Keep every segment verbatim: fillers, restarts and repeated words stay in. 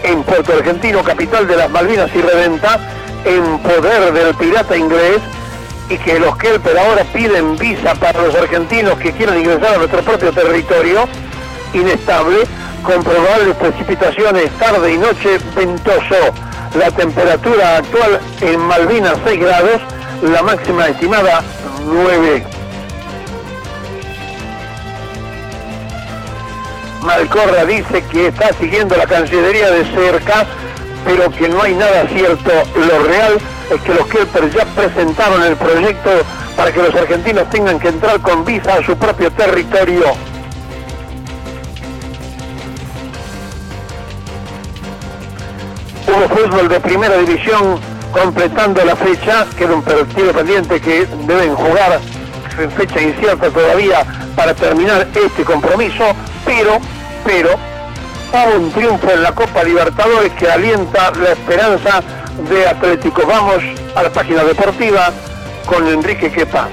en Puerto Argentino, capital de las Malvinas y Redenta, en poder del pirata inglés, y que los Kelper ahora piden visa para los argentinos que quieran ingresar a nuestro propio territorio, inestable, con probables precipitaciones tarde y noche, ventoso. La temperatura actual en Malvinas seis grados, la máxima estimada nueve. Malcorra dice que está siguiendo la Cancillería de cerca, pero que no hay nada cierto. Lo real es que los Kelper ya presentaron el proyecto para que los argentinos tengan que entrar con visa a su propio territorio. Hubo fútbol de primera división completando la fecha, queda un partido pendiente que deben jugar en fecha incierta todavía para terminar este compromiso, pero, pero, hubo un triunfo en la Copa Libertadores que alienta la esperanza de Atlético. Vamos a la página deportiva con Enrique Kepa.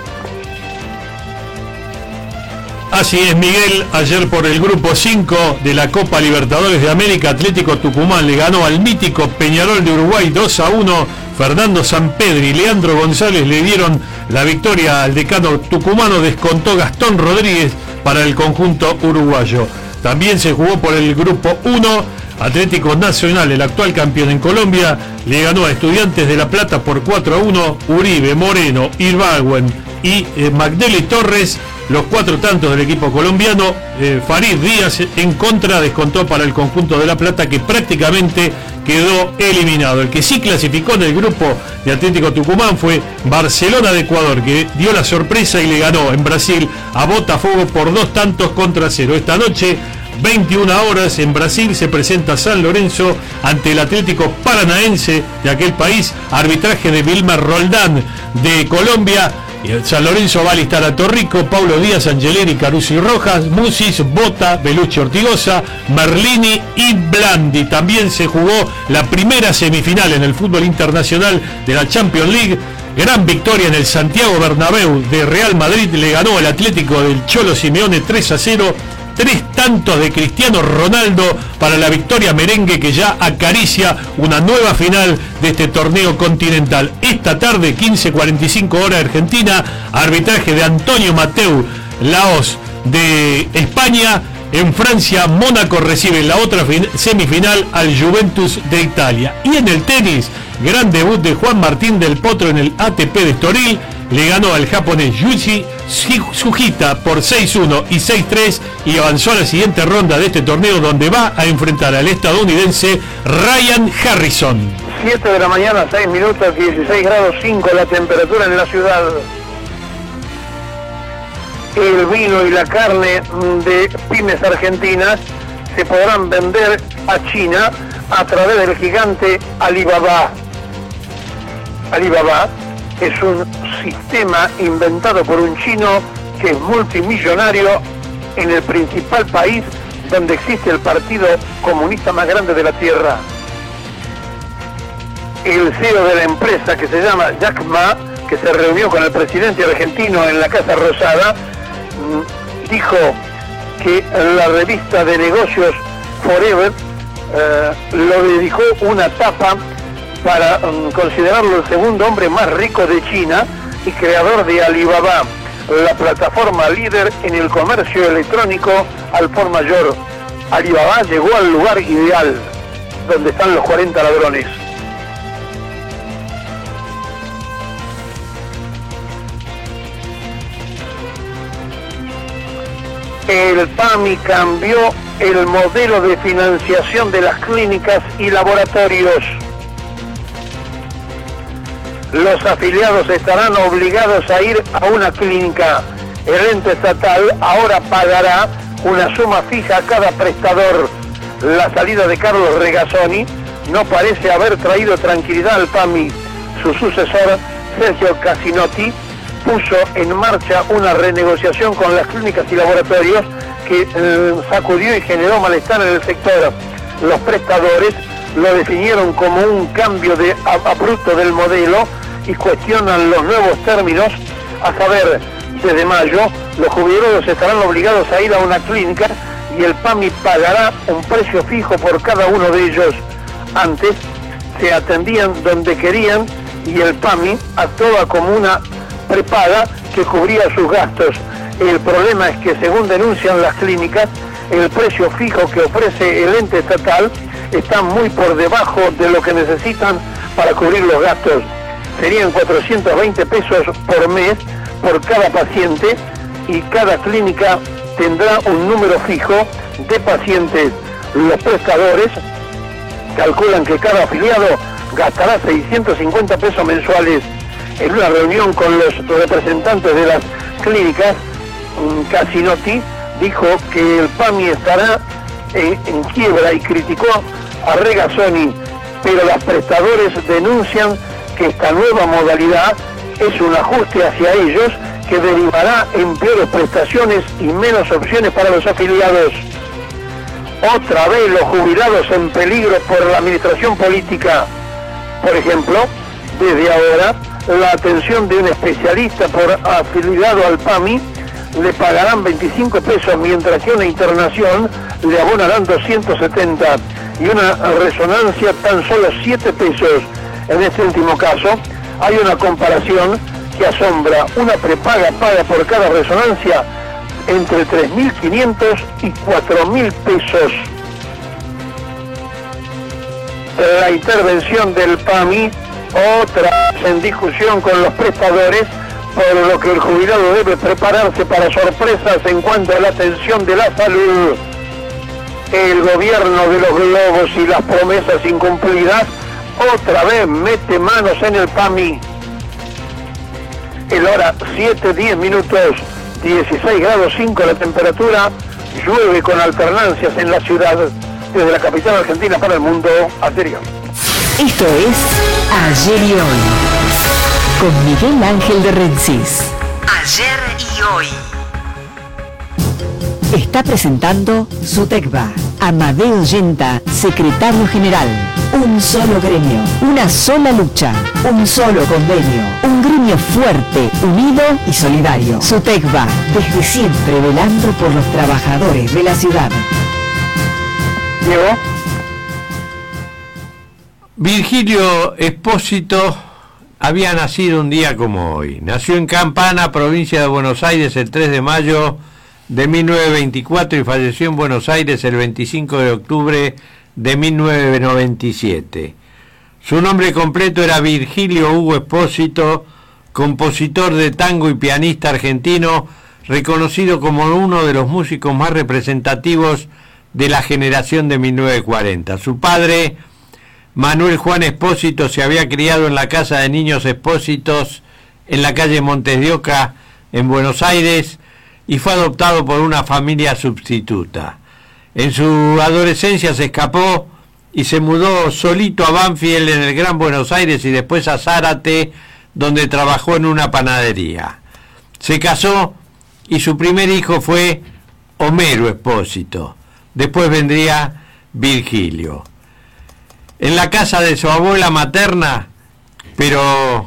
Así es, Miguel. Ayer por el grupo cinco de la Copa Libertadores de América, Atlético Tucumán le ganó al mítico Peñarol de Uruguay dos a uno. Fernando Sampedri y Leandro González le dieron la victoria al decano tucumano. Descontó Gastón Rodríguez para el conjunto uruguayo. También se jugó por el grupo uno. Atlético Nacional, el actual campeón en Colombia, le ganó a Estudiantes de La Plata por cuatro a uno. Uribe, Moreno, Ibargüen y eh, Magdeli Torres, los cuatro tantos del equipo colombiano. eh, Farid Díaz en contra descontó para el conjunto de La Plata, que prácticamente quedó eliminado. El que sí clasificó en el grupo de Atlético Tucumán fue Barcelona de Ecuador, que dio la sorpresa y le ganó en Brasil a Botafogo por dos tantos contra cero. Esta noche, veintiuna horas, en Brasil se presenta San Lorenzo ante el Atlético Paranaense de aquel país. Arbitraje de Vilmar Roldán de Colombia. San Lorenzo va a alistar a Torrico, Paulo Díaz, Angeleri, Caruso y Rojas, Musis, Bota, Belucci, Ortigosa, Merlini y Blandi. También se jugó la primera semifinal en el fútbol internacional de la Champions League. Gran victoria en el Santiago Bernabéu de Real Madrid, le ganó al Atlético del Cholo Simeone tres a cero. Tres tantos de Cristiano Ronaldo para la victoria merengue, que ya acaricia una nueva final de este torneo continental. Esta tarde, quince cuarenta y cinco hora Argentina, arbitraje de Antonio Mateu, Laos de España. En Francia, Mónaco recibe en la otra semifinal al Juventus de Italia. Y en el tenis, gran debut de Juan Martín del Potro en el A T P de Estoril. Le ganó al japonés Yuji Sugita por seis uno y seis tres y avanzó a la siguiente ronda de este torneo, donde va a enfrentar al estadounidense Ryan Harrison. siete de la mañana, seis minutos, dieciséis grados cinco la temperatura en la ciudad. El vino y la carne de pymes argentinas se podrán vender a China a través del gigante Alibaba. Alibaba es un sistema inventado por un chino que es multimillonario en el principal país donde existe el partido comunista más grande de la tierra. El C E O de la empresa, que se llama Jack Ma, que se reunió con el presidente argentino en la Casa Rosada, dijo que la revista de negocios Forever eh, lo dedicó una tapa para um, considerarlo el segundo hombre más rico de China y creador de Alibaba, la plataforma líder en el comercio electrónico al por mayor. Alibaba llegó al lugar ideal, donde están los cuarenta ladrones. El PAMI cambió el modelo de financiación de las clínicas y laboratorios. Los afiliados estarán obligados a ir a una clínica. El ente estatal ahora pagará una suma fija a cada prestador. La salida de Carlos Regazzoni no parece haber traído tranquilidad al PAMI. Su sucesor, Sergio Casinotti, puso en marcha una renegociación con las clínicas y laboratorios que eh, sacudió y generó malestar en el sector. Los prestadores lo definieron como un cambio de abrupto del modelo y cuestionan los nuevos términos. A saber, desde mayo, los jubilados estarán obligados a ir a una clínica y el PAMI pagará un precio fijo por cada uno de ellos. Antes se atendían donde querían y el PAMI actuaba como una prepaga que cubría sus gastos. El problema es que, según denuncian las clínicas, el precio fijo que ofrece el ente estatal está muy por debajo de lo que necesitan para cubrir los gastos. Serían cuatrocientos veinte pesos por mes por cada paciente y cada clínica tendrá un número fijo de pacientes. Los prestadores calculan que cada afiliado gastará seiscientos cincuenta pesos mensuales. En una reunión con los representantes de las clínicas, Casinotti dijo que el PAMI estará en, en quiebra y criticó a Regazzoni, pero los prestadores denuncian que esta nueva modalidad es un ajuste hacia ellos que derivará en peores prestaciones y menos opciones para los afiliados. Otra vez los jubilados en peligro por la administración política. Por ejemplo, desde ahora, la atención de un especialista por afiliado al PAMI le pagarán veinticinco pesos, mientras que una internación le abonarán doscientos setenta y una resonancia tan solo siete pesos. En este último caso, hay una comparación que asombra. Una prepaga paga por cada resonancia entre tres mil quinientos y cuatro mil pesos. La intervención del PAMI, otra en discusión con los prestadores, por lo que el jubilado debe prepararse para sorpresas en cuanto a la atención de la salud. El gobierno de los globos y las promesas incumplidas otra vez mete manos en el PAMI. El hora siete, diez minutos, dieciséis grados cinco la temperatura, llueve con alternancias en la ciudad. Desde la capital argentina para el mundo, Ayer. Esto es Ayer y Hoy, con Miguel Ángel de Rensis. Ayer y Hoy. Está presentando Sutecba. Amadeo Yenta, secretario general. Un solo gremio, una sola lucha, un solo convenio. Un gremio fuerte, unido y solidario. Sutecba, desde siempre velando por los trabajadores de la ciudad. Diego. Virgilio Espósito había nacido un día como hoy. Nació en Campana, provincia de Buenos Aires, el tres de mayo de mil novecientos veinticuatro y falleció en Buenos Aires el veinticinco de octubre de mil novecientos noventa y siete. Su nombre completo era Virgilio Hugo Espósito, compositor de tango y pianista argentino, reconocido como uno de los músicos más representativos de la generación de mil novecientos cuarenta. Su padre, Manuel Juan Espósito, se había criado en la Casa de Niños Espósitos en la calle Montes de Oca, en Buenos Aires, y fue adoptado por una familia sustituta. En su adolescencia se escapó y se mudó solito a Banfield en el Gran Buenos Aires y después a Zárate, donde trabajó en una panadería. Se casó y su primer hijo fue Homero Espósito. Después vendría Virgilio. En la casa de su abuela materna, pero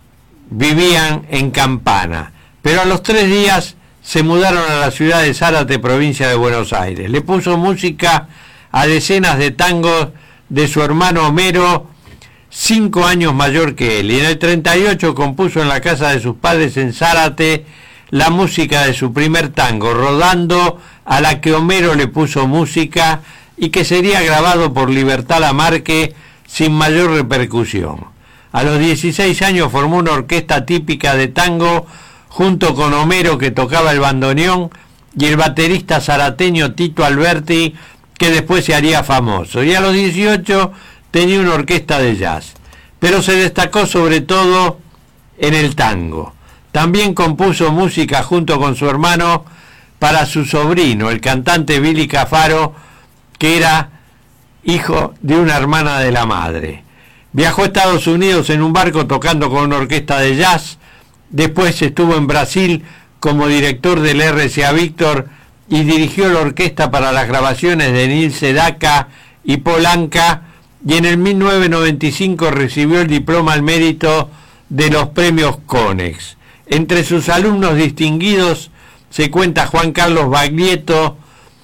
vivían en Campana. Pero a los tres días se mudaron a la ciudad de Zárate, provincia de Buenos Aires. Le puso música a decenas de tangos de su hermano Homero, cinco años mayor que él. Y en el treinta y ocho compuso en la casa de sus padres en Zárate la música de su primer tango, Rodando, a la que Homero le puso música y que sería grabado por Libertad Lamarque sin mayor repercusión. A los dieciséis años formó una orquesta típica de tango junto con Homero, que tocaba el bandoneón, y el baterista zarateño Tito Alberti, que después se haría famoso. Y a los dieciocho tenía una orquesta de jazz, pero se destacó sobre todo en el tango. También compuso música junto con su hermano para su sobrino, el cantante Billy Cafaro, que era hijo de una hermana de la madre. Viajó a Estados Unidos en un barco tocando con una orquesta de jazz. Después estuvo en Brasil como director del R C A Víctor y dirigió la orquesta para las grabaciones de Nils Sedaka y Polanca, y en el mil novecientos noventa y cinco recibió el diploma al mérito de los premios Konex. Entre sus alumnos distinguidos se cuenta Juan Carlos Baglietto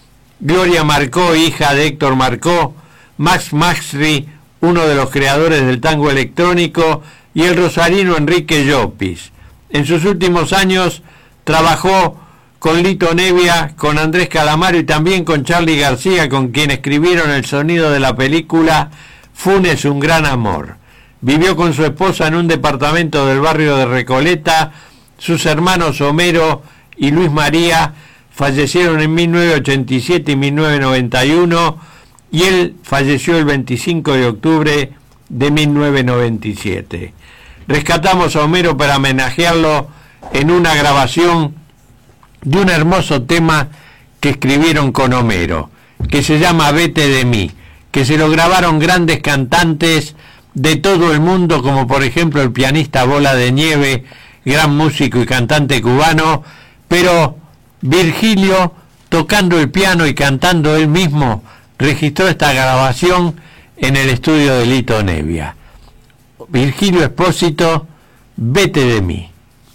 Gloria Marcó, hija de Héctor Marcó, Max Maxri, uno de los creadores del tango electrónico, y el rosarino Enrique Llopis. En sus últimos años trabajó con Lito Nevia, con Andrés Calamaro y también con Charly García, con quien escribieron el sonido de la película Funes, un gran amor. Vivió con su esposa en un departamento del barrio de Recoleta. Sus hermanos Homero y Luis María fallecieron en mil novecientos ochenta y siete y mil novecientos noventa y uno, y él falleció el veinticinco de octubre de mil novecientos noventa y siete. Rescatamos a Homero para homenajearlo en una grabación de un hermoso tema que escribieron con Homero, que se llama Vete de mí, que se lo grabaron grandes cantantes de todo el mundo, como por ejemplo el pianista Bola de Nieve, gran músico y cantante cubano, pero Virgilio, tocando el piano y cantando él mismo, registró esta grabación en el estudio de Lito Nevia. Virgilio Espósito, Vete de mí.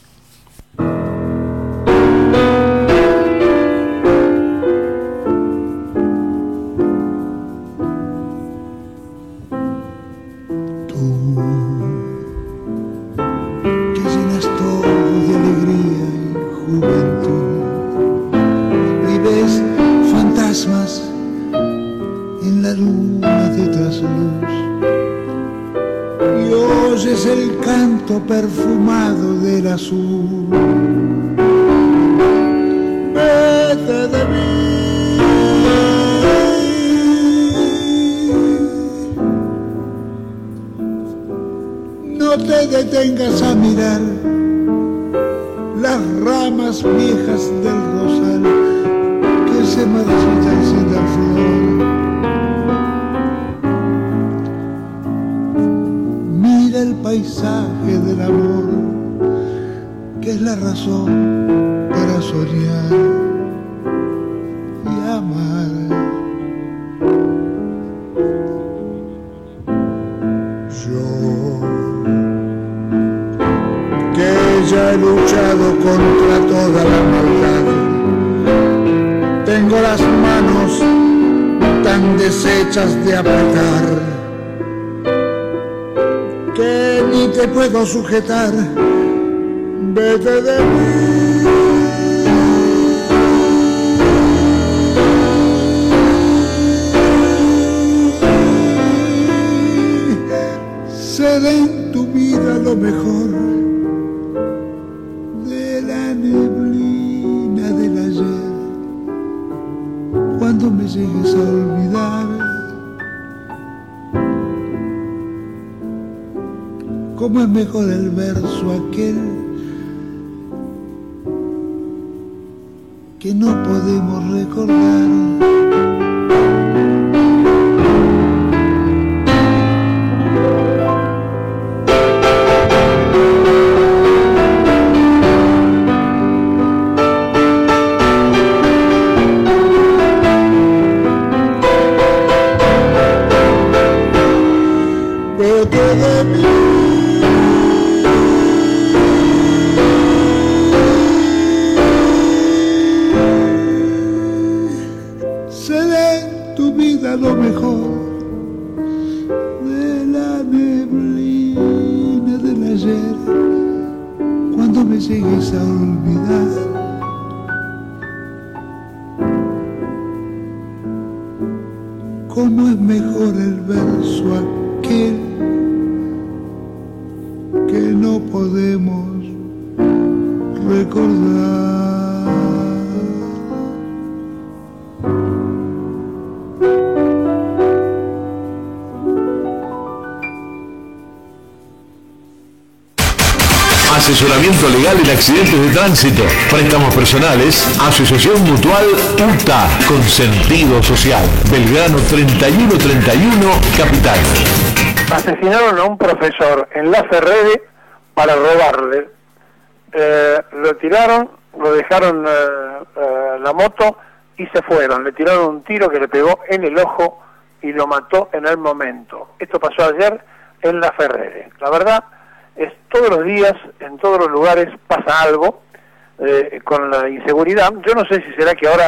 Perfumado del azul, vete de mí. No te detengas a mirar las ramas viejas del rosal que se marchitan sin dar flor. El paisaje del amor, que es la razón para soñar y amar. Yo, que ya he luchado contra toda la maldad, tengo las manos tan deshechas de apretar que ni te puedo sujetar. Vete de mí. Seré en tu vida lo mejor de la neblina del ayer. Cuando me llegues a olvidar, cómo es mejor el verso aquel que no podemos recordar. Vete de mí. Lo mejor de la neblina del ayer. Cuando me llegues a olvidar, cómo es mejor el verso aquel que no podemos recordar. Asesoramiento legal en accidentes de tránsito, préstamos personales, Asociación Mutual U T A, con sentido social. Belgrano treinta y uno treinta y uno, Capital. Asesinaron a un profesor en La Ferrere para robarle. Eh, lo tiraron, lo dejaron eh, eh, la moto y se fueron. Le tiraron un tiro que le pegó en el ojo y lo mató en el momento. Esto pasó ayer en La Ferrere. La verdad es todos los días, en todos los lugares pasa algo eh, con la inseguridad. Yo no sé si será que ahora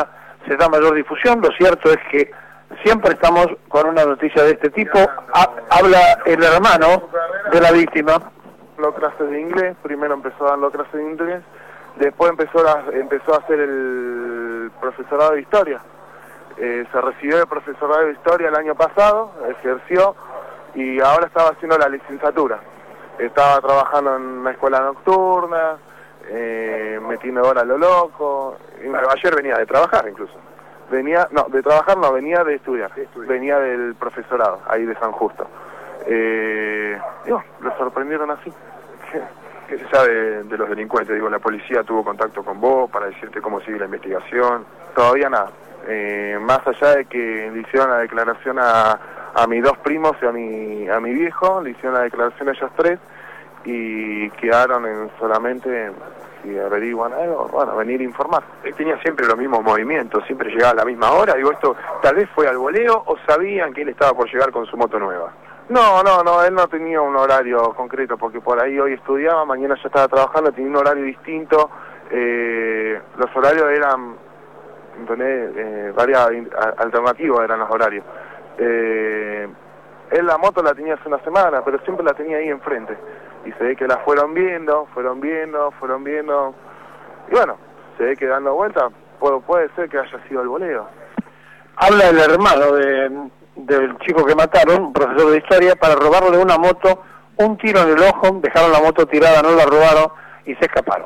se da mayor difusión. Lo cierto es que siempre estamos con una noticia de este tipo. Ha, habla el hermano de la víctima. Lo clases de inglés, primero empezó dando clases de inglés, después empezó a, empezó a hacer el profesorado de historia. Eh, se recibió de profesorado de historia el año pasado, ejerció y ahora estaba haciendo la licenciatura. Estaba trabajando en una escuela nocturna, eh, metiendo horas a lo loco. Bueno, ayer venía de trabajar incluso. Venía, no, de trabajar no, venía de estudiar, de estudiar. Venía del profesorado, ahí de San Justo. Eh, digo, lo sorprendieron así. ¿Qué se sabe de, de los delincuentes? Digo, la policía tuvo contacto con vos para decirte cómo sigue la investigación. Todavía nada. Eh, más allá de que le hicieron la declaración a, a mis dos primos y a mi, a mi viejo, le hicieron la declaración a ellos tres y quedaron en solamente, si averiguan algo, bueno, venir a informar. Él tenía siempre los mismos movimientos, siempre llegaba a la misma hora. Digo, esto tal vez fue al voleo o sabían que él estaba por llegar con su moto nueva. No, no, no, él no tenía un horario concreto, porque por ahí hoy estudiaba, mañana ya estaba trabajando, tenía un horario distinto. Eh, los horarios eran, eh, varias alternativas eran los horarios. Eh, él la moto la tenía hace una semana, pero siempre la tenía ahí enfrente. Y se ve que la fueron viendo, fueron viendo, fueron viendo. Y bueno, se ve que dando vueltas, puede, puede ser que haya sido el voleo. Habla el hermano de... del chico que mataron, un profesor de historia, para robarle una moto, un tiro en el ojo, dejaron la moto tirada, no la robaron y se escaparon.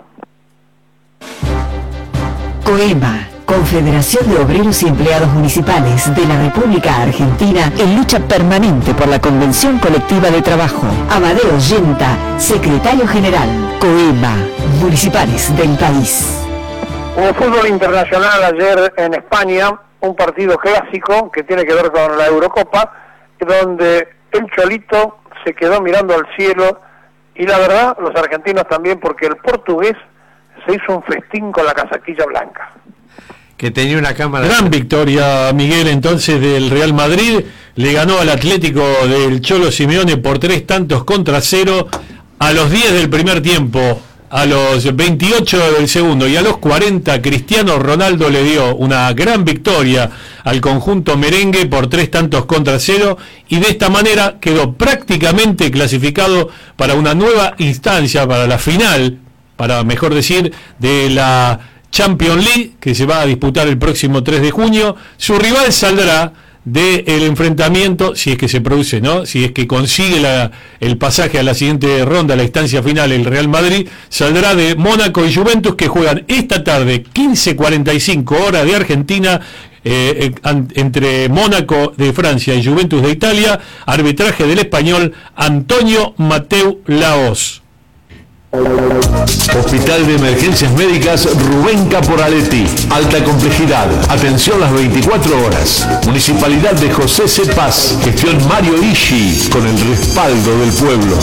COEMA, Confederación de Obreros y Empleados Municipales de la República Argentina, en lucha permanente por la Convención Colectiva de Trabajo. Amadeo Yenta, secretario general. COEMA, municipales del país. Hubo fútbol internacional ayer en España, un partido clásico que tiene que ver con la Eurocopa, donde el Cholito se quedó mirando al cielo, y la verdad, los argentinos también, porque el portugués se hizo un festín con la casaquilla blanca. Que tenía una cámara. Gran victoria, Miguel, entonces, del Real Madrid. Le ganó al Atlético del Cholo Simeone por tres tantos contra cero a los diez del primer tiempo. A los veintiocho del segundo y a los cuarenta, Cristiano Ronaldo le dio una gran victoria al conjunto merengue por tres tantos contra cero, y de esta manera quedó prácticamente clasificado para una nueva instancia, para la final, para mejor decir, de la Champions League, que se va a disputar el próximo tres de junio. Su rival saldrá del enfrentamiento, si es que se produce, ¿no? Si es que consigue la, el pasaje a la siguiente ronda, a la instancia final, el Real Madrid, saldrá de Mónaco y Juventus, que juegan esta tarde, quince cuarenta y cinco hora de Argentina, eh, eh, entre Mónaco de Francia y Juventus de Italia, arbitraje del español Antonio Mateu Laos. Hospital de Emergencias Médicas Rubén Caporaletti. Alta complejidad. Atención las veinticuatro horas. Municipalidad de José C. Paz. Gestión Mario Ishi. Con el respaldo del pueblo.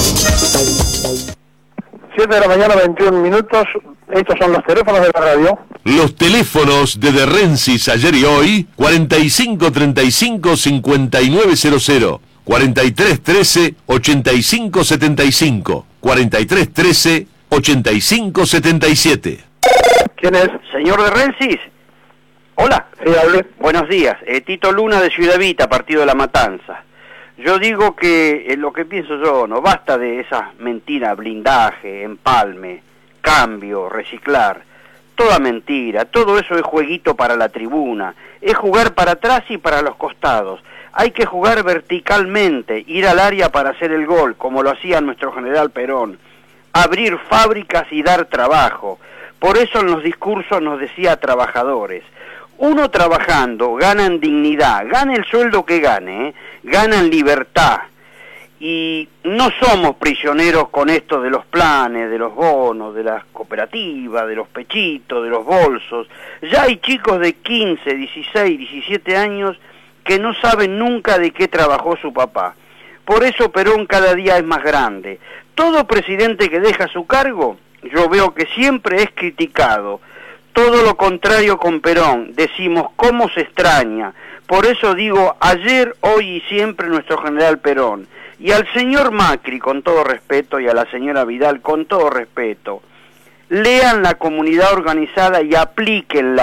siete de la mañana, veintiún minutos. Estos son los teléfonos de la radio. Los teléfonos de De Rensis ayer y hoy: cuarenta y cinco treinta y cinco cincuenta y nueve cero cero, cuarenta y tres trece ochenta y cinco setenta y cinco, cuarenta y tres trece ochenta y cinco setenta y siete. ¿Quién es? Señor de Rensis. Hola. Sí, hable. Buenos días. Eh, Tito Luna de Ciudad Vita, partido de La Matanza. Yo digo que eh, lo que pienso yo, no basta de esas mentiras, blindaje, empalme, cambio, reciclar. Toda mentira, todo eso es jueguito para la tribuna, es jugar para atrás y para los costados. Hay que jugar verticalmente, ir al área para hacer el gol, como lo hacía nuestro general Perón. Abrir fábricas y dar trabajo. Por eso en los discursos nos decía trabajadores. Uno trabajando gana en dignidad, gana el sueldo que gane, ¿eh? Gana en libertad. Y no somos prisioneros con esto de los planes, de los bonos, de las cooperativas, de los pechitos, de los bolsos. Ya hay chicos de quince, dieciséis, diecisiete años que no saben nunca de qué trabajó su papá. Por eso Perón cada día es más grande. Todo presidente que deja su cargo, yo veo que siempre es criticado. Todo lo contrario con Perón, decimos cómo se extraña. Por eso digo ayer, hoy y siempre nuestro general Perón. Y al señor Macri, con todo respeto, y a la señora Vidal, con todo respeto, lean la comunidad organizada y aplíquenla.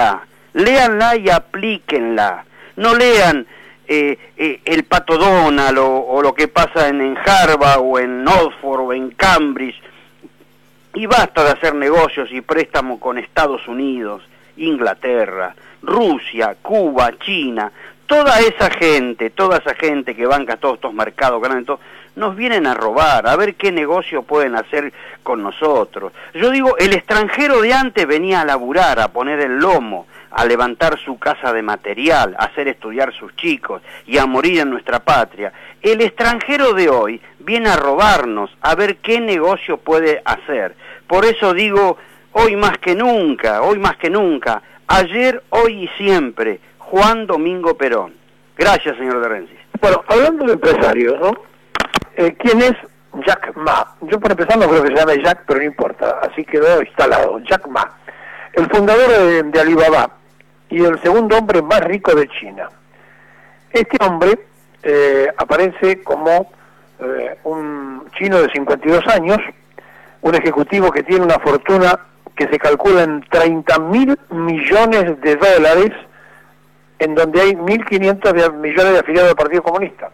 léanla y aplíquenla. No lean eh, eh, el Pato Donald o, o lo que pasa en, en Harvard o en Oxford o en Cambridge. Y basta de hacer negocios y préstamos con Estados Unidos, Inglaterra, Rusia, Cuba, China. Toda esa gente, toda esa gente que banca todos estos mercados grandes, todo, nos vienen a robar, a ver qué negocio pueden hacer con nosotros. Yo digo, el extranjero de antes venía a laburar, a poner el lomo, a levantar su casa de material, a hacer estudiar sus chicos y a morir en nuestra patria. El extranjero de hoy viene a robarnos, a ver qué negocio puede hacer. Por eso digo, hoy más que nunca, hoy más que nunca, ayer, hoy y siempre, Juan Domingo Perón. Gracias, señor de Renzi. Bueno, hablando de empresarios, ¿no? Eh, ¿Quién es Jack Ma? Yo por empezar no creo que se llame Jack, pero no importa, así quedó instalado. Jack Ma, el fundador de, de Alibaba y el segundo hombre más rico de China. Este hombre eh, aparece como eh, un chino de cincuenta y dos años, un ejecutivo que tiene una fortuna que se calcula en treinta mil millones de dólares, en donde hay mil quinientos millones de afiliados del Partido Comunista,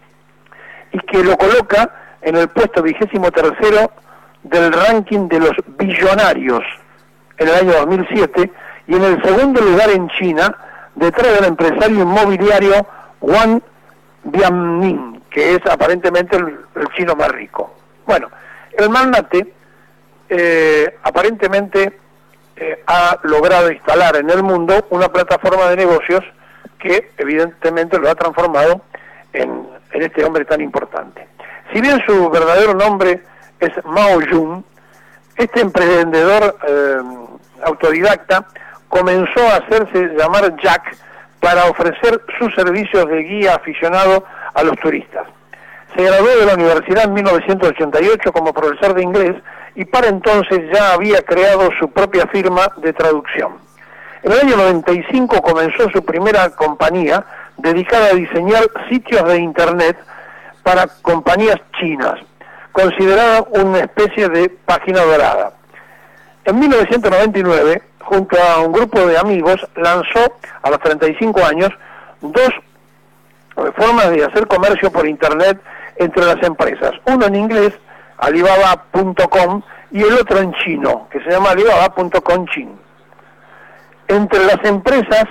y que lo coloca en el puesto vigésimo tercero del ranking de los billonarios en el año dos mil siete, y en el segundo lugar en China, detrás del empresario inmobiliario Wang Bianmin, que es aparentemente el, el chino más rico. Bueno, el magnate eh, aparentemente eh, ha logrado instalar en el mundo una plataforma de negocios que evidentemente lo ha transformado en, en este hombre tan importante. Si bien su verdadero nombre es Mao Jun, este emprendedor eh, autodidacta comenzó a hacerse llamar Jack para ofrecer sus servicios de guía aficionado a los turistas. Se graduó de la universidad en mil novecientos ochenta y ocho como profesor de inglés y para entonces ya había creado su propia firma de traducción. En el año noventa y cinco comenzó su primera compañía dedicada a diseñar sitios de internet para compañías chinas, considerada una especie de página dorada. En mil novecientos noventa y nueve, junto a un grupo de amigos, lanzó a los treinta y cinco años dos formas de hacer comercio por internet entre las empresas. Uno en inglés, Alibaba punto com, y el otro en chino, que se llama Alibaba punto com Chin. Entre las empresas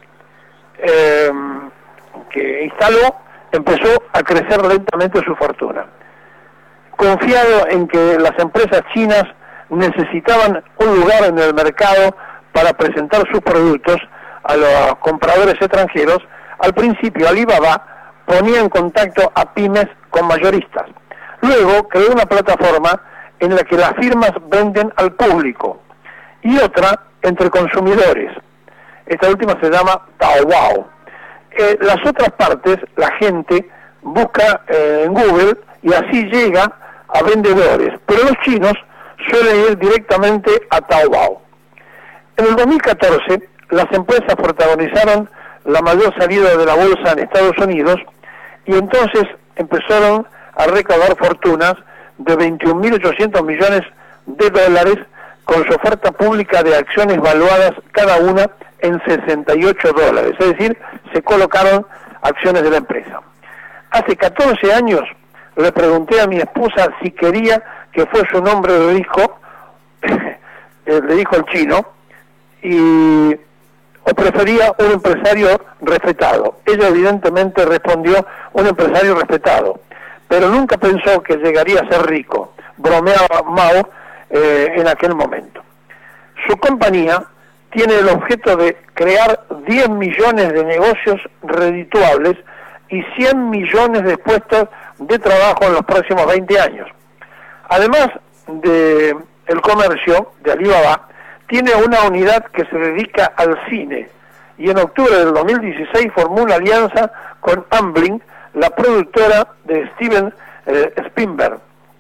eh, que instaló, empezó a crecer lentamente su fortuna. Confiado en que las empresas chinas necesitaban un lugar en el mercado para presentar sus productos a los compradores extranjeros, al principio Alibaba ponía en contacto a pymes con mayoristas. Luego creó una plataforma en la que las firmas venden al público y otra entre consumidores. Esta última se llama Taobao. Eh, las otras partes, la gente busca eh, en Google y así llega a vendedores, pero los chinos suelen ir directamente a Taobao. En el dos mil catorce, las empresas protagonizaron la mayor salida de la bolsa en Estados Unidos y entonces empezaron a recaudar fortunas de veintiún mil ochocientos millones de dólares con su oferta pública de acciones valuadas cada una en sesenta y ocho dólares, es decir, se colocaron acciones de la empresa. Hace catorce años le pregunté a mi esposa si quería que fuese un hombre rico, le dijo el chino, y o prefería un empresario respetado. Ella evidentemente respondió un empresario respetado, pero nunca pensó que llegaría a ser rico, bromeaba Mao eh, en aquel momento. Su compañía tiene el objeto de crear diez millones de negocios redituables y cien millones de puestos de trabajo en los próximos veinte años. Además de el comercio de Alibaba, tiene una unidad que se dedica al cine y en octubre del dos mil dieciséis formó una alianza con Amblin, la productora de Steven eh, Spielberg.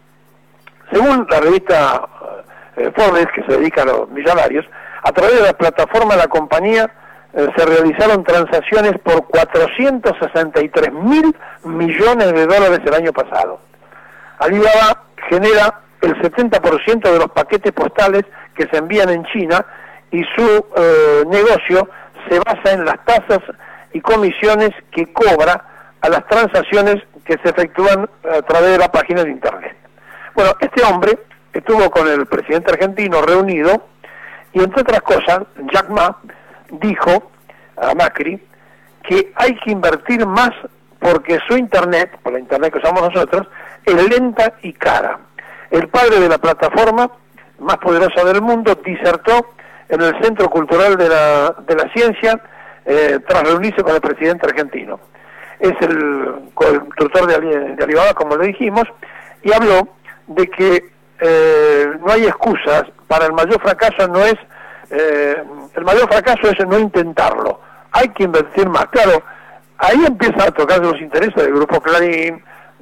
Según la revista eh, Forbes, que se dedica a los millonarios, a través de la plataforma de la compañía eh, se realizaron transacciones por cuatrocientos sesenta y tres mil millones de dólares el año pasado. Alibaba genera el setenta por ciento de los paquetes postales que se envían en China y su eh, negocio se basa en las tasas y comisiones que cobra a las transacciones que se efectúan a través de la página de internet. Bueno, este hombre estuvo con el presidente argentino reunido y, entre otras cosas, Jack Ma dijo a Macri que hay que invertir más porque su internet, por la internet que usamos nosotros, es lenta y cara. El padre de la plataforma más poderosa del mundo disertó en el Centro Cultural de la, de la Ciencia eh, tras reunirse con el presidente argentino. Es el constructor de, Ali, de Alibaba, como le dijimos, y habló de que eh, no hay excusas para el mayor fracaso, no es eh, el mayor fracaso es no intentarlo, hay que invertir más. Claro, ahí empieza a tocar los intereses del Grupo Clarín,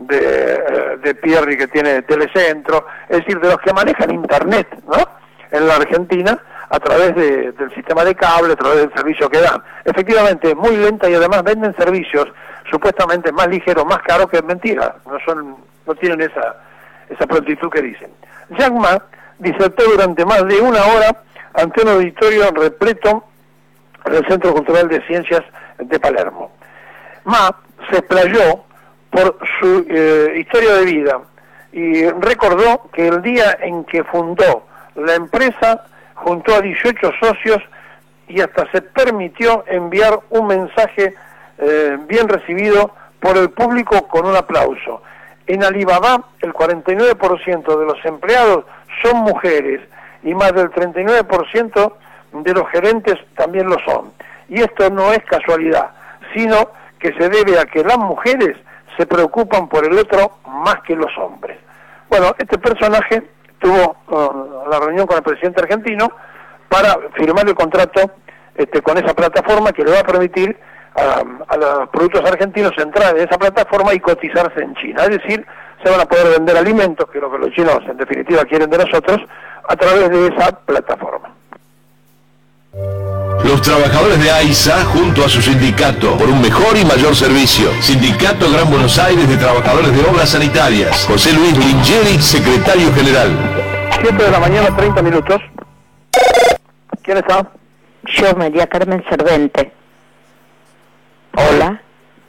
de, de Pierri, que tiene Telecentro, es decir, de los que manejan internet, ¿no?, en la Argentina, a través de, del sistema de cable, a través del servicio que dan. Efectivamente, es muy lenta y además venden servicios supuestamente más ligeros, más caros, que es mentira, no son, no tienen esa, esa prontitud que dicen. Jack Ma disertó durante más de una hora ante un auditorio repleto en el Centro Cultural de Ciencias de Palermo. Ma se explayó por su eh, historia de vida y recordó que el día en que fundó la empresa juntó a dieciocho socios y hasta se permitió enviar un mensaje eh, bien recibido por el público con un aplauso. En Alibaba el cuarenta y nueve por ciento de los empleados son mujeres y más del treinta y nueve por ciento de los gerentes también lo son. Y esto no es casualidad, sino que se debe a que las mujeres se preocupan por el otro más que los hombres. Bueno, este personaje tuvo uh, la reunión con el presidente argentino para firmar el contrato este, con esa plataforma que le va a permitir uh, a los productos argentinos entrar en esa plataforma y cotizarse en China. Es decir, se van a poder vender alimentos, que es lo que los chinos en definitiva quieren de nosotros, a través de esa plataforma. Los trabajadores de AISA, junto a su sindicato, por un mejor y mayor servicio. Sindicato Gran Buenos Aires de Trabajadores de Obras Sanitarias. José Luis Lingeri, secretario general. siete de la mañana, treinta minutos. ¿Quién está? Yo, María Carmen Servente. Hola.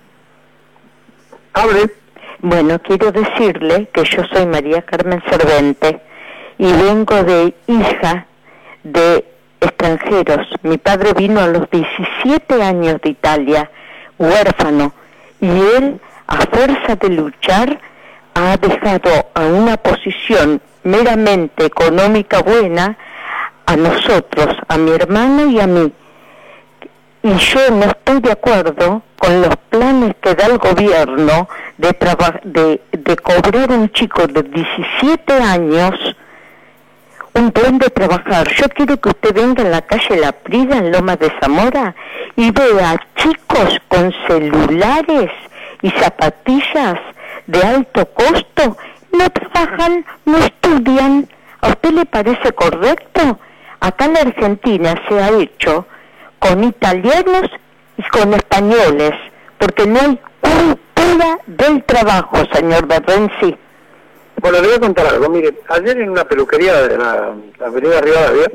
Hable. Bueno, quiero decirle que yo soy María Carmen Servente y vengo de hija de extranjeros. Mi padre vino a los diecisiete años de Italia, huérfano, y él, a fuerza de luchar, ha dejado a una posición meramente económica buena a nosotros, a mi hermano y a mí. Y yo no estoy de acuerdo con los planes que da el gobierno de, traba- de, de cobrar a un chico de diecisiete años un plan de trabajar. Yo quiero que usted venga en la calle La Prida, en Lomas de Zamora, y vea chicos con celulares y zapatillas de alto costo. No trabajan, no estudian. ¿A usted le parece correcto? Acá en la Argentina se ha hecho con italianos y con españoles, porque no hay cultura del trabajo, señor Berrenzi. Bueno, le voy a contar algo. Mire, ayer en una peluquería de la, la avenida Rivadavia,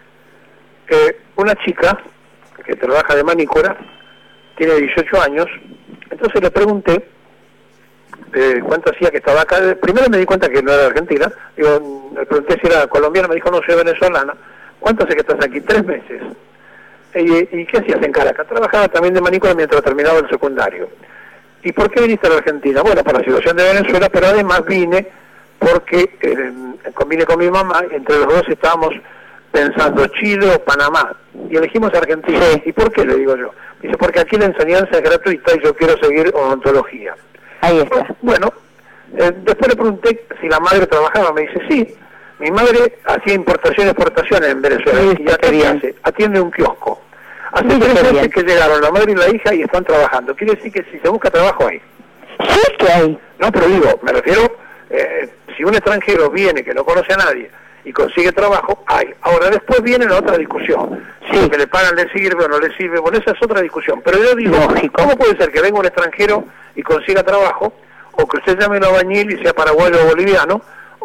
eh, una chica que trabaja de manicura, tiene dieciocho años, entonces le pregunté eh, cuánto hacía que estaba acá. Primero me di cuenta que no era de Argentina, digo, le pregunté si era colombiana, me dijo no, soy venezolana. ¿Cuánto hace que estás aquí? Tres meses. ¿Y, y qué hacías en Caracas? Trabajaba también de manicura mientras terminaba el secundario. ¿Y por qué viniste a la Argentina? Bueno, para la situación de Venezuela, pero además vine porque eh, vine con mi mamá, entre los dos estábamos pensando Chile o Panamá, y elegimos Argentina. Sí. ¿Y por qué? Le digo yo. Dice, porque aquí la enseñanza es gratuita y yo quiero seguir odontología. Ahí está. Bueno, eh, después le pregunté si la madre trabajaba, me dice, sí, mi madre hacía importación y exportaciones en Venezuela, sí, y acá hace, atiende un kiosco. Hace sí, tres meses bien. que llegaron la madre y la hija y están trabajando. Quiere decir que si se busca trabajo hay. Sí que hay. No, pero digo, me refiero, eh, si un extranjero viene que no conoce a nadie y consigue trabajo, hay. Ahora después viene la otra discusión. Si sí. lo que le pagan le sirve o no le sirve, bueno, esa es otra discusión. Pero yo digo, lógico, ¿cómo puede ser que venga un extranjero y consiga trabajo, o que usted llame a un albañil y sea paraguayo o boliviano,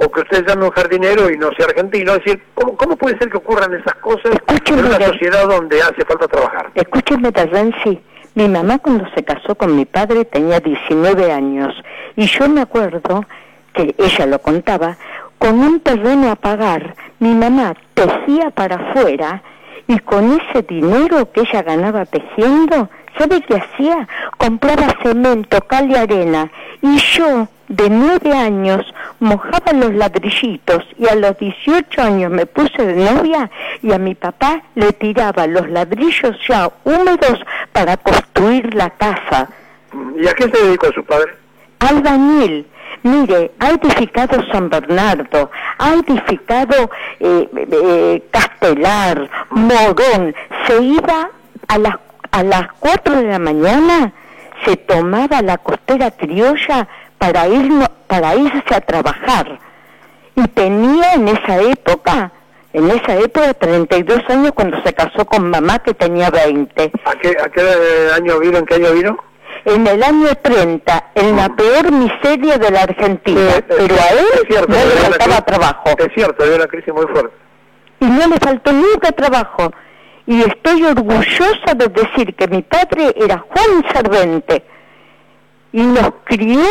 o que usted llame un jardinero y no sea argentino. Es decir, ¿cómo, cómo puede ser que ocurran esas cosas Escúcheme, en una de... sociedad donde hace falta trabajar? Escúcheme, Renzi, mi mamá cuando se casó con mi padre tenía diecinueve años, y yo me acuerdo que ella lo contaba, con un terreno a pagar, mi mamá tejía para afuera, y con ese dinero que ella ganaba tejiendo, ¿sabe qué hacía? Compraba cemento, cal y arena, y yo, de nueve años, mojaba los ladrillitos, y a los dieciocho años me puse de novia, y a mi papá le tiraba los ladrillos ya húmedos para construir la casa. ¿Y a qué se dedicó su padre? Albañil. Mire, ha edificado San Bernardo, ha edificado eh, eh, Castelar, Morón. Se iba a las, a las cuatro de la mañana, se tomaba la costera criolla para, ir, para irse a trabajar. Y tenía en esa época, en esa época treinta y dos años cuando se casó con mamá que tenía veinte. ¿A qué, a qué año vino? ¿En qué año vino? En el año treinta, en la peor miseria de la Argentina, sí, pero a él cierto, no le faltaba trabajo. Es cierto, había una crisis muy fuerte. Y no le faltó nunca trabajo. Y estoy orgullosa de decir que mi padre era Juan Servente y nos crió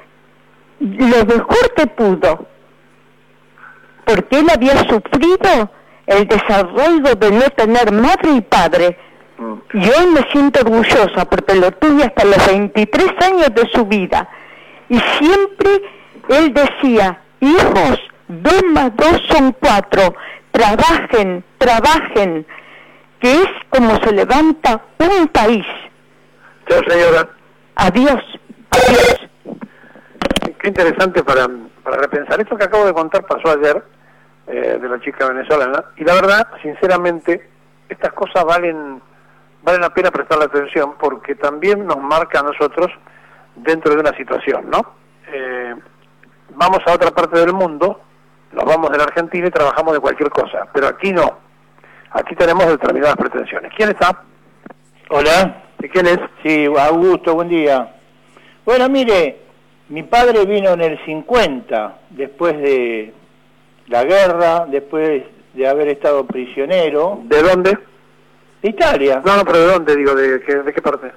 lo mejor que pudo, porque él había sufrido el desarrollo de no tener madre y padre. Y hoy me siento orgullosa porque lo tuve hasta los veintitrés años de su vida. Y siempre él decía, hijos, dos más dos son cuatro, trabajen, trabajen, que es como se levanta un país. Chao, señora. Adiós, adiós. Qué interesante para, para repensar. Esto que acabo de contar pasó ayer, eh, de la chica venezolana, y la verdad, sinceramente, estas cosas valen... vale la pena prestarle atención porque también nos marca a nosotros dentro de una situación, ¿no? Eh, vamos a otra parte del mundo, nos vamos de la Argentina y trabajamos de cualquier cosa, pero aquí no. Aquí tenemos determinadas pretensiones. ¿Quién está? Hola. ¿Y quién es? Sí, Augusto, buen día. Bueno, mire, mi padre vino en el cincuenta, después de la guerra, después de haber estado prisionero. ¿De dónde? De Italia. No, no, pero ¿de dónde? Digo, ¿de qué, de qué parte?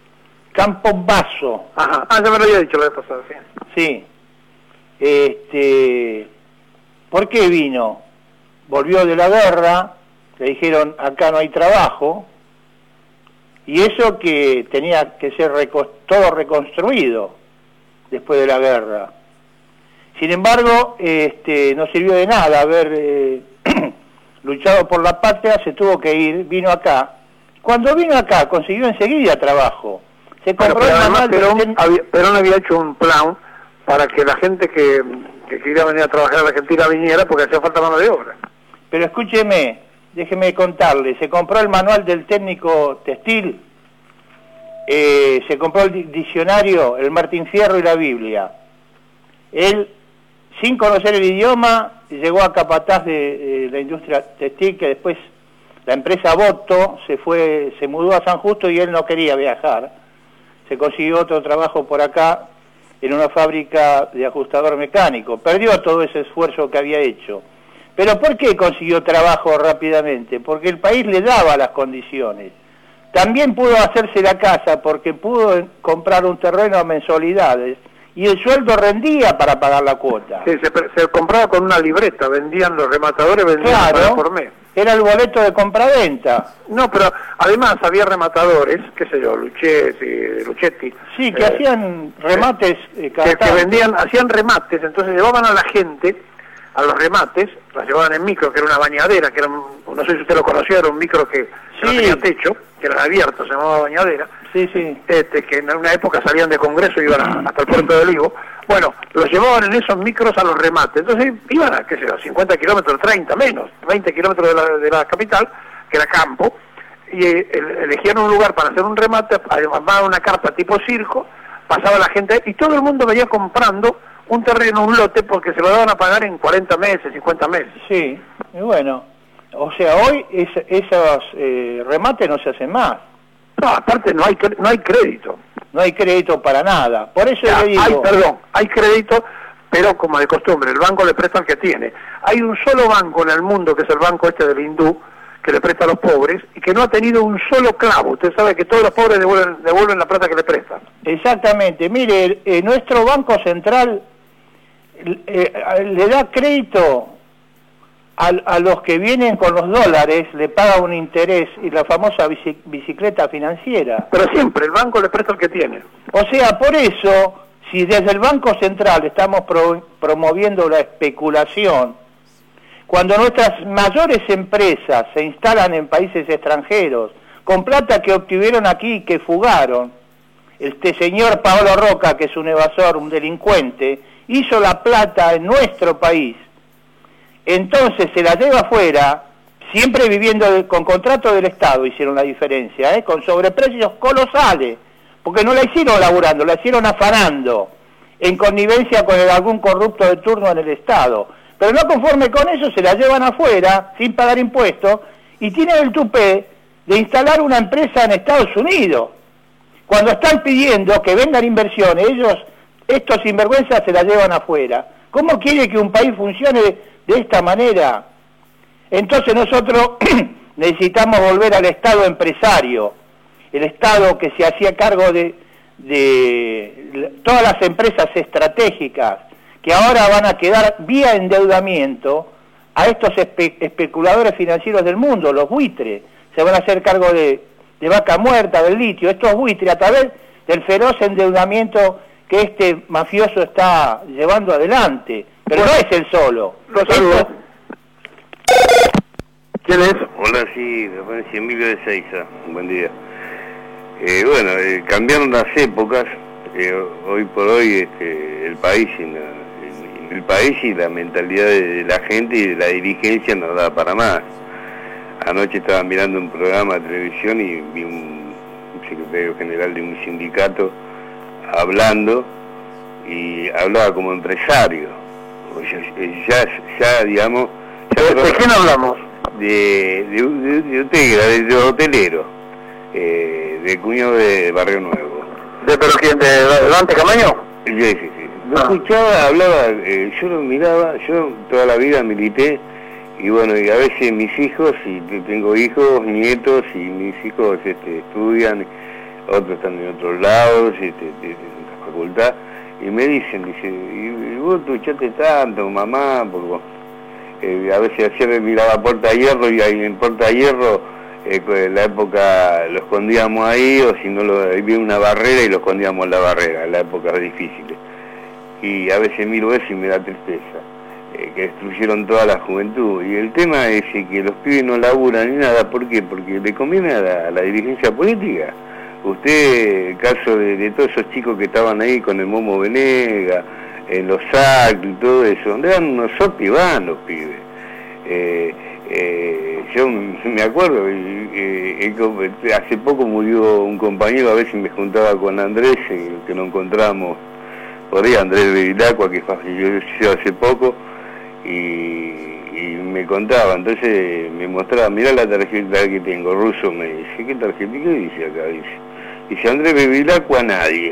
Campobasso. Ajá, ah, ya me lo había dicho la vez pasada, sí. Sí. Este, ¿por qué vino? Volvió de la guerra, le dijeron, acá no hay trabajo, y eso que tenía que ser reco- todo reconstruido después de la guerra. Sin embargo, este, no sirvió de nada haber... Eh, luchado por la patria, se tuvo que ir, vino acá. Cuando vino acá, consiguió enseguida trabajo. Se compró pero, pero el manual Perón, del... había, Perón había hecho un plan para que la gente que, que quería venir a trabajar a la Argentina viniera porque hacía falta mano de obra. Pero escúcheme, déjeme contarle, se compró el manual del técnico textil, eh, se compró el diccionario, el Martín Fierro y la Biblia. Él, sin conocer el idioma, llegó a capataz de, de la industria textil, que después la empresa Boto se fue, se mudó a San Justo y él no quería viajar. Se consiguió otro trabajo por acá en una fábrica de ajustador mecánico. Perdió todo ese esfuerzo que había hecho. ¿Pero por qué consiguió trabajo rápidamente? Porque el país le daba las condiciones. También pudo hacerse la casa porque pudo comprar un terreno a mensualidades. Y el sueldo rendía para pagar la cuota. Sí, se, se compraba con una libreta, vendían los rematadores, vendían claro, por mes. Era el boleto de compraventa. No, pero además había rematadores, qué sé yo, Luchetti, Luchetti. Sí, que eh, hacían remates. Eh, que, que vendían, hacían remates, entonces llevaban a la gente, a los remates, las llevaban en micro, que era una bañadera, que era, un, no sé si usted lo conocía, era un micro que, que sí. no tenía techo, que era abierto, se llamaba bañadera. Sí, sí. Este, que en una época salían de Congreso y iban a, hasta el puerto de Olivo. Bueno, los llevaban en esos micros a los remates. Entonces iban a, qué sé yo, cincuenta kilómetros, treinta menos, veinte kilómetros de la, de la capital, que era campo, y eh, elegían un lugar para hacer un remate, armaban una carpa tipo circo, pasaba la gente, y todo el mundo venía comprando un terreno, un lote, porque se lo daban a pagar en cuarenta meses, cincuenta meses. Sí, y bueno, o sea, hoy es, esos eh, remates no se hacen más. No, aparte no hay, no hay crédito. No hay crédito para nada. Por eso ya, le digo... Hay, perdón, hay crédito pero como de costumbre, el banco le presta al que tiene. Hay un solo banco en el mundo, que es el banco este del hindú, que le presta a los pobres, y que no ha tenido un solo clavo. Usted sabe que todos los pobres devuelven, devuelven la plata que le prestan. Exactamente. Mire, eh, nuestro Banco Central eh, le da crédito a, a los que vienen con los dólares, le paga un interés, y la famosa bici, bicicleta financiera. Pero siempre, el banco le presta al que tiene. O sea, por eso, si desde el Banco Central estamos pro, promoviendo la especulación, cuando nuestras mayores empresas se instalan en países extranjeros, con plata que obtuvieron aquí, que fugaron, este señor Paolo Roca, que es un evasor, un delincuente, hizo la plata en nuestro país, entonces se la lleva afuera, siempre viviendo de, con contrato del Estado, hicieron la diferencia, ¿eh? Con sobreprecios colosales, porque no la hicieron laburando, la hicieron afanando, en connivencia con el, algún corrupto de turno en el Estado. Pero no conforme con eso, se la llevan afuera, sin pagar impuestos, y tienen el tupé de instalar una empresa en Estados Unidos. Cuando están pidiendo que vengan inversiones, ellos, estos sinvergüenzas, se la llevan afuera. ¿Cómo quiere que un país funcione de, de esta manera? Entonces nosotros necesitamos volver al Estado empresario, el Estado que se hacía cargo de, de todas las empresas estratégicas, que ahora van a quedar vía endeudamiento a estos espe especuladores financieros del mundo, los buitres. Se van a hacer cargo de, de Vaca Muerta, del litio, estos buitres, a través del feroz endeudamiento que este mafioso está llevando adelante. Pero bueno, no es el solo. Lo saludo. ¿Quién es? Hola, sí, Emilio de Seiza. Buen día. Eh, bueno, eh, cambiaron las épocas. Eh, hoy por hoy este, el país y la, el, el país y la mentalidad de, de la gente y de la dirigencia no da para más. Anoche estaba mirando un programa de televisión y vi un, un secretario general de un sindicato hablando, y hablaba como empresario. Ya, ya, ya digamos... Ya ¿De, ¿De quién hablamos? De, de, de, de Otegra, de, de hotelero, eh, de cuñado de Barrio Nuevo. ¿De pero quién? ¿De Dante Camaño? Sí, sí, sí. Lo ah. escuchaba, hablaba, eh, yo lo miraba, yo toda la vida milité, y bueno, y a veces mis hijos, y tengo hijos, nietos, y mis hijos este, estudian, otros están en otros lados, este, de, de, de la facultad, y me dicen, dice, y, y vos luchaste tanto, mamá, porque eh, a veces ayer miraba Puerta Hierro, y ahí en Puerta Hierro, eh, en la época lo escondíamos ahí, o si no, lo, había una barrera y lo escondíamos en la barrera, en la época difícil. Y a veces miro eso y me da tristeza, eh, que destruyeron toda la juventud. Y el tema es que los pibes no laburan ni nada. ¿Por qué? Porque le conviene a la, a la dirigencia política. Usted, el caso de, de todos esos chicos que estaban ahí con el Momo Venega, en los actos y todo eso, donde dan unos sopis, van los pibes. Eh, eh, yo me acuerdo, eh, eh, hace poco murió un compañero, a veces me juntaba con Andrés, eh, que lo encontramos por ahí, Andrés Bevilacqua, que falleció hace poco, y, y me contaba, entonces me mostraba, mirá la tarjeta que tengo, ruso, me dice, ¿qué tarjeta? ¿Qué dice acá? Dice, dice Andrés Bevilacqua, nadie.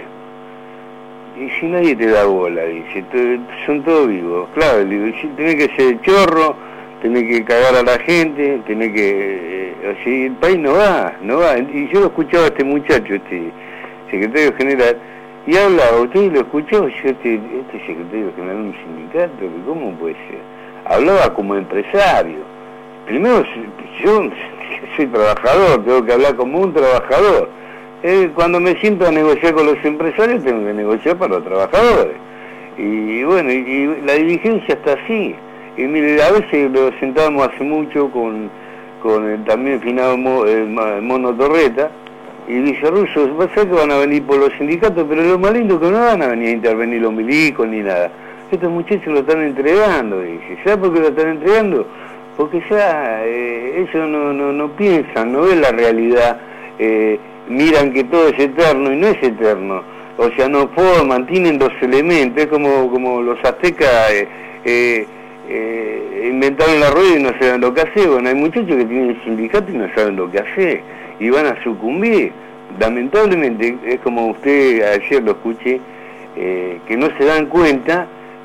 Y si nadie te da bola, dice, son todos vivos. Claro, le digo, tenés que ser chorro, tenés que cagar a la gente, tenés que... Eh, o sea, el país no va, no va. Y yo lo escuchaba a este muchacho, este secretario general, y hablaba, ¿usted lo escuchó? Yo, este, este secretario general de un sindicato, ¿cómo puede ser? Hablaba como empresario. Primero, yo soy trabajador, tengo que hablar como un trabajador. Eh, cuando me siento a negociar con los empresarios, tengo que negociar para los trabajadores. Y bueno, y, y la dirigencia está así. Y mire, a veces lo sentábamos hace mucho con, con el también finado Mo, el Mono Torreta, y dice, Russo, va a ser que van a venir por los sindicatos, pero lo más lindo es que no van a venir a intervenir los milicos ni nada. Estos muchachos lo están entregando, dice. ¿Sabe por qué lo están entregando? Porque ya eh, ellos no, no, no piensan, no ven la realidad, eh, miran que todo es eterno y no es eterno. O sea, no forman, tienen dos elementos, es como, como los aztecas eh, eh, eh, inventaron la rueda y no saben lo que hacer. Bueno, hay muchachos que tienen el sindicato y no saben lo que hacer, y van a sucumbir. Lamentablemente, es como usted ayer lo escuché, eh, que no se dan cuenta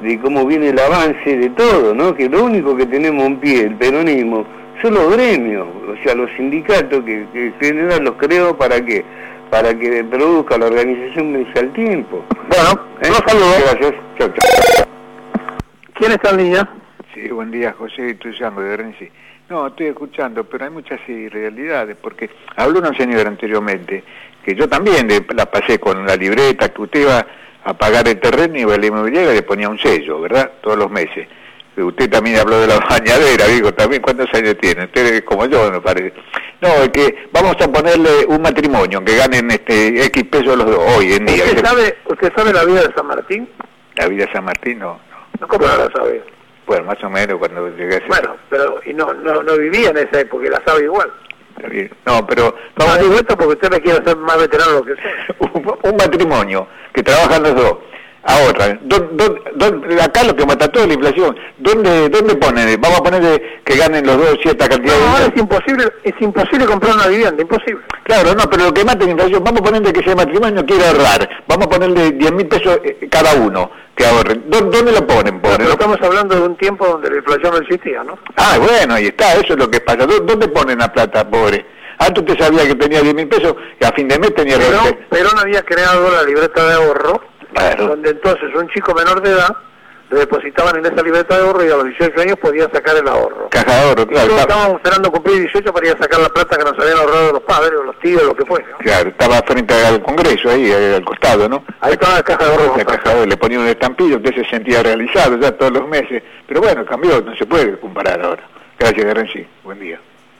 de cómo viene el avance de todo, ¿no? Que lo único que tenemos en pie, el peronismo, son los gremios, o sea, los sindicatos que, que en general los creo para que para que produzca la organización vence al tiempo. Bueno, ¿Eh? un saludo. Gracias. Chau, chau. ¿Quién está en línea? Sí, buen día, José Tuyango de Renzi. No, estoy escuchando, pero hay muchas irrealidades, porque habló una señora anteriormente, que yo también le, la pasé con la libreta, que usted iba a pagar el terreno y iba a la inmobiliaria y le ponía un sello, ¿verdad? Todos los meses. Usted también habló de la bañadera, digo, también, ¿cuántos años tiene? Usted es como yo, me parece. No, es que vamos a ponerle un matrimonio, que ganen este X pesos los dos, hoy en día. ¿Usted sabe, ¿Usted sabe la vida de San Martín? La vida de San Martín, no. No, ¿cómo no la sabe? Bueno, más o menos cuando llegué a ese... Bueno, pero y no, no, no vivía en esa época, y la sabe igual. No, pero... Vamos no digo esto porque usted me quiere hacer más veterano lo que sea. un, un matrimonio, que trabajan los dos, ahorran. ¿Dónde, dónde, acá lo que mata todo es la inflación. ¿Dónde, dónde ponen? Vamos a poner que ganen los dos cierta cantidad no, de dinero. Es imposible, es imposible comprar una vivienda, imposible. Claro, no, pero lo que mata la inflación, vamos a ponerle que ese matrimonio quiere ahorrar. Vamos a ponerle diez mil pesos cada uno que ahorren. ¿Dónde, dónde lo ponen? Pero ¿no? Estamos hablando de un tiempo donde la inflación no existía, ¿no? Ah, bueno, ahí está, eso es lo que pasa. ¿Dónde ponen la plata, pobre? Antes usted sabía que tenía diez mil pesos y a fin de mes tenía... Pero Perón había creado la libreta de ahorro, claro, donde entonces un chico menor de edad le depositaban en esa libreta de ahorro y a los dieciocho años podía sacar el ahorro. Caja de ahorro, claro. Todos estábamos esperando cumplir dieciocho para ir a sacar la plata que nos habían ahorrado los padres o los tíos, lo que fuera. Claro, estaba frente al Congreso, ahí al costado, ¿no? Ahí estaba la caja de ahorro. La caja de ahorro, le ponía un estampillo, usted se sentía realizado ya todos los meses. Pero bueno, cambió, no se puede comparar ahora. Gracias, Guerrenci. Buen día.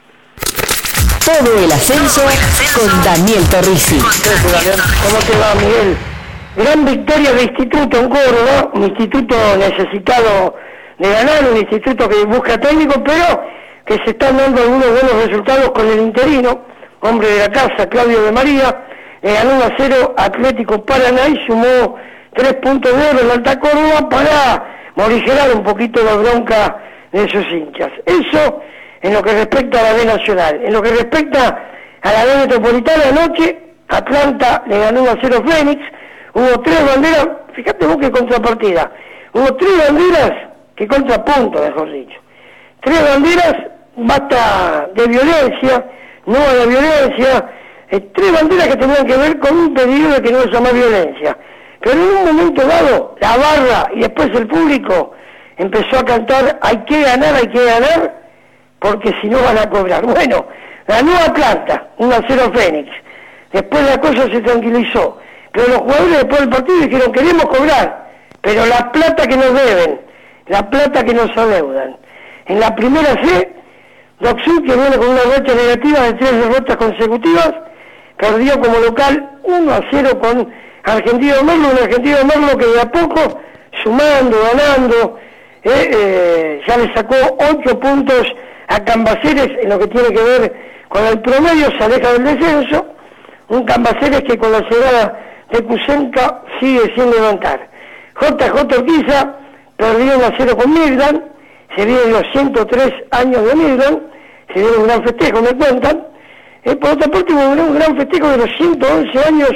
Todo el ascenso con Daniel Torrisi. ¿Cómo te va, Miguel? Gran victoria de instituto en Córdoba, un instituto necesitado de ganar, un instituto que busca técnico, pero que se están dando algunos buenos resultados con el interino, hombre de la casa, Claudio de María, eh, ganó uno a cero Atlético Paraná y sumó tres puntos de oro en Alta Córdoba para morigerar un poquito la bronca de sus hinchas. Eso en lo que respecta a la B Nacional. En lo que respecta a la B Metropolitana, anoche Atlanta le ganó uno a cero Fénix, hubo tres banderas, fíjate vos qué contrapartida, hubo tres banderas que contrapunto, mejor dicho. Tres banderas, basta de violencia, no a la violencia, eh, tres banderas que tenían que ver con un pedido de que no haya más violencia. Pero en un momento dado, la barra y después el público empezó a cantar, hay que ganar, hay que ganar, porque si no van a cobrar. Bueno, ganó Atlanta, uno a cero Fénix. Después la cosa se tranquilizó. Pero los jugadores después del partido dijeron, queremos cobrar, pero la plata que nos deben, la plata que nos adeudan. En la primera C, Doxul, que viene con una racha negativa de tres derrotas consecutivas, perdió como local uno a cero con Argentino Merlo, un Argentino Merlo que de a poco, sumando, ganando, eh, eh, ya le sacó ocho puntos a Cambaceres en lo que tiene que ver con el promedio, se aleja del descenso, un Cambaceres que con la llegada de Kusenka sigue sin levantar. J J Urquiza perdió uno a cero con Midland, se vienen los ciento tres años de Midland, se viene un gran festejo, me cuentan. Eh, por otra parte hubo un gran festejo de los ciento once años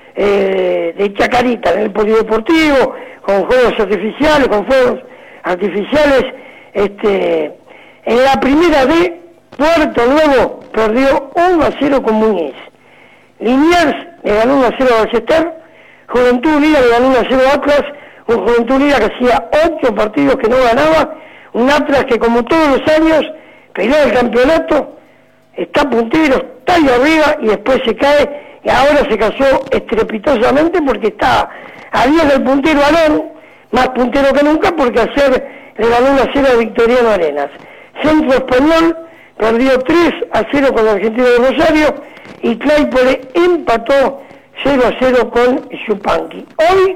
eh, de Chacarita en el polideportivo, con juegos artificiales, con fuegos artificiales. Este, en la primera B, Puerto Nuevo perdió uno a cero con Muñiz. Liniers le ganó uno a cero a Ballester, Juventud Unida le ganó uno a cero a Atlas, un Juventud Unida que hacía ocho partidos que no ganaba, un Atlas que como todos los años peleó el campeonato, está puntero, está ahí arriba y después se cae y ahora se cayó estrepitosamente porque está a diez del puntero Alón, más puntero que nunca porque ayer le ganó uno a cero a Victoriano Arenas. Centro Español perdió tres a cero con el Argentino de Rosario y Claypole empató cero a cero con Yupanqui. Hoy,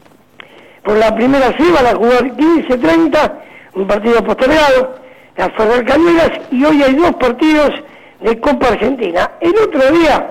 por la primera C, van a jugar quince treinta, un partido postergado, las Ferrer Cañuelas, y hoy hay dos partidos de Copa Argentina. El otro día,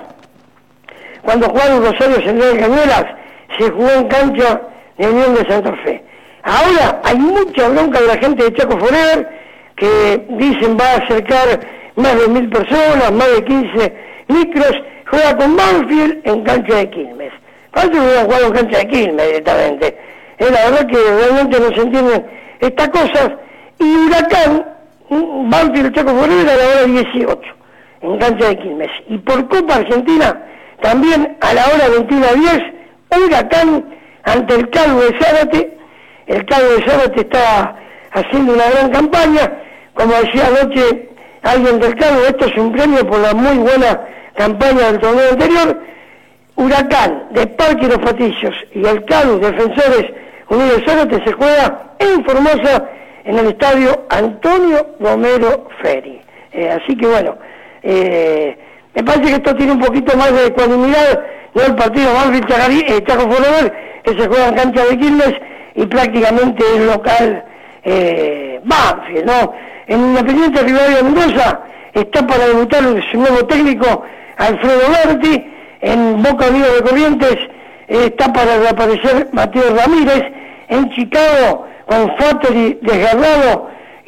cuando jugaron Rosario Central Cañuelas, se jugó en cancha de Unión de Santa Fe. Ahora hay mucha bronca de la gente de Chaco Forever, que dicen va a acercar más de mil personas, más de quince micros, juega con Banfield en cancha de Quilmes. Banfield hubiera jugado en cancha de Quilmes directamente. Eh, la verdad que realmente no se entienden estas cosas. Y Huracán, Banfield Chaco Forever a la hora dieciocho, en cancha de Quilmes. Y por Copa Argentina, también a la hora veintiuno a diez, Huracán ante el Calvo de Zárate. El Calvo de Zárate está haciendo una gran campaña. Como decía anoche alguien del Calvo, esto es un premio por la muy buena campaña del torneo anterior. Huracán de Parque Los Patillos y el Calvo, Defensores Unidos de Zárate, se juega en Formosa, en el estadio Antonio Romero Ferri. Eh, así que bueno, eh, me parece que esto tiene un poquito más de ecuanimidad, no el partido Banfield eh, Chaco Forever, que se juega en cancha de Quilmes y prácticamente es local eh, Banfield, ¿no? En Independiente Rivadavia de Mendoza está para debutar su nuevo técnico Alfredo Berti. En Boca Unidos de Corrientes eh, está para reaparecer Mateo Ramírez. En Chicago, con Fattori desgarrado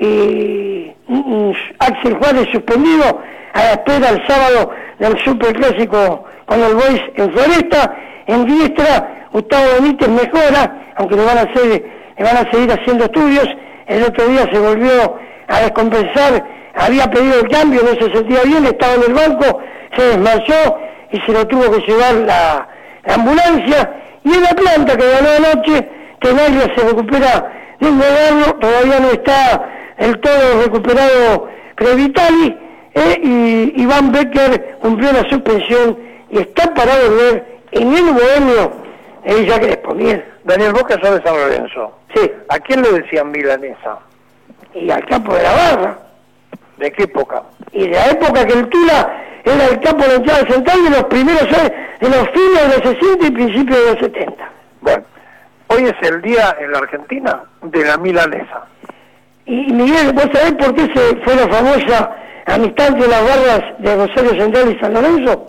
y mm, Axel Juárez suspendido, a la espera el sábado del Superclásico con el Boys en Floresta. En Diestra, Gustavo Benítez mejora, aunque le van a hacer, le van a seguir haciendo estudios. El otro día se volvió a descompensar, había pedido el cambio, no se sentía bien, estaba en el banco, se desmayó y se lo tuvo que llevar la, la ambulancia. Y en Atlanta, que ganó anoche, Tenaglia se recupera de un gobierno, todavía no está del todo recuperado Crevitali, eh, y Iván Becker cumplió la suspensión y está para volver en el Bohemio de Villa Crespo. Bien. Daniel, vos que sos de San Lorenzo. Sí. ¿A quién le decían milanesa? Y al capo de la barra. ¿De qué época? Y de la época que el Tula era el capo de la hinchada central de los primeros, de los fines de los sesenta y principios de los setenta. Bueno, hoy es el día en la Argentina de la milanesa. Y Miguel, ¿vos sabés por qué se fue la famosa amistad de las barras de Rosario Central y San Lorenzo?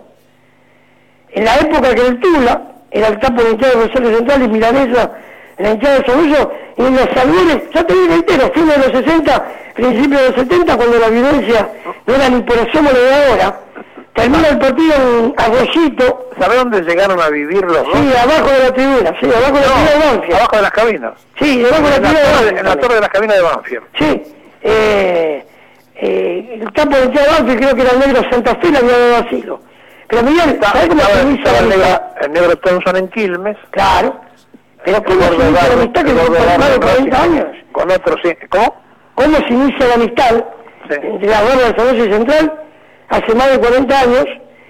En la época que el Tula era el capo de la hinchada de Rosario Central y milanesa en la hinchada de San Lorenzo, y en los albures, ya te digo entero, fines de los sesenta, principios de los setenta, cuando la violencia no era ni por asomo lo de ahora, termina el partido en Arroyito. ¿Sabés dónde llegaron a vivir los dos? Sí, abajo de la tribuna, sí, abajo de la no, tribuna de Banfield. Abajo de las cabinas. Sí, debajo de la tribuna de Banfield. En la torre de las cabinas de Banfield. Sí, eh, eh, el campo de hinchada de Banfield creo que era el negro Santa Fe, le había dado asilo. Pero Miguel, ¿sabés cómo se inicia la amistad? El negro Thompson en Quilmes. Claro. Pero ¿cómo se inicia la amistad que se por más de cuarenta años? Con otros, sí. ¿Cómo? ¿Cómo se inicia la amistad sí. entre la barra de San Lorenzo y Central? Hace más de cuarenta años,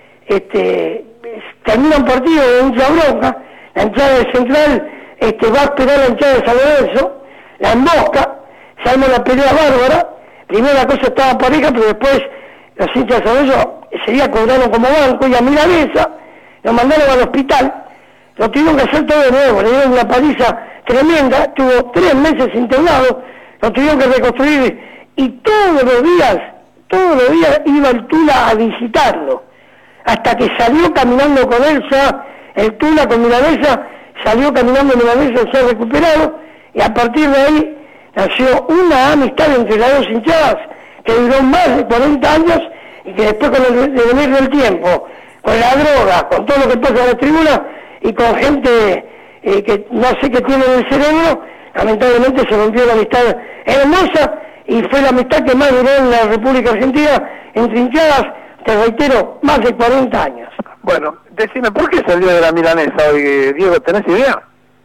este, termina un partido de mucha bronca, la hinchada de Central este, va a esperar a la hinchada de San Lorenzo, la embosca, se arma una pelea bárbara, primero la cosa estaba pareja, pero después los hinchas de San Lorenzo ese día cobraron como banco y a Milanesa lo mandaron al hospital, lo tuvieron que hacer todo de nuevo, le dieron una paliza tremenda, estuvo tres meses internado, lo tuvieron que reconstruir y todos los días, todos los días iba el Tula a visitarlo, hasta que salió caminando con él ya, el Tula con Milanesa, salió caminando Milanesa, se ha recuperado, y a partir de ahí nació una amistad entre las dos hinchadas, que duró más de cuarenta años, y que después con el devenir del tiempo, con la droga, con todo lo que pasa en la tribuna, y con gente eh, que no sé qué tiene en el cerebro, lamentablemente se rompió la amistad hermosa, y fue la amistad que más duró en la República Argentina, entre hinchadas, te reitero, más de cuarenta años. Bueno, decime, ¿por qué salió de la milanesa hoy, Diego? ¿Tenés idea?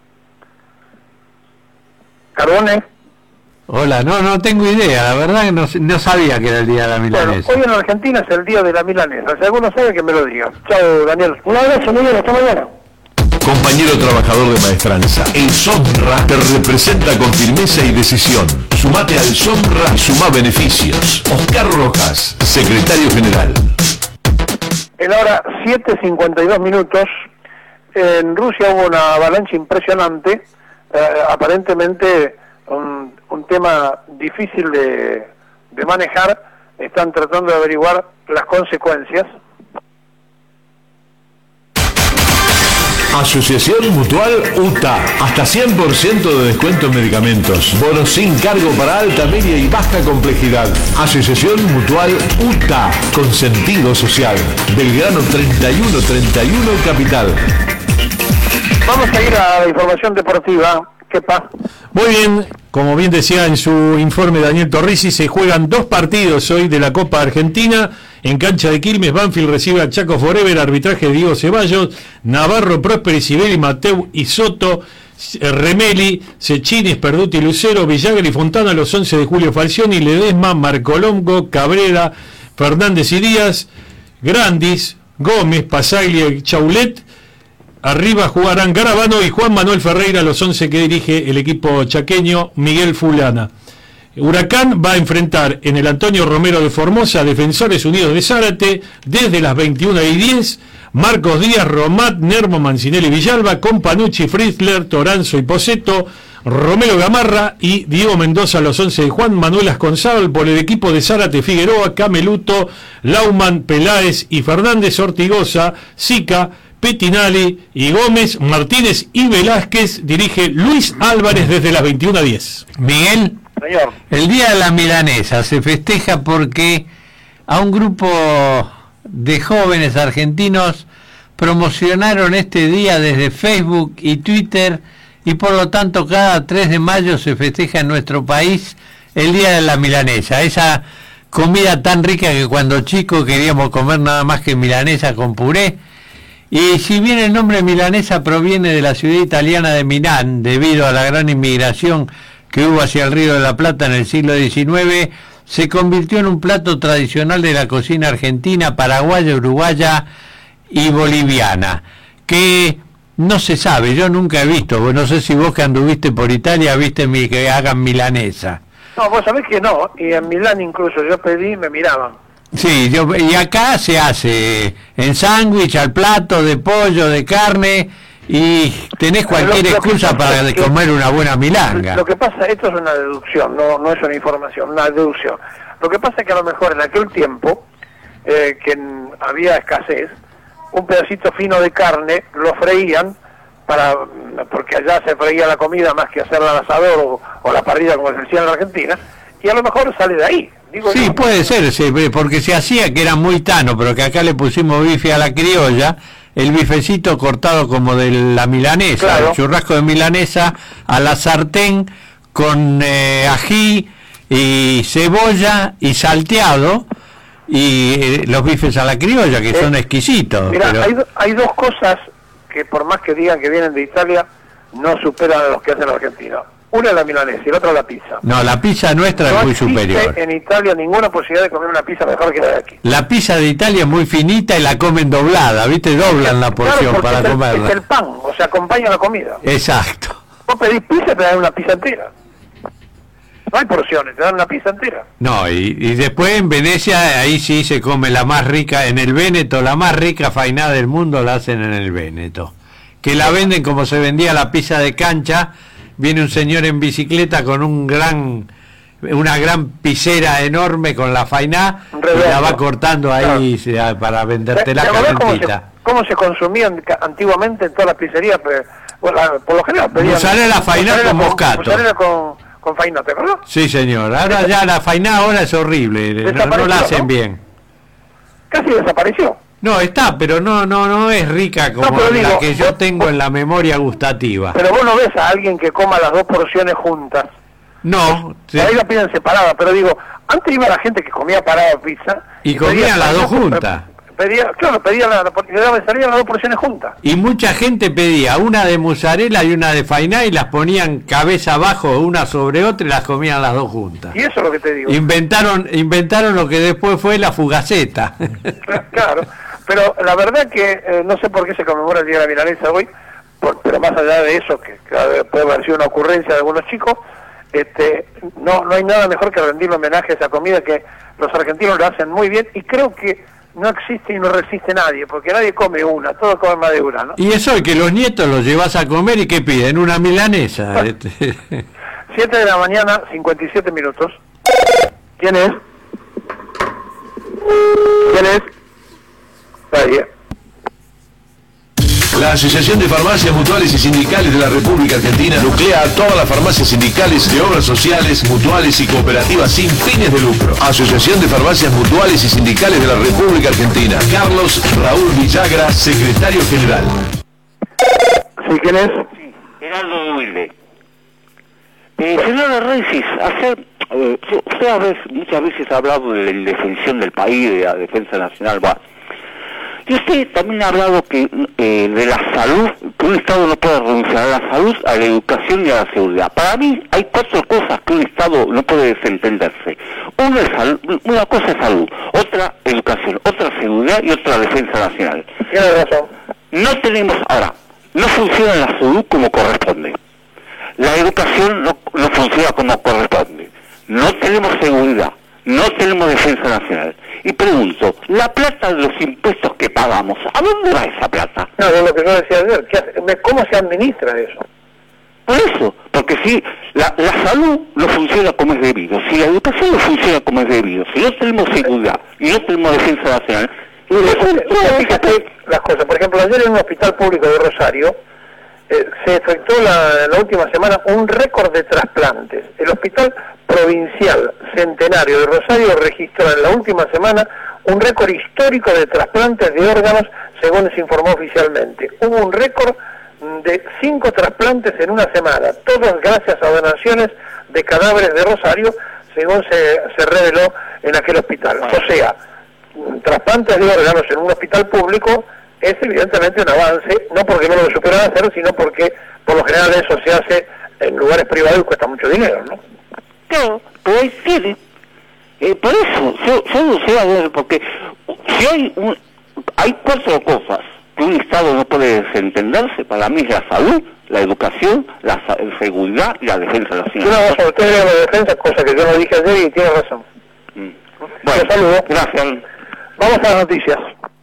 ¿Carbone? Hola, no, no tengo idea, la verdad que no, no sabía que era el día de la milanesa. Bueno, hoy en Argentina es el día de la milanesa, si alguno sabe que me lo diga. Chao, Daniel. Un abrazo, Miguel, hasta mañana. Compañero trabajador de Maestranza, el SOMRA te representa con firmeza y decisión. Sumate al SOMRA y suma beneficios. Oscar Rojas, secretario general. En hora siete cincuenta y dos minutos, en Rusia hubo una avalancha impresionante, eh, aparentemente un, un tema difícil de, de manejar, están tratando de averiguar las consecuencias. Asociación Mutual U T A, hasta cien por ciento de descuento en medicamentos, bonos sin cargo para alta, media y baja complejidad. Asociación Mutual U T A, con sentido social. Belgrano treinta y uno treinta y uno Capital. Vamos a ir a la información deportiva, ¿Qué pasa? Muy bien, como bien decía en su informe Daniel Torrisi, se juegan dos partidos hoy de la Copa Argentina. En cancha de Quilmes, Banfield recibe a Chaco Forever, arbitraje de Diego Ceballos, Navarro, Próspero, Sibeli, Mateu y Soto, Remeli, Sechines, Perduti, Lucero, Villagra y Fontana, los once de Julio Falcioni, Ledesma, Marcolongo, Cabrera, Fernández y Díaz, Grandis, Gómez, Pasaglia y Chaulet. Arriba jugarán Garabano y Juan Manuel Ferreira, los once que dirige el equipo chaqueño, Miguel Fulana. Huracán va a enfrentar en el Antonio Romero de Formosa a Defensores Unidos de Zárate desde las veintiuna y diez. Marcos Díaz, Romat, Nermo, Mancinelli, Villalba, con Panucci, Fritzler, Toranzo y Poseto, Romero Gamarra y Diego Mendoza, los once de Juan Manuel Asconzábal. Por el equipo de Zárate, Figueroa, Cameluto, Lauman, Peláez y Fernández, Ortigosa, Sica, Petinali y Gómez, Martínez y Velázquez. Dirige Luis Álvarez desde las veintiuna a diez. Miguel, señor. El Día de la Milanesa se festeja porque a un grupo de jóvenes argentinos promocionaron este día desde Facebook y Twitter, y por lo tanto cada tres de mayo se festeja en nuestro país el Día de la Milanesa, esa comida tan rica que cuando chicos queríamos comer nada más que milanesa con puré. Y si bien el nombre milanesa proviene de la ciudad italiana de Milán, debido a la gran inmigración que hubo hacia el Río de la Plata en el siglo diecinueve, se convirtió en un plato tradicional de la cocina argentina, paraguaya, uruguaya y boliviana, que no se sabe, yo nunca he visto, no sé si vos que anduviste por Italia viste mi, que hagan milanesa. No, vos sabés que no, y en Milán incluso yo pedí y me miraban. Sí, yo, y acá se hace en sándwich, al plato, de pollo, de carne, y tenés cualquier lo, lo excusa para es, comer una buena milanga. Lo que pasa, esto es una deducción, no, no es una información, una deducción. Lo que pasa es que a lo mejor en aquel tiempo, eh, que en, había escasez, un pedacito fino de carne lo freían, para porque allá se freía la comida más que hacerla al asador o, o la parrilla como se decía en la Argentina, y a lo mejor sale de ahí. Digo sí, yo. Puede ser, sí, porque se hacía que era muy tano, pero que acá le pusimos bife a la criolla, el bifecito cortado como de la milanesa, claro. El churrasco de milanesa a la sartén con eh, ají y cebolla y salteado, y eh, los bifes a la criolla, que eh, son exquisitos. Mira, pero... hay, hay dos cosas que por más que digan que vienen de Italia, no superan a los que hacen en Argentina. Una es la milanesa y la otra la pizza. No, la pizza nuestra no es muy superior. En Italia ninguna posibilidad de comer una pizza mejor que la de aquí. La pizza de Italia es muy finita y la comen doblada, ¿viste? Doblan la porción claro, para es el, comerla. Es el pan, o sea, acompaña la comida. Exacto. Vos pedís pizza y te dan una pizza entera. No hay porciones, te dan una pizza entera. No, y, y después en Venecia, ahí sí se come la más rica, en el Véneto, la más rica fainada del mundo la hacen en el Véneto. Que la venden como se vendía la pizza de cancha. Viene un señor en bicicleta con un gran, una gran piscera enorme con la fainá y la va cortando ahí, claro, para venderte la calentita. ¿Cómo se, cómo se consumían antiguamente en todas las pizzerías? Pero, bueno, por lo general pedían... Mozzarella fainá con moscato. Mozzarella con, con fainá, ¿te acuerdas? Sí, señor. Ahora ya la fainá ahora es horrible, no, no la hacen ¿no? bien. Casi desapareció. No, está, pero no no no es rica como no, la digo, que yo tengo en la memoria gustativa. Pero vos no ves a alguien que coma las dos porciones juntas. No. Sí. Ahí la piden separada, pero digo, antes iba la gente que comía parada pizza. Y, y comían las dos juntas. Pedía, claro, pedía la, la, salían las dos porciones juntas. Y mucha gente pedía una de mozzarella y una de fainá y las ponían cabeza abajo una sobre otra y las comían las dos juntas. Y eso es lo que te digo. Inventaron, inventaron lo que después fue la fugaceta. Claro. Pero la verdad que eh, no sé por qué se conmemora el Día de la Milanesa hoy, por, pero más allá de eso, que, que puede haber sido una ocurrencia de algunos chicos, este, no no hay nada mejor que rendirle homenaje a esa comida, que los argentinos lo hacen muy bien, y creo que no existe y no resiste nadie, porque nadie come una, todos comen más de una, ¿no? Y eso es que los nietos los llevas a comer y ¿qué piden? Una milanesa. siete de la mañana, cincuenta y siete minutos. ¿Quién es? ¿Quién es? Nadie. La Asociación de Farmacias Mutuales y Sindicales de la República Argentina nuclea a todas las farmacias sindicales de obras sociales, mutuales y cooperativas sin fines de lucro. Asociación de Farmacias Mutuales y Sindicales de la República Argentina. Carlos Raúl Villagra, secretario general. ¿Sí, quién es? Sí, Gerardo Duilde. Ahora, Rensis, hacer, eh, usted a veces, muchas veces ha hablado de la indefensión del país, de la defensa nacional, va. Y usted también ha hablado que eh, de la salud, que un Estado no puede renunciar a la salud, a la educación y a la seguridad. Para mí hay cuatro cosas que un Estado no puede desentenderse. Una, es salud, una cosa es salud, otra educación, otra seguridad y otra defensa nacional. Tiene razón. No tenemos, ahora, no funciona la salud como corresponde. La educación no, no funciona como corresponde. No tenemos seguridad, no tenemos defensa nacional. Y pregunto, la plata de los impuestos que pagamos, ¿a dónde va esa plata? No, es lo que yo decía ayer, ¿qué hace? ¿Cómo se administra eso? Por eso, porque si la, la salud no funciona como es debido, si la educación no funciona como es debido, si no tenemos seguridad y no tenemos defensa nacional, y después, no, fíjate las cosas. Por ejemplo, ayer en un hospital público de Rosario eh, se efectuó la, la última semana un récord de trasplantes. El Hospital Provincial Centenario de Rosario registró en la última semana un récord histórico de trasplantes de órganos, según se informó oficialmente. Hubo un récord de cinco trasplantes en una semana, todos gracias a donaciones de cadáveres de Rosario, según se, se reveló en aquel hospital. O sea, trasplantes de órganos en un hospital público es evidentemente un avance, no porque no lo supieran hacer, sino porque por lo general eso se hace en lugares privados y cuesta mucho dinero, ¿no? Claro, pues tiene. Eh, por eso, yo, yo no sé a ver, porque si hay un, hay cuatro cosas que un Estado no puede desentenderse, para mí es la salud, la educación, la seguridad y la defensa nacional. Tiene razón, usted dice la defensa, cosa que yo no dije ayer y tiene razón. Mm. Bueno, saludos. Gracias. Vamos a las noticias.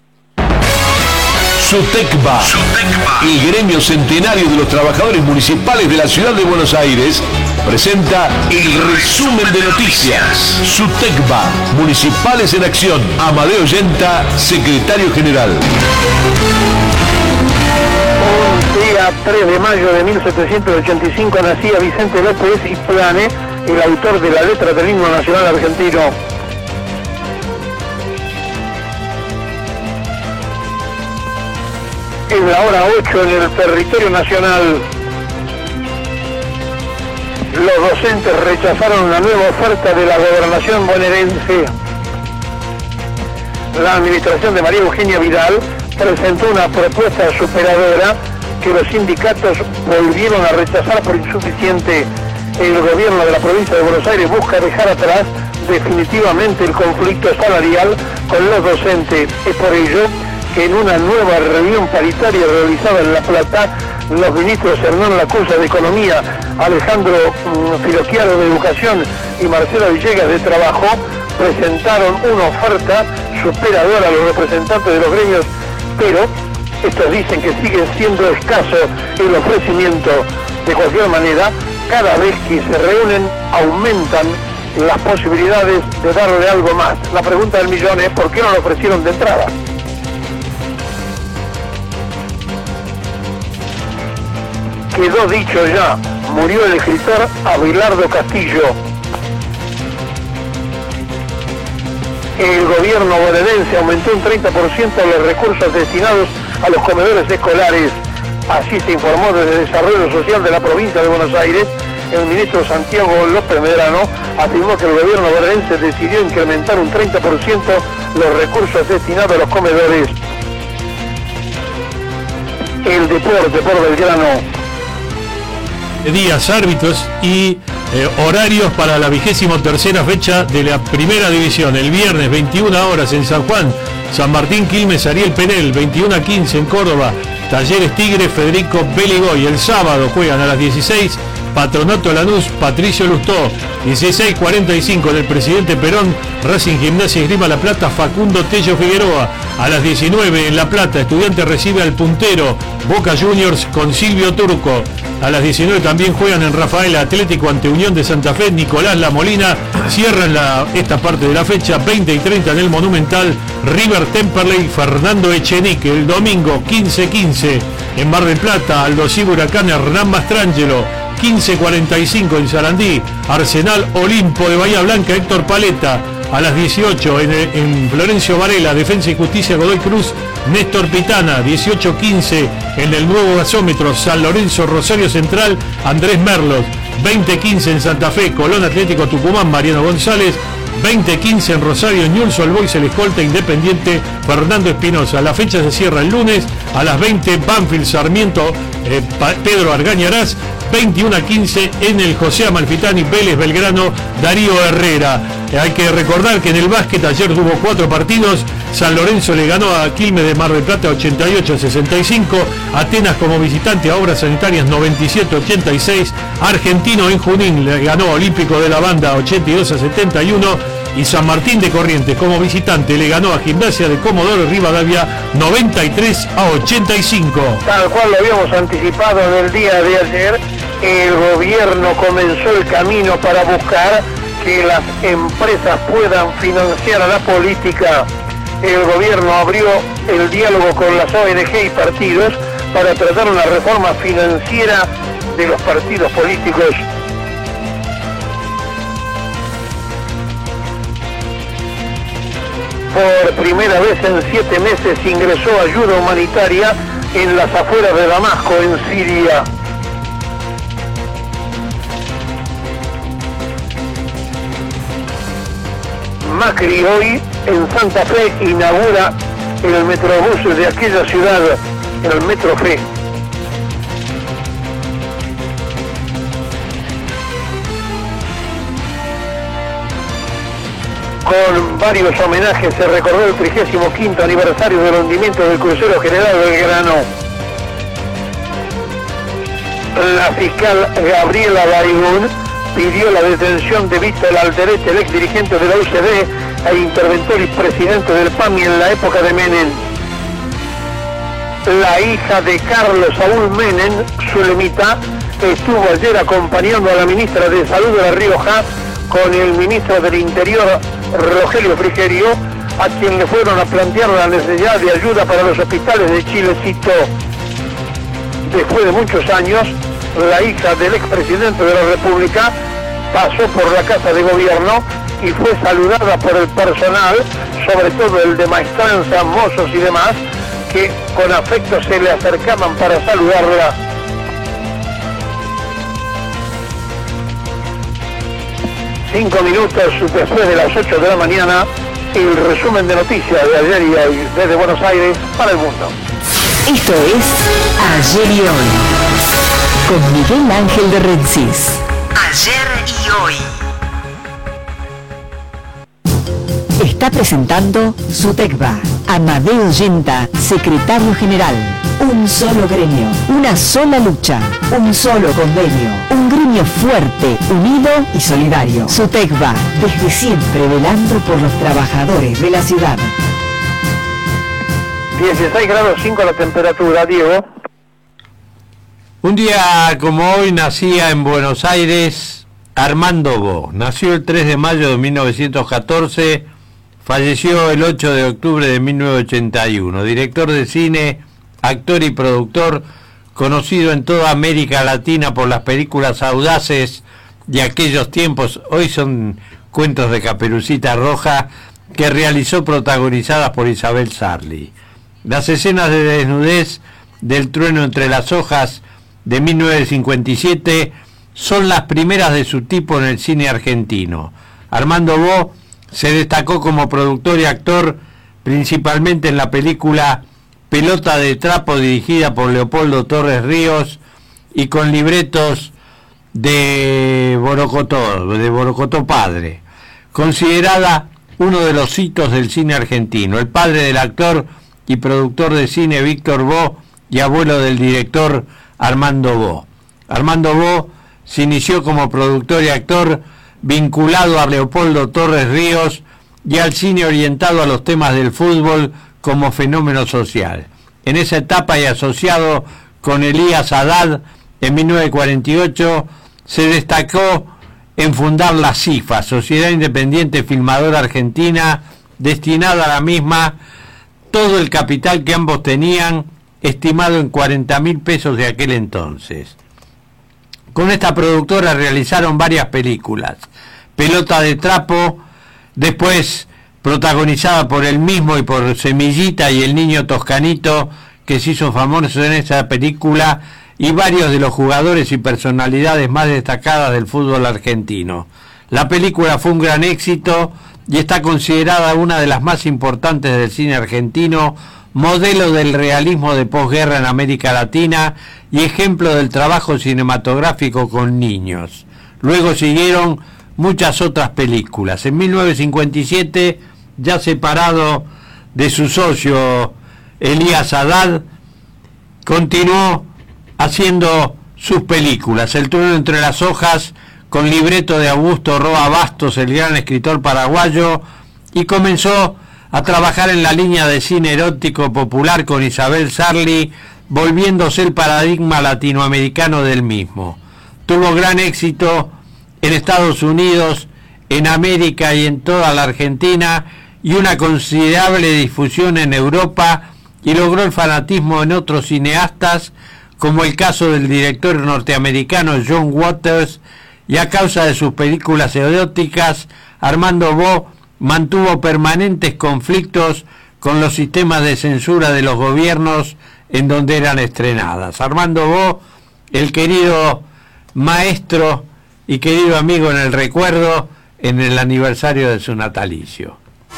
SUTECBA, el gremio centenario de los trabajadores municipales de la ciudad de Buenos Aires, presenta el resumen de noticias. SUTECBA, Municipales en Acción. Amadeo Yenta, secretario general. Un día tres de mayo de mil setecientos ochenta y cinco nacía Vicente López Isplane, el autor de la letra del himno nacional argentino. En la hora ocho en el territorio nacional, los docentes rechazaron la nueva oferta de la gobernación bonaerense. La administración de María Eugenia Vidal presentó una propuesta superadora que los sindicatos volvieron a rechazar por insuficiente. El gobierno de la provincia de Buenos Aires busca dejar atrás definitivamente el conflicto salarial con los docentes. Es por ello que en una nueva reunión paritaria realizada en La Plata, los ministros Hernán Lacuza de Economía, Alejandro um, Filoquiaro de Educación y Marcela Villegas de Trabajo presentaron una oferta superadora a los representantes de los gremios, pero estos dicen que sigue siendo escaso el ofrecimiento. De cualquier manera, cada vez que se reúnen aumentan las posibilidades de darle algo más. La pregunta del millón es ¿por qué no lo ofrecieron de entrada? Quedó dicho ya, murió el escritor Abelardo Castillo. El gobierno bonaerense aumentó un treinta por ciento los recursos destinados a los comedores escolares. Así se informó desde Desarrollo Social de la provincia de Buenos Aires. El ministro Santiago López Medrano afirmó que el gobierno bonaerense decidió incrementar un treinta por ciento los recursos destinados a los comedores. El deporte por Belgrano. Días, árbitros y eh, horarios para la vigésimo tercera fecha de la primera división. El viernes veintiuna horas en San Juan, San Martín, Quilmes, Ariel Penel. Veintiuno a quince en Córdoba, Talleres Tigre, Federico Beligoy. El sábado juegan a las dieciséis, Patronato Lanús, Patricio Lustó. dieciséis cuarenta y cinco en el Presidente Perón, Racing Gimnasia y Esgrima La Plata, Facundo Tello Figueroa. A las diecinueve en La Plata, Estudiante recibe al puntero Boca Juniors con Silvio Turco. A las diecinueve también juegan en Rafaela Atlético ante Unión de Santa Fe, Nicolás La Molina. Cierran la, esta parte de la fecha, veinte y treinta en el Monumental, River Temperley, Fernando Echenique. El domingo quince quince en Mar del Plata, Aldo Civi Huracán, Hernán Mastrangelo. quince cuarenta y cinco en Sarandí, Arsenal Olimpo de Bahía Blanca, Héctor Paleta. A las dieciocho en, en Florencio Varela, Defensa y Justicia Godoy Cruz, Néstor Pitana. Dieciocho quince en el nuevo gasómetro, San Lorenzo Rosario Central, Andrés Merlos. veinte quince en Santa Fe, Colón Atlético Tucumán, Mariano González. veinte quince en Rosario, Newell's Old Boys, el escolta Independiente, Fernando Espinosa. La fecha se cierra el lunes a las veinte, Banfield Sarmiento, eh, Pedro Argañarás. veintiuno a quince en el José Amalfitani, Vélez Belgrano, Darío Herrera. Eh, hay que recordar que en el básquet ayer hubo cuatro partidos. San Lorenzo le ganó a Quilmes de Mar del Plata ochenta y ocho a sesenta y cinco. Atenas como visitante a Obras Sanitarias noventa y siete a ochenta y seis. Argentino en Junín le ganó a Olímpico de la Banda ochenta y dos a setenta y uno. Y San Martín de Corrientes como visitante le ganó a Gimnasia de Comodoro Rivadavia noventa y tres a ochenta y cinco. Tal cual lo habíamos anticipado en el día de ayer, el gobierno comenzó el camino para buscar que las empresas puedan financiar a la política. El gobierno abrió el diálogo con las O N G y partidos para tratar una reforma financiera de los partidos políticos. Por primera vez en siete meses ingresó ayuda humanitaria en las afueras de Damasco, en Siria. Macri hoy en Santa Fe inaugura el metrobús de aquella ciudad, el Metro Fe. Con varios homenajes se recordó el trigésimo quinto aniversario del hundimiento del crucero General Belgrano. La fiscal Gabriela Baigún pidió la detención de Víctor Alterete, el ex dirigente de la U C D e interventor y presidente del P A M I en la época de Menem. La hija de Carlos Saúl Menem, Zulemita, estuvo ayer acompañando a la ministra de Salud de La Rioja con el ministro del Interior, Rogelio Frigerio, a quien le fueron a plantear la necesidad de ayuda para los hospitales de Chilecito. Después de muchos años, la hija del expresidente de la República pasó por la Casa de Gobierno y fue saludada por el personal, sobre todo el de maestranza, mozos y demás, que con afecto se le acercaban para saludarla. Cinco minutos después de las ocho de la mañana, el resumen de noticias de ayer y hoy desde Buenos Aires para el mundo. Esto es Ayer y Hoy, con Miguel Ángel de Rensis. Ayer y Hoy. Está presentando Sutecba. Amadeo Yenta, secretario general. Un solo gremio, una sola lucha, un solo convenio, un gremio fuerte, unido y solidario. Sutecba, desde siempre velando por los trabajadores de la ciudad. dieciséis grados cinco la temperatura, Diego. Un día como hoy nacía en Buenos Aires Armando Bo. Nació el tres de mayo de mil novecientos catorce, falleció el ocho de octubre de mil novecientos ochenta y uno. Director de cine, actor y productor, conocido en toda América Latina por las películas audaces de aquellos tiempos, hoy son cuentos de Caperucita Roja, que realizó protagonizadas por Isabel Sarli. Las escenas de desnudez del trueno entre las hojas de mil novecientos cincuenta y siete son las primeras de su tipo en el cine argentino. Armando Bo se destacó como productor y actor principalmente en la película Pelota de Trapo, dirigida por Leopoldo Torres Ríos y con libretos de Borocotó, de Borocotó padre, considerada uno de los hitos del cine argentino. El padre del actor y productor de cine Víctor Bo y abuelo del director Armando Bo. Armando Bo se inició como productor y actor vinculado a Leopoldo Torres Ríos y al cine orientado a los temas del fútbol como fenómeno social. En esa etapa y asociado con Elías Haddad en mil novecientos cuarenta y ocho, se destacó en fundar la CIFA, Sociedad Independiente Filmadora Argentina, destinada a la misma todo el capital que ambos tenían, estimado en cuarenta mil pesos de aquel entonces. Con esta productora realizaron varias películas. Pelota de Trapo, después protagonizada por él mismo y por Semillita y el niño Toscanito, que se hizo famoso en esa película, y varios de los jugadores y personalidades más destacadas del fútbol argentino. La película fue un gran éxito y está considerada una de las más importantes del cine argentino, modelo del realismo de posguerra en América Latina y ejemplo del trabajo cinematográfico con niños. Luego siguieron muchas otras películas. En mil novecientos cincuenta y siete, ya separado de su socio Elías Haddad, continuó haciendo sus películas. El túnel entre las hojas, con libreto de Augusto Roa Bastos, el gran escritor paraguayo, y comenzó a trabajar en la línea de cine erótico popular con Isabel Sarli, volviéndose el paradigma latinoamericano del mismo. Tuvo gran éxito en Estados Unidos, en América y en toda la Argentina, y una considerable difusión en Europa, y logró el fanatismo en otros cineastas, como el caso del director norteamericano John Waters, y a causa de sus películas eróticas, Armando Bo mantuvo permanentes conflictos con los sistemas de censura de los gobiernos en donde eran estrenadas. Armando Bo, el querido maestro y querido amigo en el recuerdo en el aniversario de su natalicio.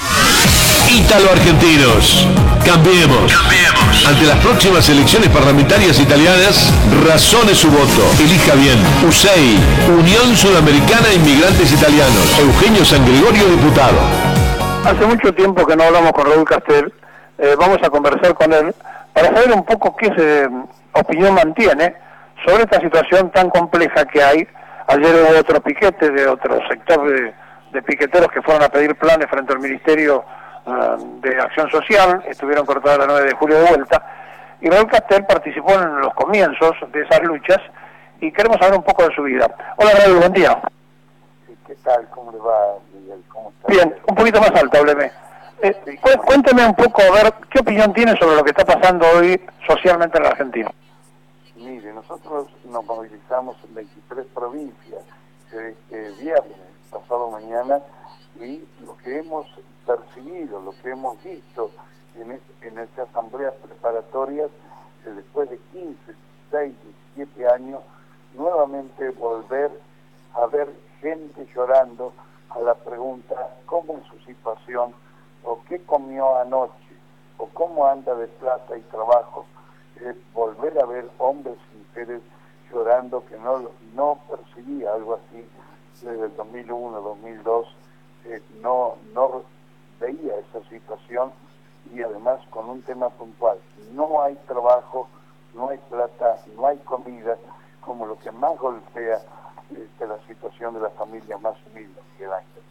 Ítalo-argentinos, cambiemos. cambiemos. Ante las próximas elecciones parlamentarias italianas, razone su voto. Elija bien. U S E I, Unión Sudamericana de Inmigrantes Italianos. Eugenio San Gregorio, diputado. Hace mucho tiempo que no hablamos con Raúl Castel. Eh, vamos a conversar con él para saber un poco qué se, opinión mantiene sobre esta situación tan compleja que hay. Ayer hubo otro piquete de otro sector de, de piqueteros que fueron a pedir planes frente al Ministerio uh, de Acción Social, estuvieron cortadas la nueve de julio de vuelta, y Raúl Castel participó en los comienzos de esas luchas, y queremos saber un poco de su vida. Hola Raúl, buen día. Sí, ¿qué tal? ¿Cómo le va, Miguel? ¿Cómo está? Bien, un poquito más alto, hábleme. Eh, sí. cu cuénteme un poco, a ver, ¿qué opinión tiene sobre lo que está pasando hoy socialmente en la Argentina? Mire, nosotros nos movilizamos en veintitrés provincias este viernes, pasado mañana, y lo que hemos percibido, lo que hemos visto en, es, en estas asambleas preparatorias, eh, después de quince, dieciséis, diecisiete años, nuevamente volver a ver gente llorando a la pregunta cómo es su situación, o qué comió anoche, o cómo anda de plata y trabajo. Eh, volver a ver hombres y mujeres llorando que no no percibía algo así desde el dos mil uno, dos mil dos, eh, no no veía esa situación, y además con un tema puntual: no hay trabajo, no hay plata, no hay comida, como lo que más golpea este, la situación de las familias más humildes que el Ángel.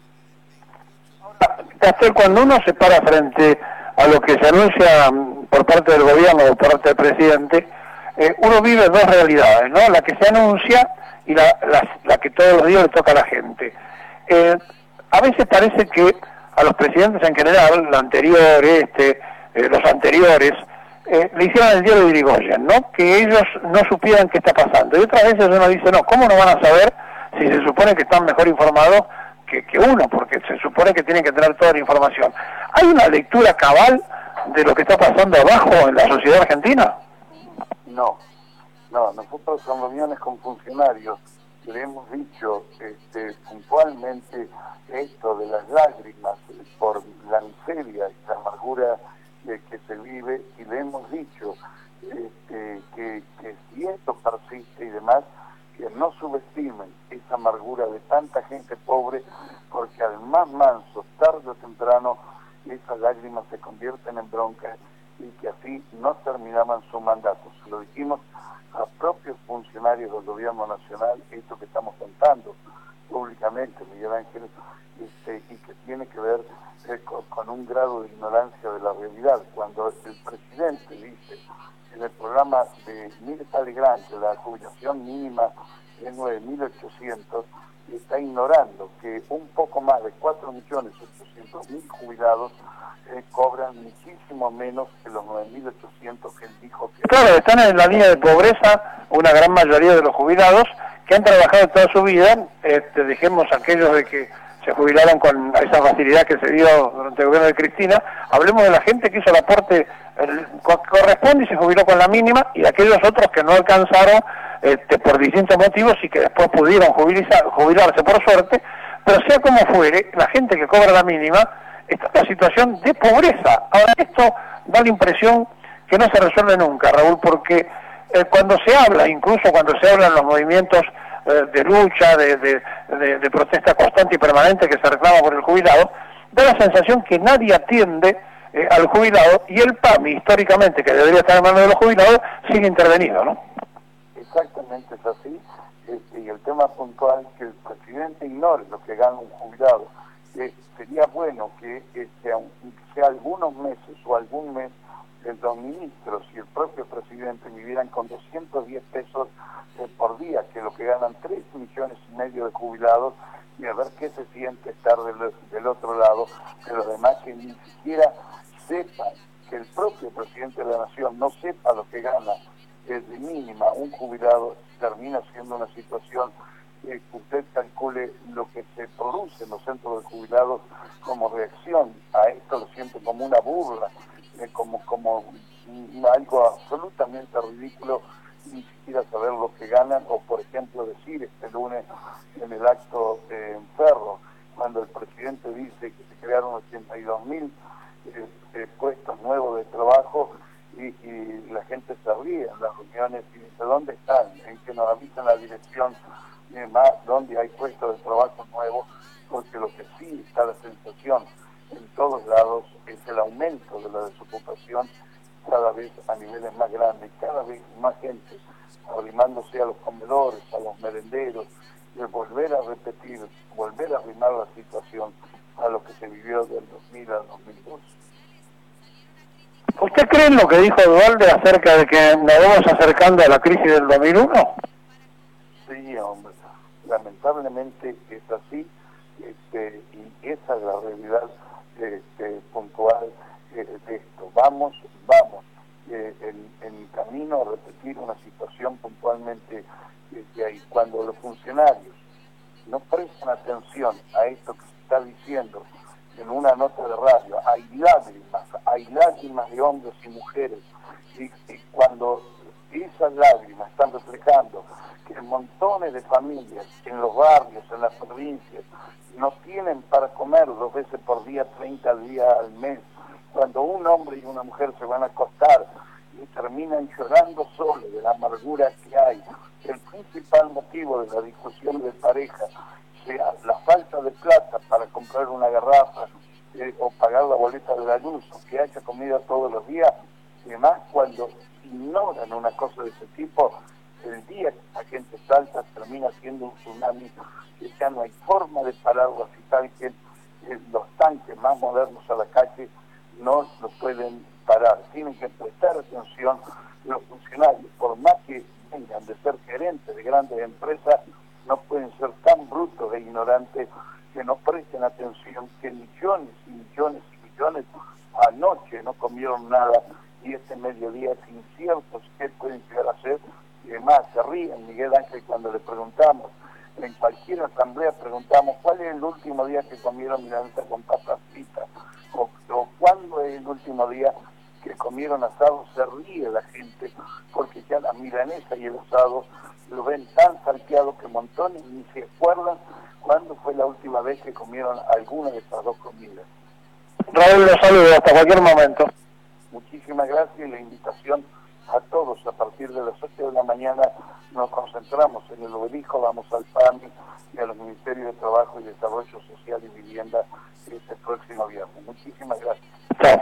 Castel, cuando uno se para frente a lo que se anuncia por parte del gobierno o por parte del presidente, eh, uno vive dos realidades, ¿no? La que se anuncia y la, la, la que todos los días le toca a la gente. Eh, a veces parece que a los presidentes en general, el anterior, este, eh, los anteriores, eh, le hicieron el diario de Irigoyen, ¿no? Que ellos no supieran qué está pasando. Y otras veces uno dice, no, ¿cómo no van a saber si se supone que están mejor informados que, que uno? Porque se supone que tienen que tener toda la información. ¿Hay una lectura cabal de lo que está pasando abajo en la sociedad argentina? No, no, nosotros en reuniones con funcionarios le hemos dicho este, puntualmente esto de las lágrimas por la miseria y la amargura de que se vive, y le hemos dicho este, que, que si esto persiste y demás, que no subestimen esa amargura de tanta gente pobre, porque al más manso, tarde o temprano, esas lágrimas se convierten en broncas, y que así no terminaban su mandato. Se lo dijimos a propios funcionarios del gobierno nacional, esto que estamos contando públicamente, Miguel Ángel, este, y que tiene que ver eh, con, con un grado de ignorancia de la realidad. Cuando el presidente dice en el programa de Mirta Legrand que la jubilación mínima es nueve mil ochocientos, está ignorando que un poco más de cuatro millones ochocientos mil jubilados eh, cobran muchísimo menos que los nueve mil ochocientos que él dijo que... Claro, están en la línea de pobreza una gran mayoría de los jubilados que han trabajado toda su vida. Este, dejemos aquellos de que se jubilaron con esa facilidad que se dio durante el gobierno de Cristina. Hablemos de la gente que hizo el aporte el, co corresponde y se jubiló con la mínima, y aquellos otros que no alcanzaron este, por distintos motivos y que después pudieron jubilizar, jubilarse por suerte, pero sea como fuere, la gente que cobra la mínima está en una situación de pobreza. Ahora, esto da la impresión que no se resuelve nunca, Raúl, porque eh, cuando se habla, incluso cuando se hablan los movimientos eh, de lucha, de, de, de, de protesta constante y permanente que se reclama por el jubilado, da la sensación que nadie atiende eh, al jubilado, y el P A M I, históricamente, que debería estar en manos de los jubilados, sigue intervenido, ¿no? Exactamente es así, este, y el tema puntual que el presidente ignore lo que gana un jubilado. Eh, sería bueno que este, aunque sea algunos meses o algún mes, los ministros y el propio presidente vivieran con doscientos diez pesos eh, por día, que es lo que ganan tres millones y medio de jubilados, y a ver qué se siente estar del, del otro lado, pero además que ni siquiera sepan, que el propio presidente de la nación no sepa lo que gana es de mínima un jubilado, termina siendo una situación eh, que usted calcule lo que se produce en los centros de jubilados como reacción a esto, lo siente como una burla, eh, como, como mm, algo absolutamente ridículo, ni siquiera saber lo que ganan, o por ejemplo decir este lunes en el acto eh, en Ferro, cuando el presidente dice que se crearon ochenta y dos mil eh, eh, puestos nuevos de trabajo, y, y la gente se ríe en las reuniones y dice, ¿dónde están? En que nos avisen la dirección y demás, ¿dónde hay puestos de trabajo nuevos? Porque lo que sí está la sensación en todos lados es el aumento de la desocupación cada vez a niveles más grandes, cada vez más gente arrimándose a los comedores, a los merenderos, de volver a repetir, volver a arrimar la situación a lo que se vivió del dos mil al dos mil dos. ¿Usted cree en lo que dijo Dualde acerca de que nos vamos acercando a la crisis del dos mil uno? Sí, hombre, lamentablemente es así, este, y esa es la realidad este, puntual eh, de esto. Vamos, vamos, eh, en, en camino a repetir una situación puntualmente eh, que hay. Cuando los funcionarios no prestan atención a esto que se está diciendo en una nota de radio, hay lágrimas, hay lágrimas de hombres y mujeres, y, y cuando esas lágrimas están reflejando que montones de familias en los barrios, en las provincias, no tienen para comer dos veces por día, treinta días al mes, cuando un hombre y una mujer se van a acostar y terminan llorando solo de la amargura que hay, el principal motivo de la discusión de pareja sea la falta de plata para comprar una garrafa eh, o pagar la boleta de la luz, o que haya comida todos los días, y además cuando ignoran una cosa de ese tipo, el día que la gente salta termina siendo un tsunami que ya no hay forma de pararlo, así tal que eh, los tanques más modernos a la calle no lo pueden parar. Tienen que prestar atención los funcionarios, por más que vengan de ser gerentes de grandes empresas, no pueden ser tan brutos e ignorantes que no presten atención que millones y millones y millones anoche no comieron nada, y este mediodía es incierto qué pueden llegar a hacer. Y además se ríen, Miguel Ángel, cuando le preguntamos, en cualquier asamblea preguntamos cuál es el último día que comieron milanesa con papas fritas, o, o cuándo es el último día que comieron asado. Se ríe la gente, porque ya la milanesa y el asado lo ven tan salteado que montones ni se acuerdan cuándo fue la última vez que comieron alguna de estas dos comidas. Raúl, los saludo hasta cualquier momento. Muchísimas gracias, y la invitación a todos. A partir de las ocho de la mañana nos concentramos en el obelisco, vamos al P A M I y a los Ministerios de Trabajo y Desarrollo Social y Vivienda este próximo viernes. Muchísimas gracias. Chao.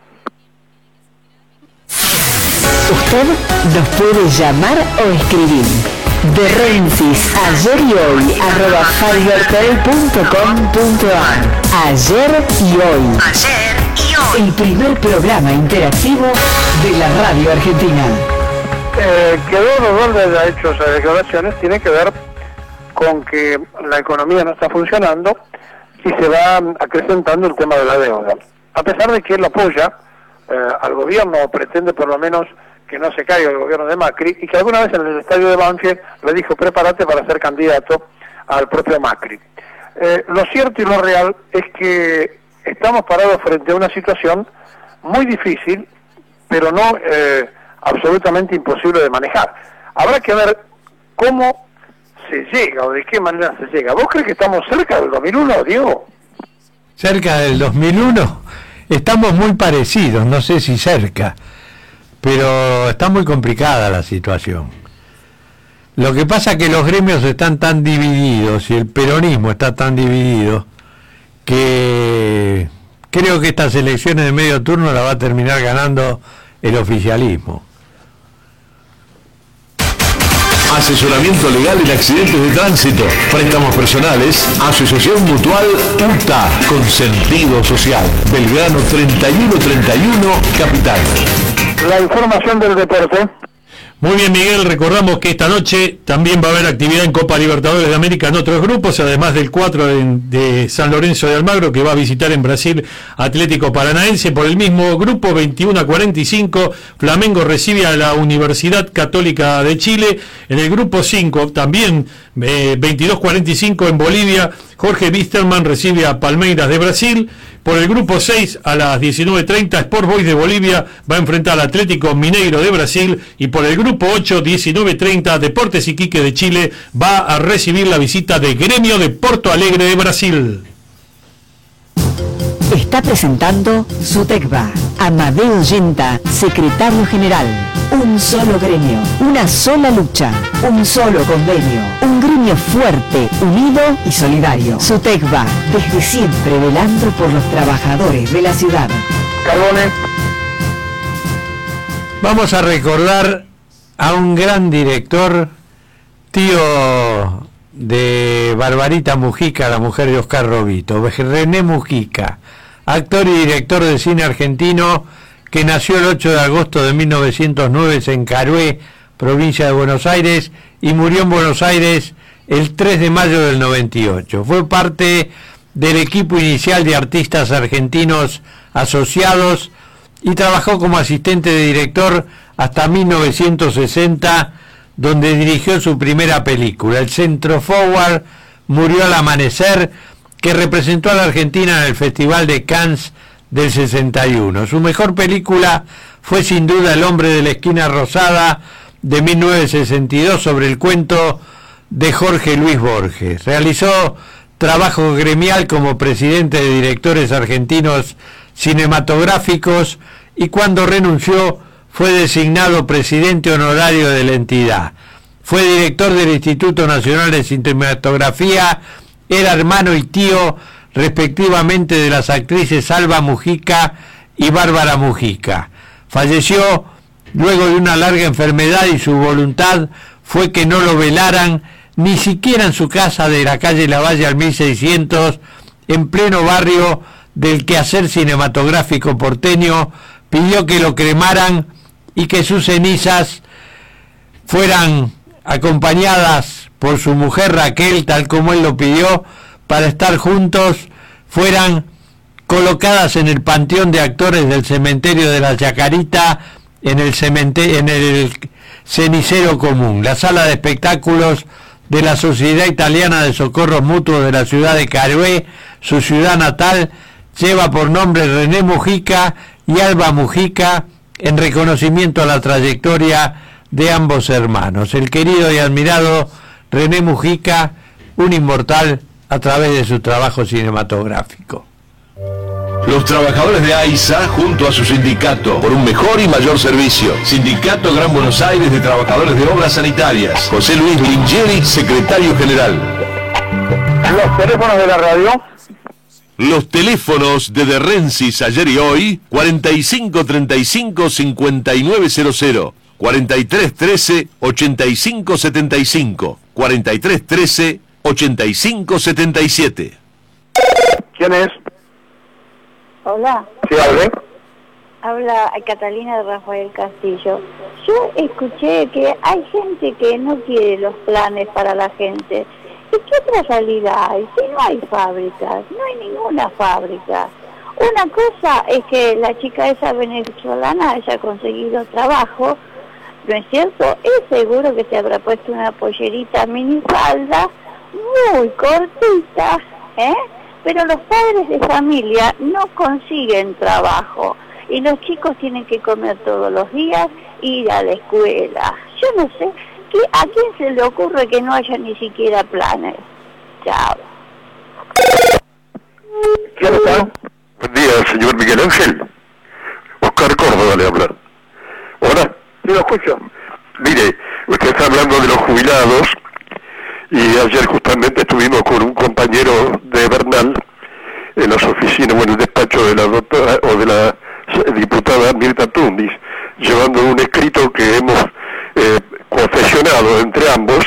Usted nos puede llamar o escribir. De Rensis, ayer y hoy, arroba fivertel punto com punto ar. Ayer y hoy. Ayer y hoy. El primer programa interactivo de la radio argentina. Eh, que Dualde ha hecho esas declaraciones tiene que ver con que la economía no está funcionando y se va acrecentando el tema de la deuda. A pesar de que él apoya eh, al gobierno, o pretende por lo menos que no se caiga el gobierno de Macri, y que alguna vez en el estadio de Banfield le dijo prepárate para ser candidato al propio Macri. Eh, lo cierto y lo real es que estamos parados frente a una situación muy difícil, pero no eh, absolutamente imposible de manejar. Habrá que ver cómo se llega o de qué manera se llega. ¿Vos crees que estamos cerca del dos mil uno, Diego? Cerca del dos mil uno, estamos muy parecidos, no sé si cerca, pero está muy complicada la situación. Lo que pasa es que los gremios están tan divididos y el peronismo está tan dividido que creo que estas elecciones de medio turno la va a terminar ganando el oficialismo. Asesoramiento legal en accidentes de tránsito, préstamos personales, Asociación Mutual U T A, con sentido social. Belgrano treinta y uno treinta y uno, Capital. La información del deporte. Muy bien, Miguel, recordamos que esta noche también va a haber actividad en Copa Libertadores de América en otros grupos, además del cuatro de, de San Lorenzo de Almagro, que va a visitar en Brasil Atlético Paranaense. Por el mismo grupo, veintiuno a cuarenta y cinco, Flamengo recibe a la Universidad Católica de Chile. En el grupo cinco, también eh, veintidós a cuarenta y cinco en Bolivia, Jorge Wisterman recibe a Palmeiras de Brasil. Por el grupo seis, a las diecinueve treinta, Sport Boys de Bolivia va a enfrentar al Atlético Mineiro de Brasil. Y por el grupo ocho, diecinueve treinta, Deportes Iquique de Chile va a recibir la visita de Gremio de Porto Alegre de Brasil. Está presentando Sutecba. Amadeo Yenta, secretario general. Un solo gremio, una sola lucha, un solo convenio. Un gremio fuerte, unido y solidario. Sutecba, desde siempre velando por los trabajadores de la ciudad. Carbone. Vamos a recordar a un gran director, tío de Barbarita Mujica, la mujer de Oscar Robito, René Mujica, actor y director de cine argentino que nació el ocho de agosto de mil novecientos nueve en Carué, provincia de Buenos Aires, y murió en Buenos Aires el tres de mayo del noventa y ocho. Fue parte del equipo inicial de artistas argentinos asociados y trabajó como asistente de director hasta mil novecientos sesenta, donde dirigió su primera película, El Centro Forward, Murió al Amanecer, que representó a la Argentina en el Festival de Cannes del sesenta y uno. Su mejor película fue sin duda El Hombre de la Esquina Rosada, de mil novecientos sesenta y dos, sobre el cuento de Jorge Luis Borges. Realizó trabajo gremial como presidente de directores argentinos cinematográficos y cuando renunció fue designado presidente honorario de la entidad. Fue director del Instituto Nacional de Cinematografía, era hermano y tío respectivamente de las actrices Alba Mujica y Bárbara Mujica. Falleció luego de una larga enfermedad y su voluntad fue que no lo velaran ni siquiera en su casa de la calle Lavalle al mil seiscientos, en pleno barrio del quehacer cinematográfico porteño. Pidió que lo cremaran y que sus cenizas fueran acompañadas por su mujer Raquel, tal como él lo pidió, para estar juntos, fueran colocadas en el panteón de actores del cementerio de la Chacarita, en el, cementerio, en el cenicero común, la sala de espectáculos de la Sociedad Italiana de Socorros Mutuos de la ciudad de Carué, su ciudad natal, lleva por nombre René Mujica y Alba Mujica, en reconocimiento a la trayectoria de ambos hermanos. El querido y admirado René Mujica, un inmortal a través de su trabajo cinematográfico. Los trabajadores de AISA, junto a su sindicato, por un mejor y mayor servicio. Sindicato Gran Buenos Aires de Trabajadores de Obras Sanitarias. José Luis Lingeri, secretario general. Los teléfonos de la radio. Los teléfonos de Derrencis ayer y hoy, cuarenta y cinco treinta y cinco cincuenta y nueve cero cero, cuarenta y tres trece ochenta y cinco setenta y cinco, cuarenta y tres trece ochenta y cinco setenta y siete. ¿Quién es? Hola. ¿Sí, hable? Habla Catalina de Rafael Castillo. Yo escuché que hay gente que no quiere los planes para la gente. ¿Y qué otra salida hay? Si no hay fábricas, no hay ninguna fábrica. Una cosa es que la chica esa venezolana haya conseguido trabajo, ¿no es cierto? Es seguro que se habrá puesto una pollerita minifalda muy cortita, ¿eh? Pero los padres de familia no consiguen trabajo y los chicos tienen que comer todos los días, ir a la escuela. Yo no sé, ¿qué, ¿a quién se le ocurre que no haya ni siquiera planes? Chao. ¿Quién está? Buen día, señor Miguel Ángel. Oscar Córdoba le habla. Hola. Sí, lo escucho. Mire, usted está hablando de los jubilados y ayer justamente estuvimos con un compañero de Bernal en las oficinas, bueno, el despacho de la doctora o de la diputada Mirta Tundis, llevando un escrito que hemos eh, confeccionado entre ambos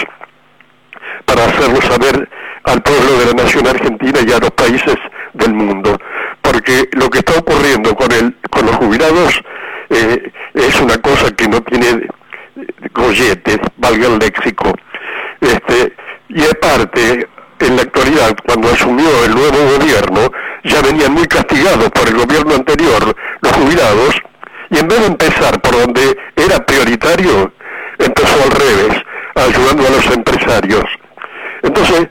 para hacerlo saber al pueblo de la nación argentina y a los países del mundo, porque lo que está ocurriendo con el con los jubilados eh, es una cosa que no tiene gollete, valga el léxico, este, y aparte, en la actualidad, cuando asumió el nuevo gobierno, ya venían muy castigados por el gobierno anterior los jubilados, y en vez de empezar por donde era prioritario, empezó al revés, ayudando a los empresarios. Entonces,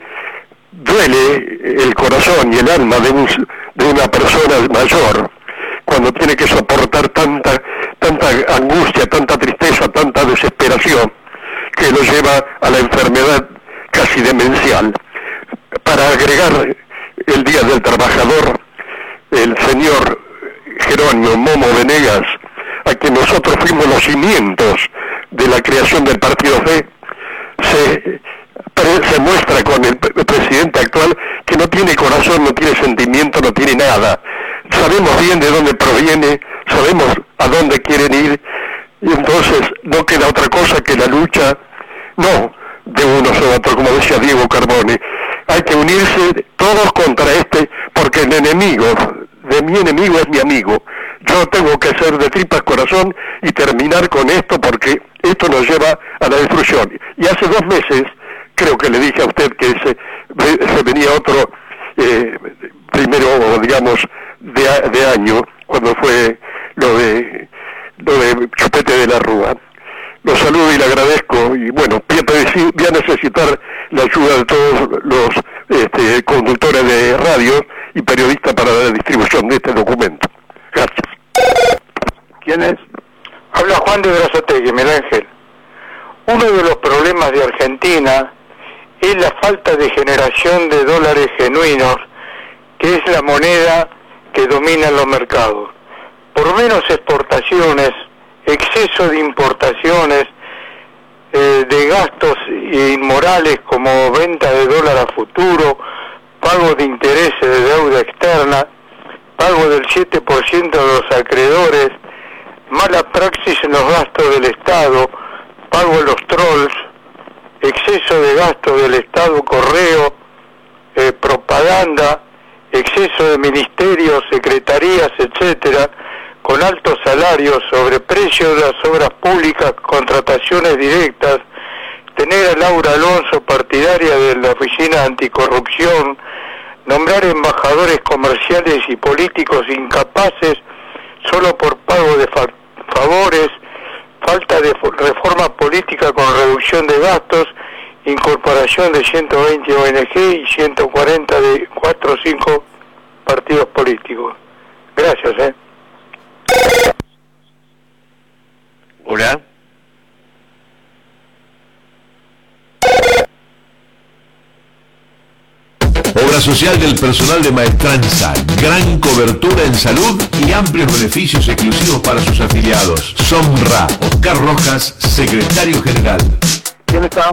duele el corazón y el alma de, un, de una persona mayor cuando tiene que soportar tanta, tanta angustia, tanta tristeza, tanta desesperación, que lo lleva a la enfermedad casi demencial. Para agregar el Día del Trabajador, el señor Jerónimo Momo Venegas, a quien nosotros fuimos los cimientos de la creación del Partido Fe, se, se muestra con el presidente actual que no tiene corazón, no tiene sentimiento, no tiene nada. Sabemos bien de dónde proviene, sabemos a dónde quieren ir, y entonces no queda otra cosa que la lucha, no de unos o otros, como decía Diego Carbone. Hay que unirse todos contra este, porque el enemigo de mi enemigo es mi amigo. Yo tengo que ser de tripas corazón y terminar con esto, porque esto nos lleva a la destrucción. Y hace dos meses, creo que le dije a usted que se, se venía otro, eh, primero, digamos, de, de año, cuando fue lo de, lo de Chupete de la Rúa. Lo saludo y le agradezco, y bueno, voy a necesitar la ayuda de todos los este, conductores de radio y periodistas para la distribución de este documento. Gracias. ¿Quién es? Habla Juan de Brazotegui, Miguel Ángel. Uno de los problemas de Argentina es la falta de generación de dólares genuinos, que es la moneda que domina los mercados. Por menos exportaciones, exceso de importaciones, eh, de gastos inmorales como venta de dólar a futuro, pago de intereses de deuda externa, pago del siete por ciento de los acreedores, mala praxis en los gastos del Estado, pago de los trolls, exceso de gastos del Estado, correo, eh, propaganda, exceso de ministerios, secretarías, etcétera, con altos salarios, sobreprecio de las obras públicas, contrataciones directas, tener a Laura Alonso partidaria de la Oficina Anticorrupción, nombrar embajadores comerciales y políticos incapaces solo por pago de fa favores, falta de reforma política con reducción de gastos, incorporación de ciento veinte O N G y ciento cuarenta de cuatro o cinco partidos políticos. Gracias, eh. Hola. Obra social del personal de Maestranza, gran cobertura en salud y amplios beneficios exclusivos para sus afiliados. Somra, Oscar Rojas, secretario general. ¿Quién está?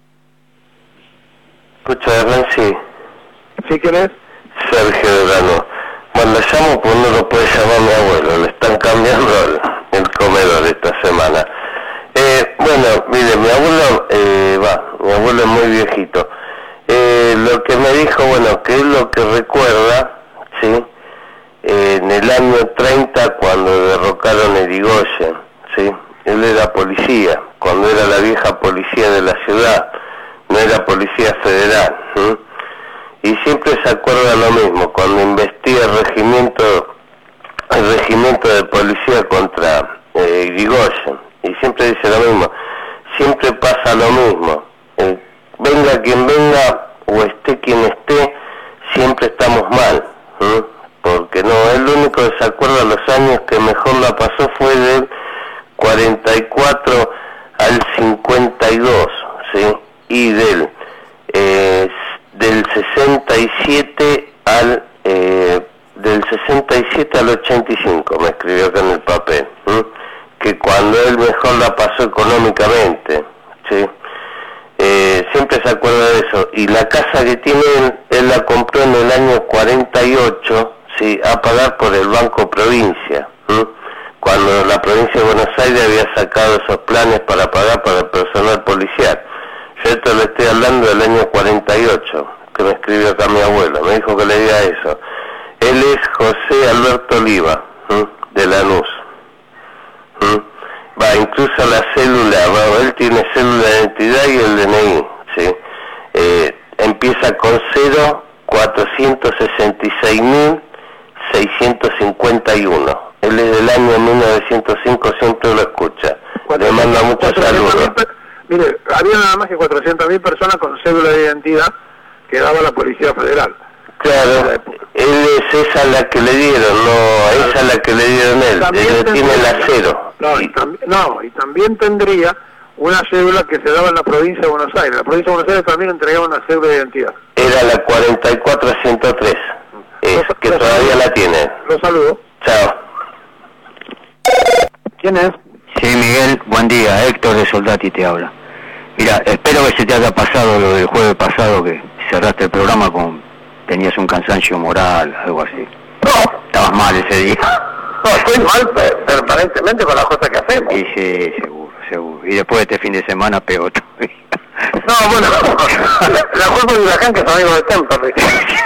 Escucha, Renzi. ¿Sí, quién es? Sergio Durano. Cuando llamo, pues no lo puede llamar mi abuelo, le están cambiando el, el comedor esta semana. Eh, bueno, mire, mi abuelo, eh, va, mi abuelo es muy viejito. Eh, lo que me dijo, bueno, que es lo que recuerda, ¿sí? Eh, en el año treinta, cuando derrocaron el Irigoyen, ¿sí? Él era policía, cuando era la vieja policía de la ciudad, no era policía federal, ¿sí? Y siempre se acuerda lo mismo, cuando investiga el regimiento, el regimiento de policía contra eh, Irigoyen, y siempre dice lo mismo, siempre pasa lo mismo, eh, venga quien venga o esté quien esté, siempre estamos mal, ¿eh? Porque no, es lo único que se acuerda los años que mejor sesenta y siete al eh, del sesenta y siete al ochenta y cinco, me escribió acá en el papel, ¿m? Que cuando él mejor la pasó económicamente, ¿sí? Eh, siempre se acuerda de eso. Y la casa que tiene él, él la compró en el año cuarenta y ocho, ¿sí? A pagar por el Banco Provincia, ¿m? Cuando la provincia de Buenos Aires había sacado esos planes para pagar para el personal policial. Yo esto le estoy hablando del año cuarenta y ocho, que me escribió acá mi abuelo, me dijo que le diga eso. Él es José Alberto Oliva, ¿m? De Lanús. ¿m? Va, incluso la célula, va, él tiene célula de identidad y el D N I, ¿sí? Eh, empieza con cero cuatrocientos sesenta y seis mil seiscientos cincuenta y uno. Él es del año mil novecientos cinco, siempre lo escucha. Le manda muchos saludos. Mire, había nada más que cuatrocientas mil personas con cédula de identidad que daba la Policía Federal. Claro, él es esa la que le dieron, no, esa la que le dieron él, él tiene la cero. No y, también, no, y también tendría una cédula que se daba en la provincia de Buenos Aires. La provincia de Buenos Aires también entregaba una cédula de identidad. Era la cuarenta y cuatro ciento tres, es, los, que los todavía saludo. La tiene. Los saludo. Chao. ¿Quién es? Sí, Miguel, buen día, Héctor de Soldati te habla. Mira, espero que se te haya pasado lo del jueves pasado, que cerraste el programa con... tenías un cansancio moral, algo así. No. Estabas mal ese día. No, estoy mal permanentemente con las cosas que hacemos. Y sí, seguro, seguro. Y después de este fin de semana peor todavía. No, bueno, la culpa de Huracán, que es amigo de Temperley.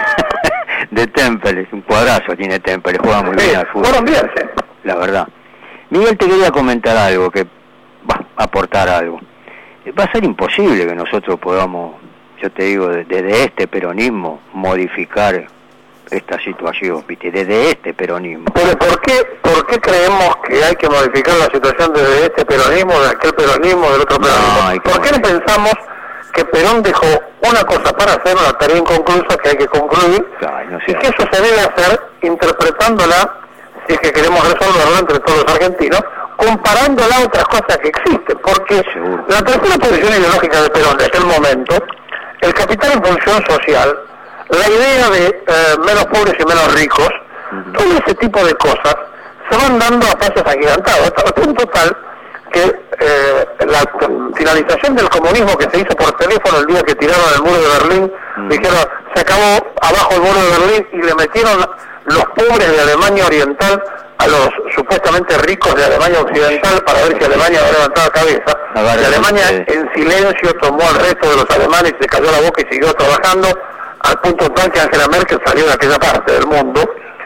De Temperley, un cuadrazo tiene Temperley, juega muy sí, bien al fútbol. Jugaron bien, sí. La verdad. Miguel, te quería comentar algo, que va a aportar algo. Va a ser imposible que nosotros podamos, yo te digo, desde este peronismo, modificar esta situación, ¿viste? Desde este peronismo. Pero ¿por qué, por qué creemos que hay que modificar la situación desde este peronismo, de aquel peronismo, del otro peronismo? No, ¿por qué no pensamos que Perón dejó una cosa para hacer, una tarea inconclusa que hay que concluir, Ay, no sé. y que eso se debe hacer interpretándola, si es que queremos resolverlo entre todos los argentinos, comparándola a otras cosas que existen? Porque Seguro. La tercera posición ideológica de Perón de aquel momento, el capital en función social, la idea de eh, menos pobres y menos ricos, uh-huh. todo ese tipo de cosas se van dando a pasos agigantados, hasta el punto tal que eh, la finalización del comunismo que se hizo por teléfono el día que tiraron el muro de Berlín, uh-huh. dijeron, se acabó abajo el muro de Berlín, y le metieron los pobres de Alemania Oriental a los supuestamente ricos de Alemania Occidental para ver si Alemania va a levantar la cabeza. Y Alemania en silencio tomó al resto de los alemanes, se cayó la boca y siguió trabajando, al punto tal que Angela Merkel salió de aquella parte del mundo.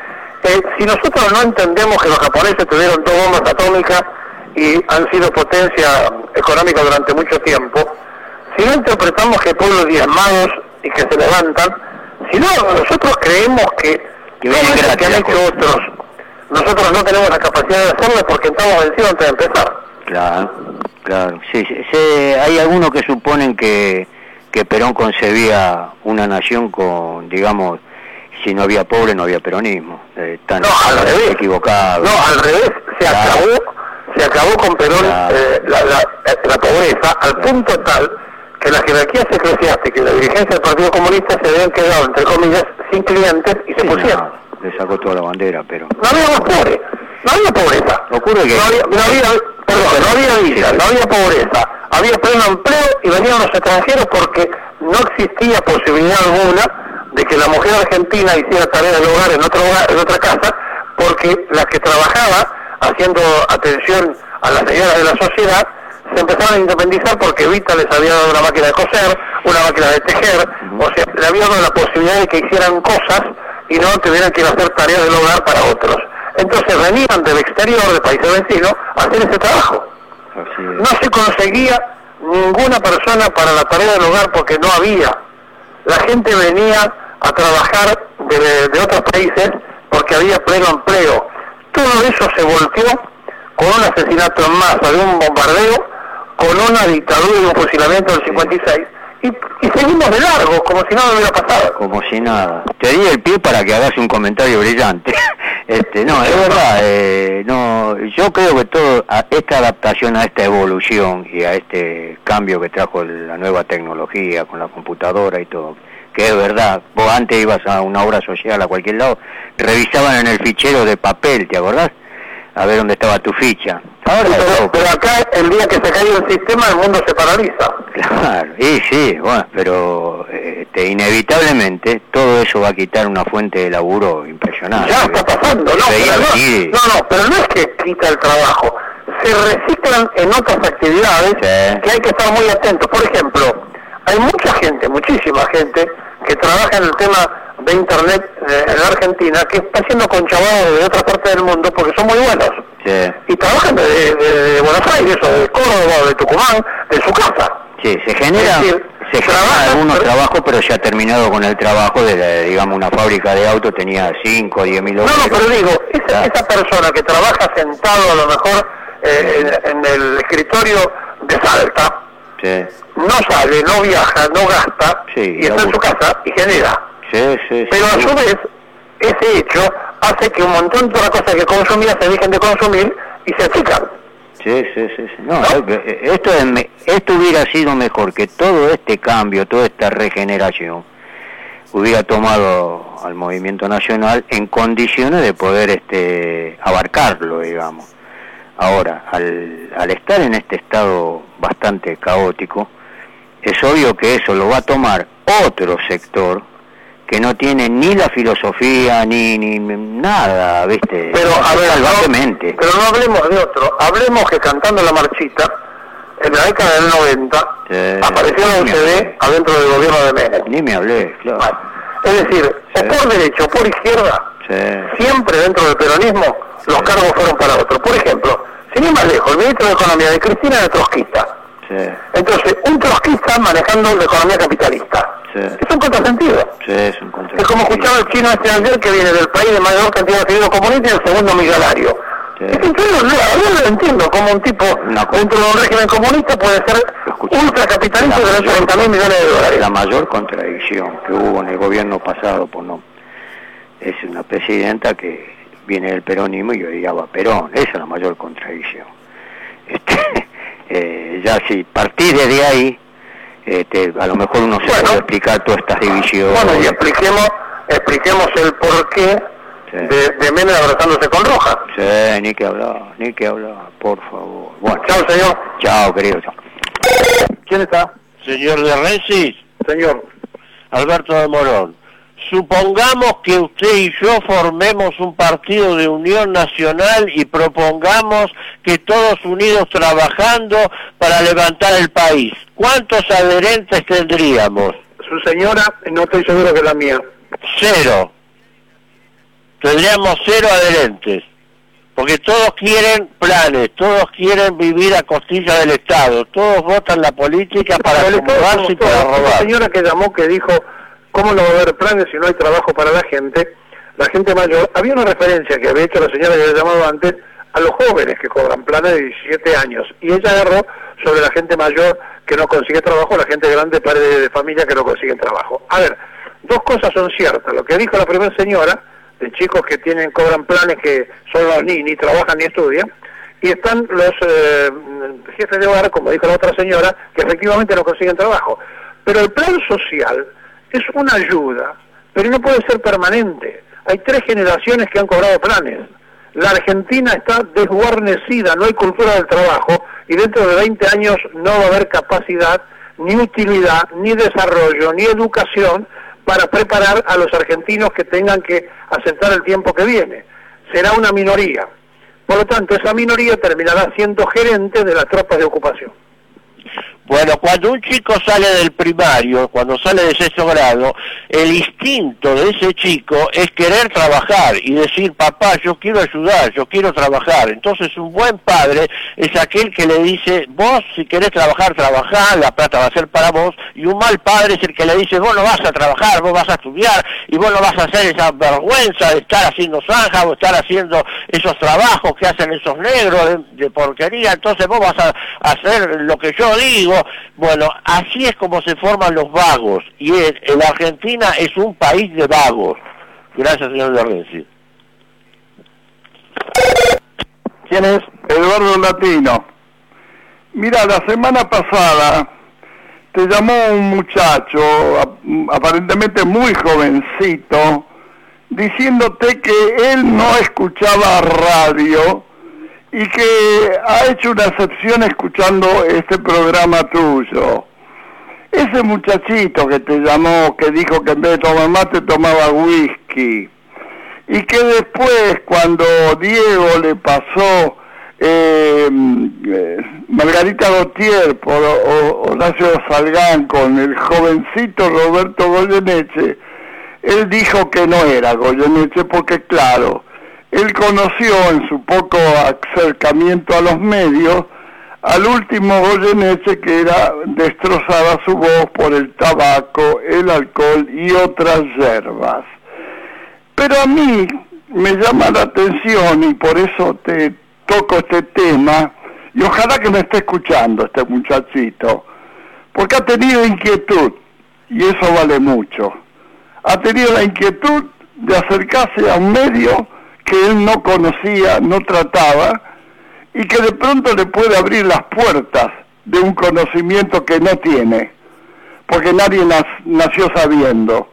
Eh, si nosotros no entendemos que los japoneses tuvieron dos bombas atómicas y han sido potencia económica durante mucho tiempo, si no interpretamos que pueblos diezmados y que se levantan, si no, nosotros creemos que todo eso que han hecho otros, nosotros no tenemos la capacidad de hacerlo porque estamos vencidos antes de empezar. Claro, claro. Sí, sí, sí, hay algunos que suponen que, que Perón concebía una nación con, digamos, si no había pobre no había peronismo. Eh, tan no, al revés. Equivocado. No, al revés. Se claro. acabó, se acabó con Perón claro. eh, la, la, la pobreza al punto tal que las jerarquías eclesiásticas y la dirigencia del Partido Comunista se habían quedado, entre comillas, sin clientes y se sí, pusieron. No, le sacó toda la bandera, pero... No había más pobre, no había pobreza. Ocurre que... No había, no había, perdón, no había vida, no había pobreza, había pleno empleo y venían los extranjeros porque no existía posibilidad alguna de que la mujer argentina hiciera tarea del hogar en otro hogar, en otra casa, porque la que trabajaba haciendo atención a las señoras de la sociedad se empezaron a independizar porque Evita les había dado una máquina de coser, una máquina de tejer, o sea, le había dado la posibilidad de que hicieran cosas y no tuvieran que ir a hacer tareas del hogar para otros. Entonces venían del exterior, de países vecinos, a hacer ese trabajo. No se conseguía ninguna persona para la tarea del hogar porque no había. La gente venía a trabajar de, de otros países porque había pleno empleo. Todo eso se volteó con un asesinato en masa, de un bombardeo, con una dictadura y un fusilamiento del cincuenta y seis, y, y seguimos de largo, como si nada hubiera pasado. Como si nada. Te di el pie para que hagas un comentario brillante. este No, es verdad, eh, no, yo creo que todo a esta adaptación a esta evolución y a este cambio que trajo la nueva tecnología con la computadora y todo, que es verdad. Vos antes ibas a una obra social a cualquier lado, revisaban en el fichero de papel, ¿te acordás? A ver dónde estaba tu ficha. Ahora sí, pero, pero acá el día que se cae el sistema el mundo se paraliza. Claro, y sí, bueno, pero este, inevitablemente todo eso va a quitar una fuente de laburo impresionante. Ya está pasando, no, pero no, aquí... no, no, pero no es que quita el trabajo, se reciclan en otras actividades sí. que hay que estar muy atentos. Por ejemplo, hay mucha gente, muchísima gente, que trabaja en el tema de internet eh, en la Argentina, que está siendo conchavados de otra parte del mundo porque son muy buenos. Sí. Y trabajan de, de, de Buenos Aires o de Córdoba o de Tucumán, de su casa. Sí, se genera, decir, se genera algunos pero, trabajos, pero ya ha terminado con el trabajo de, la, digamos, una fábrica de autos, tenía cinco o diez mil dólares. No, no, pero digo, esa, esa persona que trabaja sentado a lo mejor eh, en, en el escritorio de Salta, sí. no sale, no viaja, no gasta, sí, y está en su casa y genera. Sí, sí, pero sí, a su vez, ese hecho hace que un montón de otras cosas que consumía se dejen de consumir y se achican. Sí, sí, sí, sí. No, ¿no? Esto, es, esto hubiera sido mejor que todo este cambio, toda esta regeneración hubiera tomado al movimiento nacional en condiciones de poder este abarcarlo, digamos. Ahora, al, al estar en este estado bastante caótico, es obvio que eso lo va a tomar otro sector que no tiene ni la filosofía ni, ni nada, ¿viste? Pero a ver, salvajemente. No, pero no hablemos de otro, hablemos que cantando la marchita, en la década del noventa, eh, apareció un C D adentro del gobierno de Menem. Ni me hablé, claro. Bueno, es decir, sí. o por derecha o por izquierda, sí. siempre dentro del peronismo, los sí. cargos fueron para otros. Por ejemplo, sin ir más lejos, el ministro de Economía de Cristina era trotskista. Sí. Entonces, un trotskista manejando la economía capitalista. Sí. Es un contrasentido. Sí, es un contrasentido. Es como escuchaba el chino este ayer que viene del país de mayor cantidad de seguidores comunistas y el segundo millonario. Sí. Es increíble, no, yo no lo entiendo como un tipo no, dentro de un régimen comunista puede ser ultracapitalista y tener treinta mil millones de dólares. La mayor contradicción que hubo en el gobierno pasado, pues no, es una presidenta que viene del peronismo y odiaba a Perón. Esa es la mayor contradicción. Este, eh, ya si partís desde ahí, Este, a lo mejor uno se bueno, puede explicar todas estas divisiones. Bueno, y expliquemos, expliquemos el porqué sí. de, de Menem abrazándose con Rojas. Sí, ni que hablar, ni que hablar, por favor. Bueno, chao, señor. Chao, querido. Chao. ¿Quién está? Señor de Rensis. Señor. Alberto de Morón. Supongamos que usted y yo formemos un partido de unión nacional y propongamos que todos unidos trabajando para levantar el país. ¿Cuántos adherentes tendríamos? Su señora, no estoy seguro que la mía. Cero. Tendríamos cero adherentes. Porque todos quieren planes, todos quieren vivir a costilla del Estado, todos votan la política para acomodarse y para robar. La señora que llamó que dijo... ¿Cómo no va a haber planes si no hay trabajo para la gente? La gente mayor, había una referencia que había hecho la señora que había llamado antes a los jóvenes que cobran planes de diecisiete años, y ella agarró sobre la gente mayor que no consigue trabajo, la gente grande, padres de familia que no consiguen trabajo. A ver, dos cosas son ciertas, lo que dijo la primera señora, de chicos que tienen cobran planes que son los ni, ni trabajan ni estudian, y están los eh, jefes de hogar, como dijo la otra señora, que efectivamente no consiguen trabajo. Pero el plan social es una ayuda, pero no puede ser permanente. Hay tres generaciones que han cobrado planes. La Argentina está desguarnecida, no hay cultura del trabajo, y dentro de veinte años no va a haber capacidad, ni utilidad, ni desarrollo, ni educación para preparar a los argentinos que tengan que aceptar el tiempo que viene. Será una minoría. Por lo tanto, esa minoría terminará siendo gerente de las tropas de ocupación. Bueno, cuando un chico sale del primario, cuando sale de sexto grado, el instinto de ese chico es querer trabajar y decir, papá, yo quiero ayudar, yo quiero trabajar. Entonces un buen padre es aquel que le dice, vos si querés trabajar, trabajá, la plata va a ser para vos, y un mal padre es el que le dice, vos no vas a trabajar, vos vas a estudiar, y vos no vas a hacer esa vergüenza de estar haciendo zanja o estar haciendo esos trabajos que hacen esos negros de, de porquería, entonces vos vas a hacer lo que yo digo. Bueno, así es como se forman los vagos, y en, en la Argentina es un país de vagos. Gracias, señor de Renzi. ¿Quién es? Eduardo Latino. Mira, la semana pasada te llamó un muchacho, ap- aparentemente muy jovencito, diciéndote que él no escuchaba radio y que ha hecho una excepción escuchando este programa tuyo. Ese muchachito que te llamó, que dijo que en vez de tomar mate tomaba whisky, y que después cuando Diego le pasó eh, eh, Margarita Gautier por o, Horacio Salgán con el jovencito Roberto Goyeneche, él dijo que no era Goyeneche porque claro, él conoció en su poco acercamiento a los medios al último Goyeneche, que era destrozada su voz por el tabaco, el alcohol y otras hierbas. Pero a mí me llama la atención y por eso te toco este tema, y ojalá que me esté escuchando este muchachito, porque ha tenido inquietud, y eso vale mucho. Ha tenido la inquietud de acercarse a un medio que él no conocía, no trataba, y que de pronto le puede abrir las puertas de un conocimiento que no tiene, porque nadie nació sabiendo.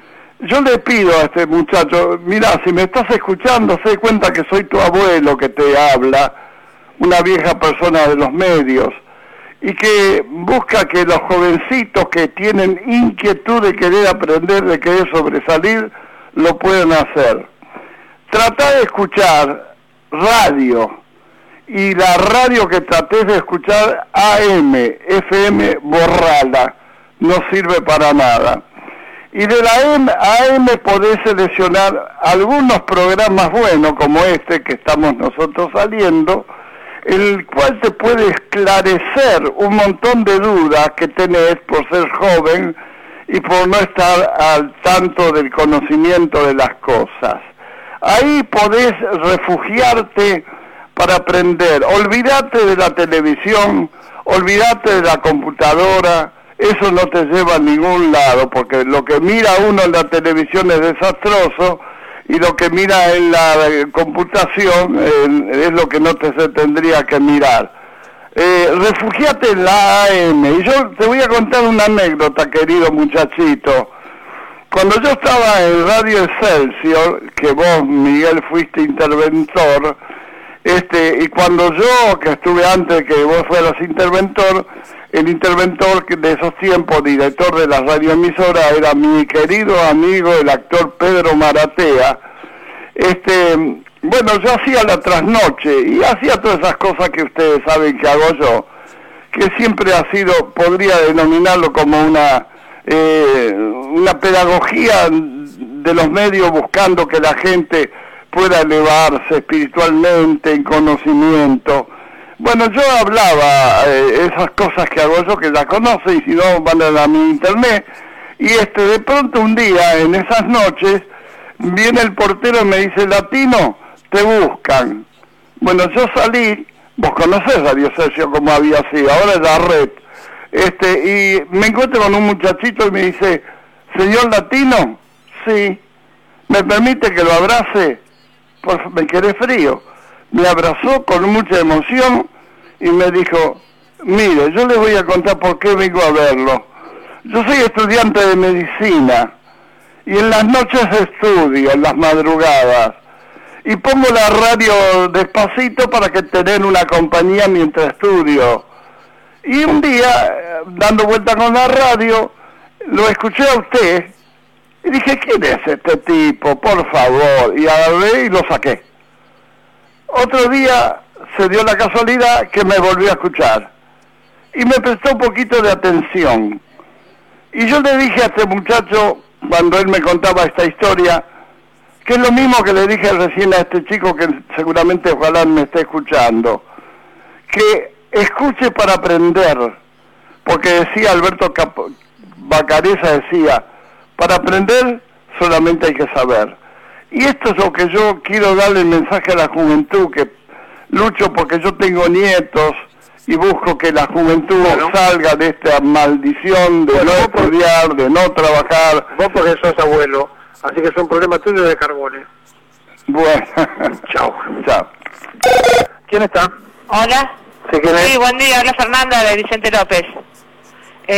Yo le pido a este muchacho, mira, si me estás escuchando, se cuenta que soy tu abuelo que te habla, una vieja persona de los medios, y que busca que los jovencitos que tienen inquietud de querer aprender, de querer sobresalir, lo puedan hacer. Trata de escuchar radio, y la radio que tratés de escuchar A M, F M, borrala, no sirve para nada. Y de la A M podés seleccionar algunos programas buenos, como este que estamos nosotros saliendo, el cual te puede esclarecer un montón de dudas que tenés por ser joven y por no estar al tanto del conocimiento de las cosas. Ahí podés refugiarte para aprender. Olvídate de la televisión, olvídate de la computadora, eso no te lleva a ningún lado, porque lo que mira uno en la televisión es desastroso y lo que mira en la computación eh, es lo que no te se tendría que mirar. Eh, refugiate en la A M, y yo te voy a contar una anécdota, querido muchachito. Cuando yo estaba en Radio Excelsior, que vos, Miguel, fuiste interventor, este, y cuando yo, que estuve antes que vos fueras interventor, el interventor de esos tiempos, director de la radioemisora, era mi querido amigo, el actor Pedro Maratea. Este, bueno, yo hacía la trasnoche y hacía todas esas cosas que ustedes saben que hago yo, que siempre ha sido, podría denominarlo como una, eh, una pedagogía de los medios buscando que la gente pueda elevarse espiritualmente en conocimiento. Bueno, yo hablaba eh, esas cosas que hago yo, que la conocen, y si no, van a mi internet, y este de pronto un día, en esas noches, viene el portero y me dice, Latino, te buscan. Bueno, yo salí, vos conocés Radio Excelsior como había sido, ahora es la red, este, y me encuentro con un muchachito y me dice, señor Latino, sí, ¿me permite que lo abrace? Pues me quedé frío. Me abrazó con mucha emoción y me dijo, mire, yo le voy a contar por qué vengo a verlo. Yo soy estudiante de medicina y en las noches estudio, en las madrugadas, y pongo la radio despacito para que tener una compañía mientras estudio. Y un día, dando vuelta con la radio, lo escuché a usted y dije, ¿quién es este tipo? Por favor. Y agarré y lo saqué. Otro día se dio la casualidad que me volvió a escuchar y me prestó un poquito de atención. Y yo le dije a este muchacho, cuando él me contaba esta historia, que es lo mismo que le dije recién a este chico que seguramente ojalá me esté escuchando, que escuche para aprender, porque decía Alberto Cap Bacareza, decía, para aprender solamente hay que saber. Y esto es lo que yo quiero darle el mensaje a la juventud, que lucho porque yo tengo nietos y busco que la juventud bueno. salga de esta maldición de bueno, no estudiar, por... de no trabajar. Vos porque sos abuelo, así que es un problema tuyo de Carbone. Bueno, chao. Chao. ¿Quién está? Hola. Sí, ¿quién es? Sí, buen día, habla Fernanda de Vicente López. Eh,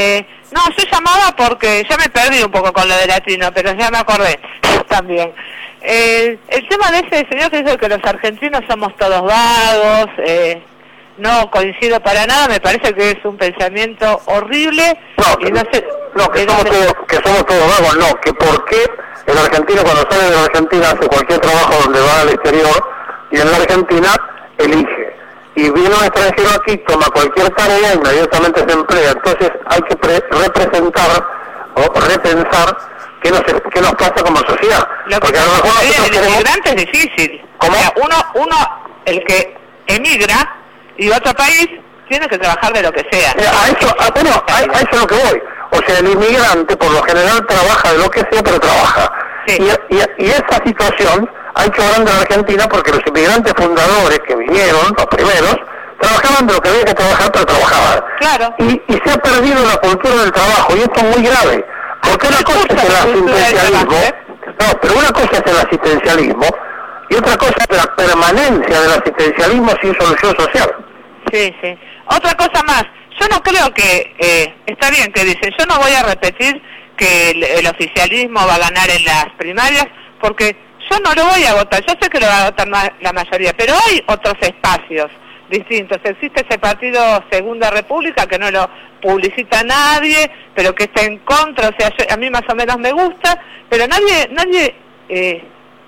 No, yo llamaba porque ya me perdí un poco con lo de latino, pero ya me acordé también. Eh, el tema de ese señor que dice que los argentinos somos todos vagos, eh, no coincido para nada, me parece que es un pensamiento horrible. No, y no, sé, no que, de somos dónde- todos, que somos todos vagos, no, que por qué el argentino cuando sale de la Argentina hace cualquier trabajo donde va al exterior y en la Argentina elige. Y viene un extranjero aquí, toma cualquier tarea y inmediatamente se emplea. Entonces hay que pre- representar o repensar qué nos, qué nos pasa como sociedad. Lo que Porque a lo pasa mejor es que nosotros el queremos... inmigrante es difícil. O sea, uno, uno, el que emigra y va a otro país, tiene que trabajar de lo que sea. Eh, a eso, a, bueno, a, a eso es lo que voy. O sea, el inmigrante por lo general trabaja de lo que sea, pero trabaja. Y, y, y esa situación ha hecho grande en Argentina porque los inmigrantes fundadores que vinieron, los primeros, trabajaban de lo que había que trabajar, pero trabajaban. Claro. Y, y se ha perdido la cultura del trabajo, y esto es muy grave. Porque una cosa es el asistencialismo, no, pero una cosa es el asistencialismo, y otra cosa es la permanencia del asistencialismo sin solución social. Sí, sí. Otra cosa más, yo no creo que, eh, está bien que dicen, yo no voy a repetir que el, el oficialismo va a ganar en las primarias, porque yo no lo voy a votar, yo sé que lo va a votar ma- la mayoría, pero hay otros espacios distintos. Existe ese partido Segunda República que no lo publicita nadie, pero que está en contra, o sea, yo- a mí más o menos me gusta, pero nadie, nadie eh,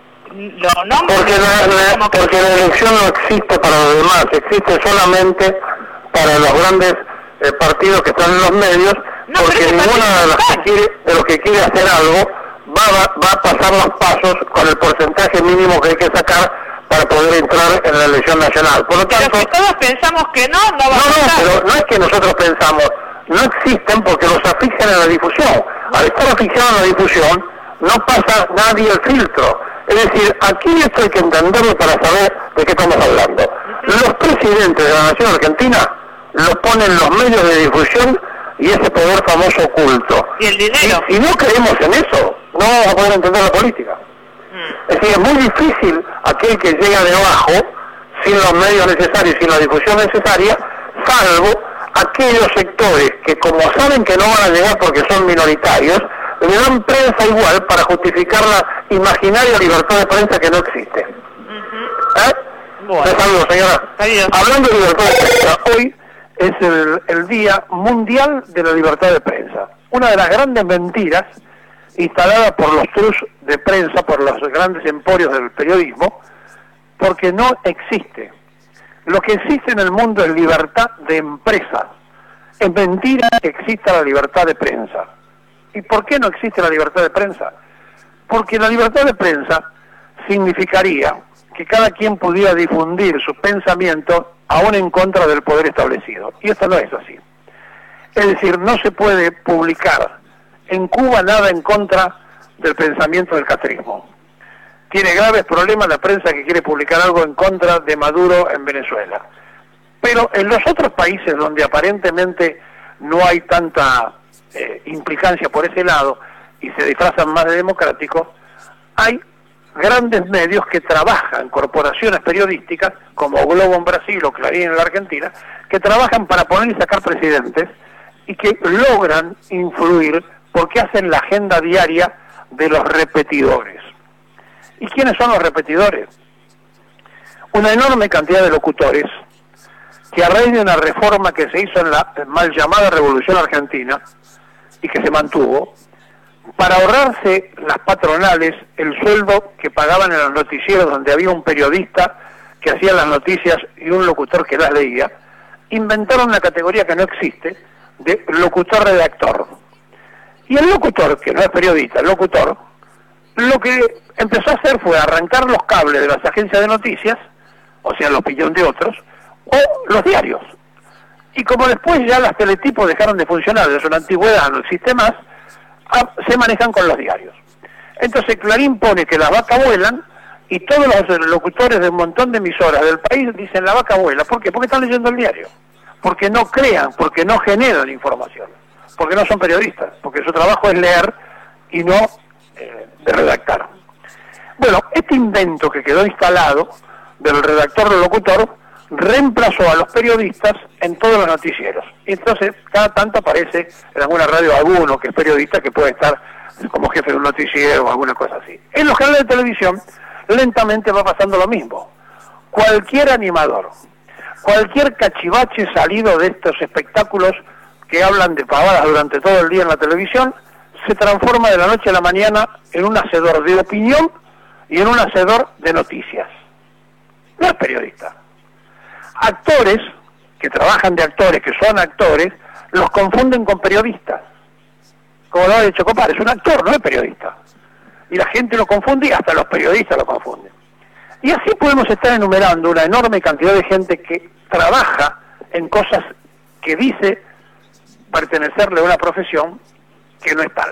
lo nombra. Porque la, la- porque la elección no existe para los demás, existe solamente para los grandes eh, partidos que están en los medios, porque ninguno de los que quiere, de los que quiere hacer algo va, va, va a pasar los pasos con el porcentaje mínimo que hay que sacar para poder entrar en la elección nacional. Por lo tanto, Pero si todos pensamos que no, no va no, a no, pasar. pero no es que nosotros pensamos, no existen porque los asfixian en la difusión. Al estar asfixiados en la difusión, no pasa nadie el filtro. Es decir, aquí esto hay que entenderlo para saber de qué estamos hablando. Los presidentes de la nación argentina los ponen los medios de difusión y ese poder famoso oculto. Y el dinero. Si no creemos en eso, no vamos a poder entender la política. Es decir, es muy difícil aquel que llega de abajo, sin los medios necesarios, sin la difusión necesaria, salvo aquellos sectores que como saben que no van a llegar porque son minoritarios, le dan prensa igual para justificar la imaginaria libertad de prensa que no existe. ¿Eh? Bueno. Un saludo, señora. Hablando de libertad de prensa, hoy es el, el Día Mundial de la Libertad de Prensa. Una de las grandes mentiras instalada por los trus de prensa, por los grandes emporios del periodismo, porque no existe. Lo que existe en el mundo es libertad de empresa. Es mentira que exista la libertad de prensa. ¿Y por qué no existe la libertad de prensa? Porque la libertad de prensa significaría que cada quien pudiera difundir sus pensamientos aún en contra del poder establecido. Y esto no es así. Es decir, no se puede publicar en Cuba nada en contra del pensamiento del castrismo. Tiene graves problemas la prensa que quiere publicar algo en contra de Maduro en Venezuela. Pero en los otros países donde aparentemente no hay tanta eh, implicancia por ese lado y se disfrazan más de democráticos, hay grandes medios que trabajan, corporaciones periodísticas como Globo en Brasil o Clarín en la Argentina, que trabajan para poner y sacar presidentes y que logran influir porque hacen la agenda diaria de los repetidores. ¿Y quiénes son los repetidores? Una enorme cantidad de locutores que a raíz de una reforma que se hizo en la mal llamada Revolución Argentina y que se mantuvo, para ahorrarse las patronales el sueldo que pagaban en los noticieros donde había un periodista que hacía las noticias y un locutor que las leía, inventaron una categoría que no existe de locutor-redactor. Y el locutor, que no es periodista, el locutor, lo que empezó a hacer fue arrancar los cables de las agencias de noticias, o sea, los pillón de otros, o los diarios. Y como después ya las teletipos dejaron de funcionar, es una antigüedad, no existe más, a, se manejan con los diarios. Entonces Clarín pone que las vacas vuelan y todos los locutores de un montón de emisoras del país dicen la vaca vuela. ¿Por qué? Porque están leyendo el diario. Porque no crean, porque no generan información. Porque no son periodistas, porque su trabajo es leer y no eh, de redactar. Bueno, este invento que quedó instalado del redactor del locutor reemplazó a los periodistas en todos los noticieros. Y entonces cada tanto aparece en alguna radio alguno que es periodista que puede estar como jefe de un noticiero o alguna cosa así. En los canales de televisión lentamente va pasando lo mismo. Cualquier animador, cualquier cachivache salido de estos espectáculos que hablan de pavadas durante todo el día en la televisión, se transforma de la noche a la mañana en un hacedor de opinión y en un hacedor de noticias. No es periodista. Actores que trabajan de actores, que son actores, los confunden con periodistas. Como lo ha dicho Copar, es un actor, no es periodista. Y la gente lo confunde y hasta los periodistas lo confunden. Y así podemos estar enumerando una enorme cantidad de gente que trabaja en cosas que dice pertenecerle a una profesión que no es tal.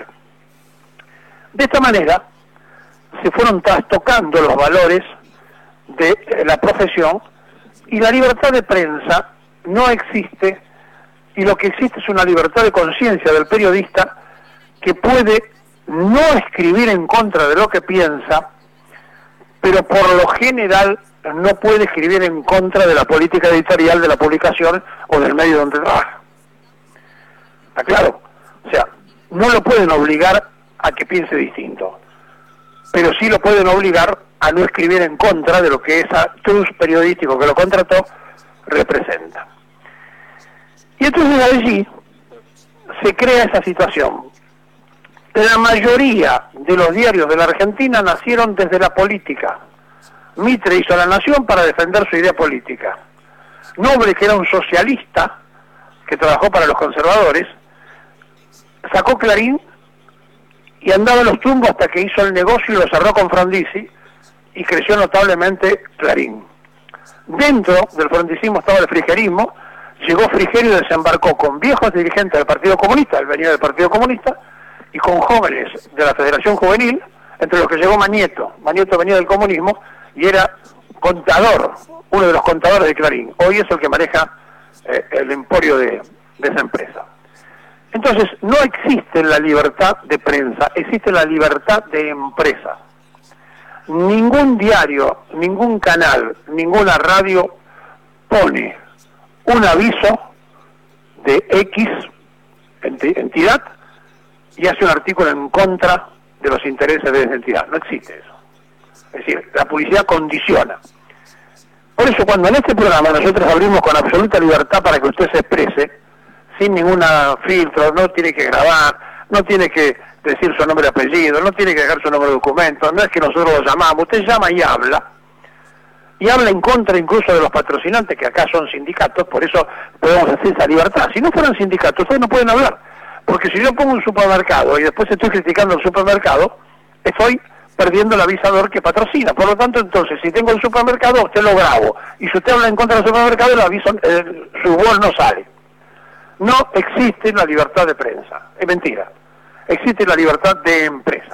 De esta manera se fueron trastocando los valores de la profesión y la libertad de prensa no existe, y lo que existe es una libertad de conciencia del periodista que puede no escribir en contra de lo que piensa, pero por lo general no puede escribir en contra de la política editorial de la publicación o del medio donde trabaja. ¿Está claro? O sea, no lo pueden obligar a que piense distinto, pero sí lo pueden obligar a no escribir en contra de lo que ese trust periodístico que lo contrató representa. Y entonces allí se crea esa situación. La mayoría de los diarios de la Argentina nacieron desde la política. Mitre hizo La Nación para defender su idea política. Noble, que era un socialista, que trabajó para los conservadores, sacó Clarín y andaba en los tumbos hasta que hizo el negocio y lo cerró con Frondizi, y creció notablemente Clarín. Dentro del frondicismo estaba el frigerismo. Llegó Frigerio y desembarcó con viejos dirigentes del Partido Comunista, él venía del Partido Comunista, y con jóvenes de la Federación Juvenil, entre los que llegó Manieto. Manieto venía del comunismo y era contador, uno de los contadores de Clarín. Hoy es el que maneja eh, el emporio de, de esa empresa. Entonces, no existe la libertad de prensa, existe la libertad de empresa. Ningún diario, ningún canal, ninguna radio pone un aviso de X entidad y hace un artículo en contra de los intereses de esa entidad. No existe eso. Es decir, la publicidad condiciona. Por eso cuando en este programa nosotros abrimos con absoluta libertad para que usted se exprese, sin ningún filtro, no tiene que grabar, no tiene que decir su nombre y apellido, no tiene que dejar su nombre de documento, no es que nosotros lo llamamos, usted llama y habla, y habla en contra incluso de los patrocinantes, que acá son sindicatos, por eso podemos hacer esa libertad. Si no fueran sindicatos, ustedes no pueden hablar, porque si yo pongo un supermercado y después estoy criticando el supermercado, estoy perdiendo el avisador que patrocina. Por lo tanto, entonces, si tengo el supermercado, usted lo grabo, y si usted habla en contra del supermercado, el aviso, eh, su voz no sale. No existe la libertad de prensa, es mentira. Existe la libertad de empresa.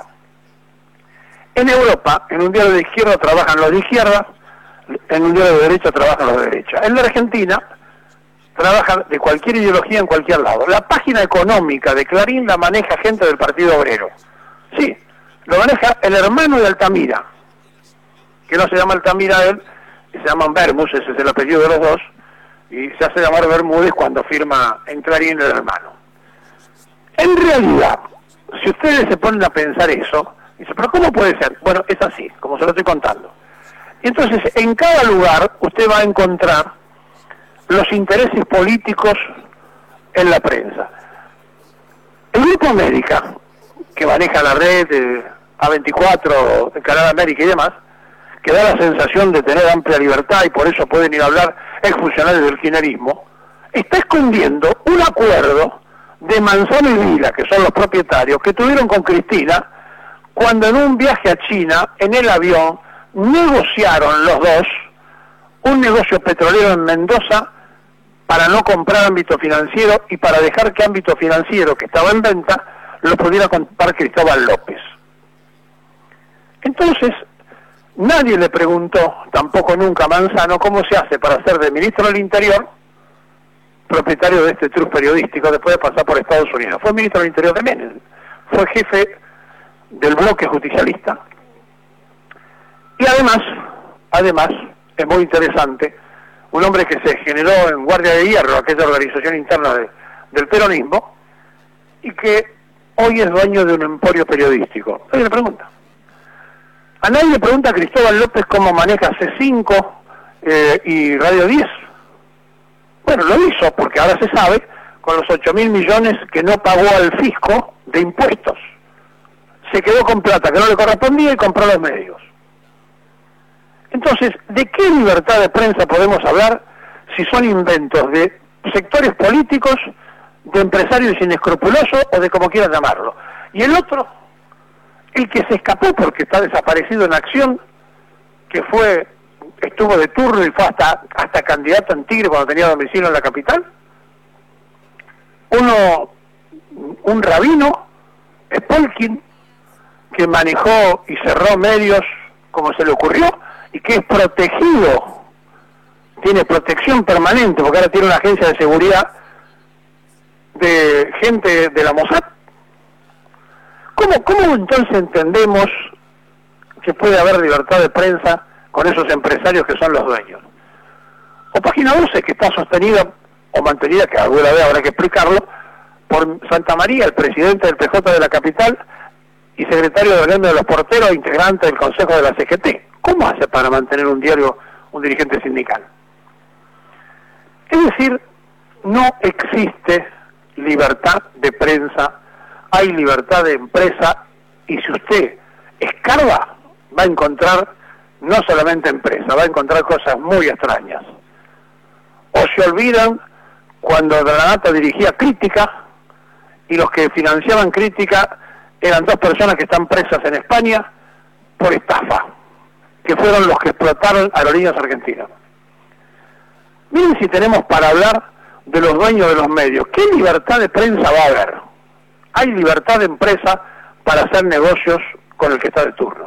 En Europa, en un diario de izquierda trabajan los de izquierda, en un diario de derecha trabajan los de derecha. En la Argentina trabajan de cualquier ideología en cualquier lado. La página económica de Clarín la maneja gente del Partido Obrero. Sí, lo maneja el hermano de Altamira, que no se llama Altamira él, se llaman Bermus, ese es el apellido de los dos, y se hace llamar Bermúdez cuando firma en Clarín el hermano. En realidad, si ustedes se ponen a pensar eso, dicen, pero ¿cómo puede ser? Bueno, es así, como se lo estoy contando. Y entonces, en cada lugar, usted va a encontrar los intereses políticos en la prensa. El Grupo América, que maneja la red de A veinticuatro, el Canal América y demás, que da la sensación de tener amplia libertad y por eso pueden ir a hablar exfuncionarios del kirchnerismo, está escondiendo un acuerdo de Manzano y Vila, que son los propietarios, que tuvieron con Cristina cuando en un viaje a China, en el avión, negociaron los dos un negocio petrolero en Mendoza para no comprar ámbito financiero y para dejar que ámbito financiero que estaba en venta lo pudiera comprar Cristóbal López. Entonces, nadie le preguntó, tampoco nunca a Manzano, cómo se hace para ser de ministro del Interior, propietario de este trust periodístico, después de pasar por Estados Unidos. Fue ministro del Interior de Menem, fue jefe del bloque justicialista, y además, además, es muy interesante, un hombre que se generó en Guardia de Hierro, aquella organización interna de, del peronismo, y que hoy es dueño de un emporio periodístico. Hay una pregunta. A nadie le pregunta a Cristóbal López cómo maneja C cinco eh, y Radio diez. Bueno, lo hizo porque ahora se sabe con los ocho mil millones que no pagó al fisco de impuestos. Se quedó con plata que no le correspondía y compró los medios. Entonces, ¿de qué libertad de prensa podemos hablar si son inventos de sectores políticos, de empresarios inescrupulosos o de como quieran llamarlo? Y el otro, el que se escapó porque está desaparecido en acción, que fue, estuvo de turno y fue hasta, hasta candidato en Tigre cuando tenía domicilio en la capital. Uno, un rabino, Spolkin, que manejó y cerró medios como se le ocurrió y que es protegido, tiene protección permanente porque ahora tiene una agencia de seguridad de gente de la Mossad. ¿Cómo, cómo entonces entendemos que puede haber libertad de prensa con esos empresarios que son los dueños? O Página doce, que está sostenida o mantenida, que alguna vez habrá que explicarlo, por Santa María, el presidente del P J de la capital y secretario de gremio de los porteros e integrante del Consejo de la C G T. ¿Cómo hace para mantener un diario un dirigente sindical? Es decir, no existe libertad de prensa, hay libertad de empresa, y si usted escarba va a encontrar no solamente empresa, va a encontrar cosas muy extrañas. O se olvidan cuando Granata dirigía Crítica y los que financiaban Crítica eran dos personas que están presas en España por estafa, que fueron los que explotaron Aerolíneas Argentinas. Miren si tenemos para hablar de los dueños de los medios. ¿Qué libertad de prensa va a haber? Hay libertad de empresa para hacer negocios con el que está de turno.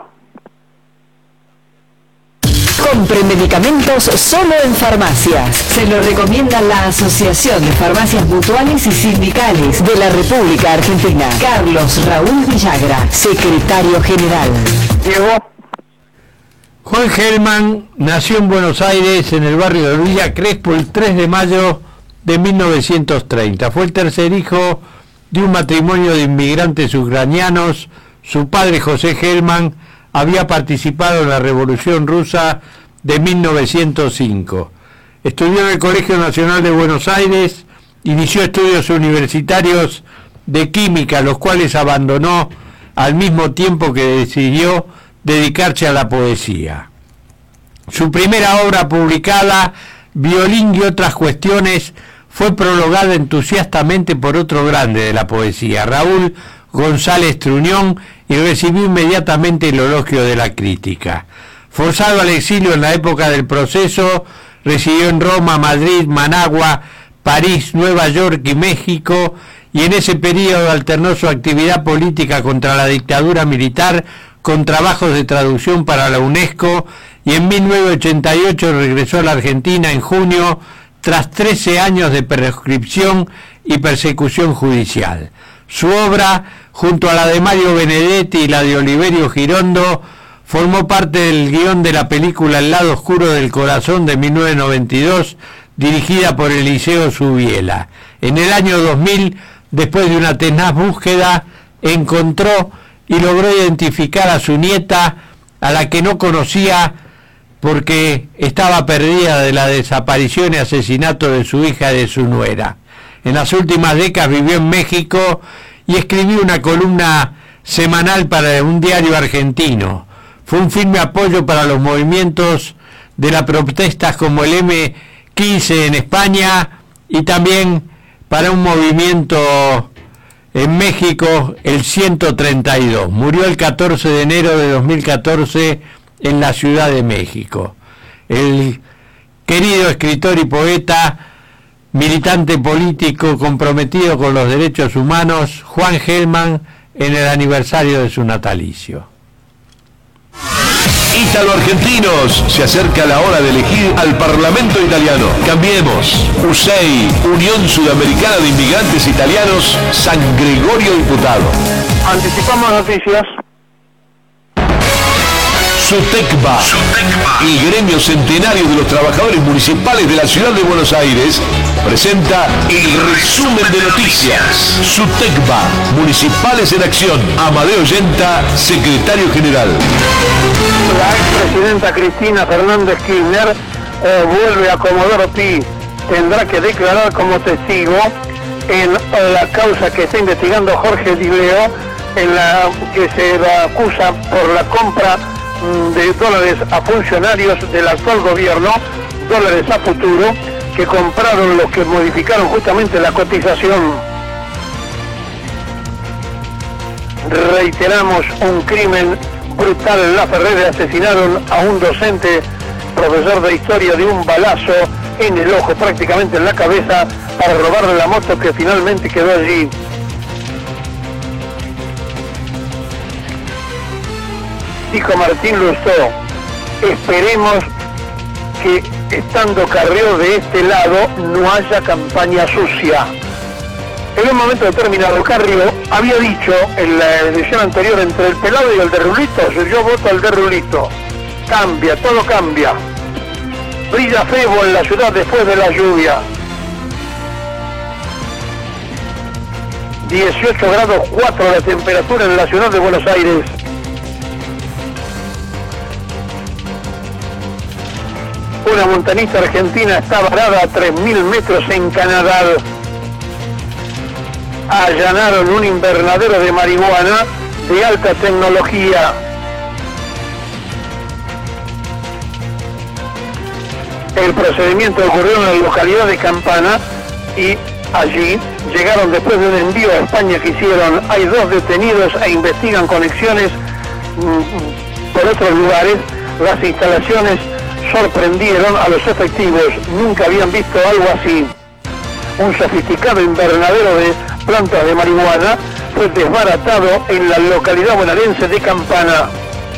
Compre medicamentos solo en farmacias. Se lo recomienda la Asociación de Farmacias Mutuales y Sindicales de la República Argentina. Carlos Raúl Villagra, secretario general. Diego. Juan Gelman nació en Buenos Aires, en el barrio de Villa Crespo, el tres de mayo de mil novecientos treinta. Fue el tercer hijo de un matrimonio de inmigrantes ucranianos. Su padre, José Gelman, había participado en la Revolución Rusa de mil novecientos cinco. Estudió en el Colegio Nacional de Buenos Aires, inició estudios universitarios de química, los cuales abandonó al mismo tiempo que decidió dedicarse a la poesía. Su primera obra publicada, Violín y otras cuestiones, fue prologada entusiastamente por otro grande de la poesía, Raúl González Truñón, y recibió inmediatamente el elogio de la crítica. Forzado al exilio en la época del Proceso, residió en Roma, Madrid, Managua, París, Nueva York y México, y en ese periodo alternó su actividad política contra la dictadura militar con trabajos de traducción para la UNESCO, y en mil novecientos ochenta y ocho regresó a la Argentina en junio tras trece años de proscripción y persecución judicial. Su obra, junto a la de Mario Benedetti y la de Oliverio Girondo, formó parte del guión de la película El lado oscuro del corazón de mil novecientos noventa y dos, dirigida por Eliseo Subiela. En el año dos mil, después de una tenaz búsqueda, encontró y logró identificar a su nieta, a la que no conocía porque estaba perdida de la desaparición y asesinato de su hija y de su nuera. En las últimas décadas vivió en México y escribió una columna semanal para un diario argentino. Fue un firme apoyo para los movimientos de las protestas como el eme quince en España y también para un movimiento en México, el ciento treinta y dos. Murió el catorce de enero de dos mil catorce en la Ciudad de México. El querido escritor y poeta, militante político comprometido con los derechos humanos, Juan Gelman, en el aniversario de su natalicio. Ítalo-argentinos, se acerca la hora de elegir al Parlamento italiano. Cambiemos. U S E I, Unión Sudamericana de Inmigrantes Italianos, San Gregorio Diputado. Anticipamos noticias. SUTECBA, el gremio centenario de los trabajadores municipales de la ciudad de Buenos Aires, presenta el resumen de noticias. SUTECBA, Municipales en Acción. Amadeo Yenta, secretario general. La expresidenta Cristina Fernández Kirchner eh, vuelve a Comodoro Pi. Tendrá que declarar como testigo en la causa que está investigando Jorge Di Leo, en la que se la acusa por la compra de dólares a funcionarios del actual gobierno, dólares a futuro, que compraron los que modificaron justamente la cotización. Reiteramos, un crimen brutal en La Ferrera. Asesinaron a un docente, profesor de historia, de un balazo en el ojo, prácticamente en la cabeza, para robarle la moto que finalmente quedó allí. Dijo Martín Lustó, esperemos que estando Carrió de este lado no haya campaña sucia. En un momento determinado Carrió había dicho en la edición anterior, entre el pelado y el de Rulito, yo voto al de Rulito. Cambia, todo cambia. Brilla Febo en la ciudad después de la lluvia. dieciocho grados cuatro la temperatura en la ciudad de Buenos Aires. Una montañista argentina está varada a tres mil metros en Canadá. Allanaron un invernadero de marihuana de alta tecnología. El procedimiento ocurrió en la localidad de Campana y allí llegaron después de un envío a España que hicieron. Hay dos detenidos e investigan conexiones mmm, por otros lugares. Las instalaciones sorprendieron a los efectivos, nunca habían visto algo así. Un sofisticado invernadero de plantas de marihuana fue desbaratado en la localidad bonaerense de Campana.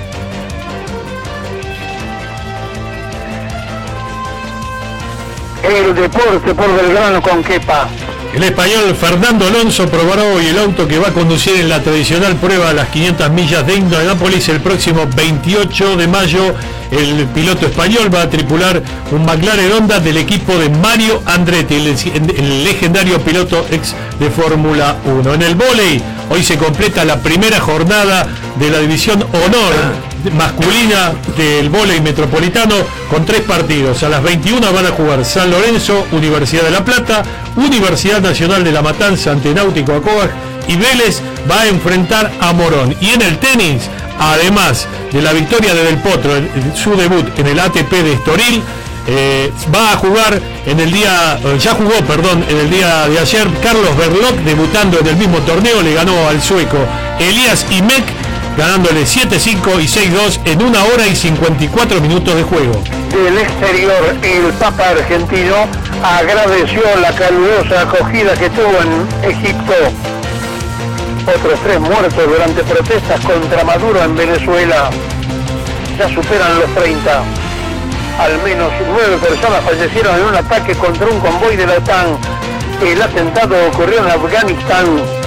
El deporte por Belgrano con Kepa. El español Fernando Alonso probará hoy el auto que va a conducir en la tradicional prueba a las quinientas millas de Indianápolis el próximo veintiocho de mayo. El piloto español va a tripular un McLaren Honda del equipo de Mario Andretti, el, el legendario piloto ex de Fórmula uno. En el vóley, hoy se completa la primera jornada de la división honor masculina del vóley metropolitano con tres partidos. A las veintiuna van a jugar San Lorenzo, Universidad de La Plata, Universidad Nacional de La Matanza ante Náutico Acoag y Vélez va a enfrentar a Morón. Y en el tenis, además de la victoria de Del Potro, en, en su debut en el A T P de Estoril, eh, va a jugar en el día, ya jugó, perdón, en el día de ayer Carlos Berlocq, debutando en el mismo torneo, le ganó al sueco Elías Imek, ganándole siete cinco y seis dos en una hora y cincuenta y cuatro minutos de juego. Del exterior, el Papa argentino agradeció la calurosa acogida que tuvo en Egipto. Otros tres muertos durante protestas contra Maduro en Venezuela. Ya superan los treinta. Al menos nueve personas fallecieron en un ataque contra un convoy de la OTAN. El atentado ocurrió en Afganistán.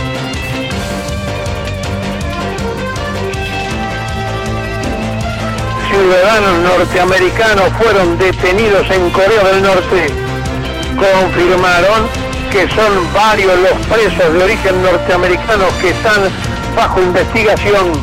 Ciudadanos norteamericanos fueron detenidos en Corea del Norte. Confirmaron que son varios los presos de origen norteamericano que están bajo investigación.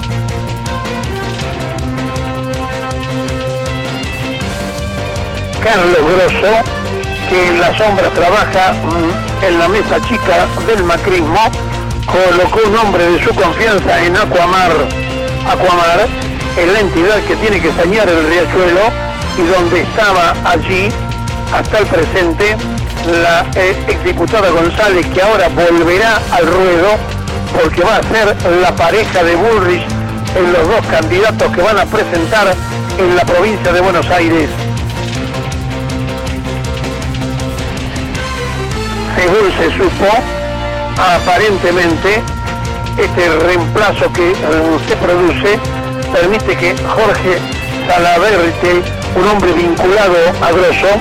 Carlos Grosso, que en la sombra trabaja mmm, en la mesa chica del macrismo, colocó un hombre de su confianza en Aquamar. Aquamar es la entidad que tiene que sanear el riachuelo y donde estaba allí hasta el presente la eh, exdiputada González, que ahora volverá al ruedo porque va a ser la pareja de Bullrich en los dos candidatos que van a presentar en la provincia de Buenos Aires. Según se supo, aparentemente este reemplazo que uh, se produce permite que Jorge Salaverte, un hombre vinculado a Grosso,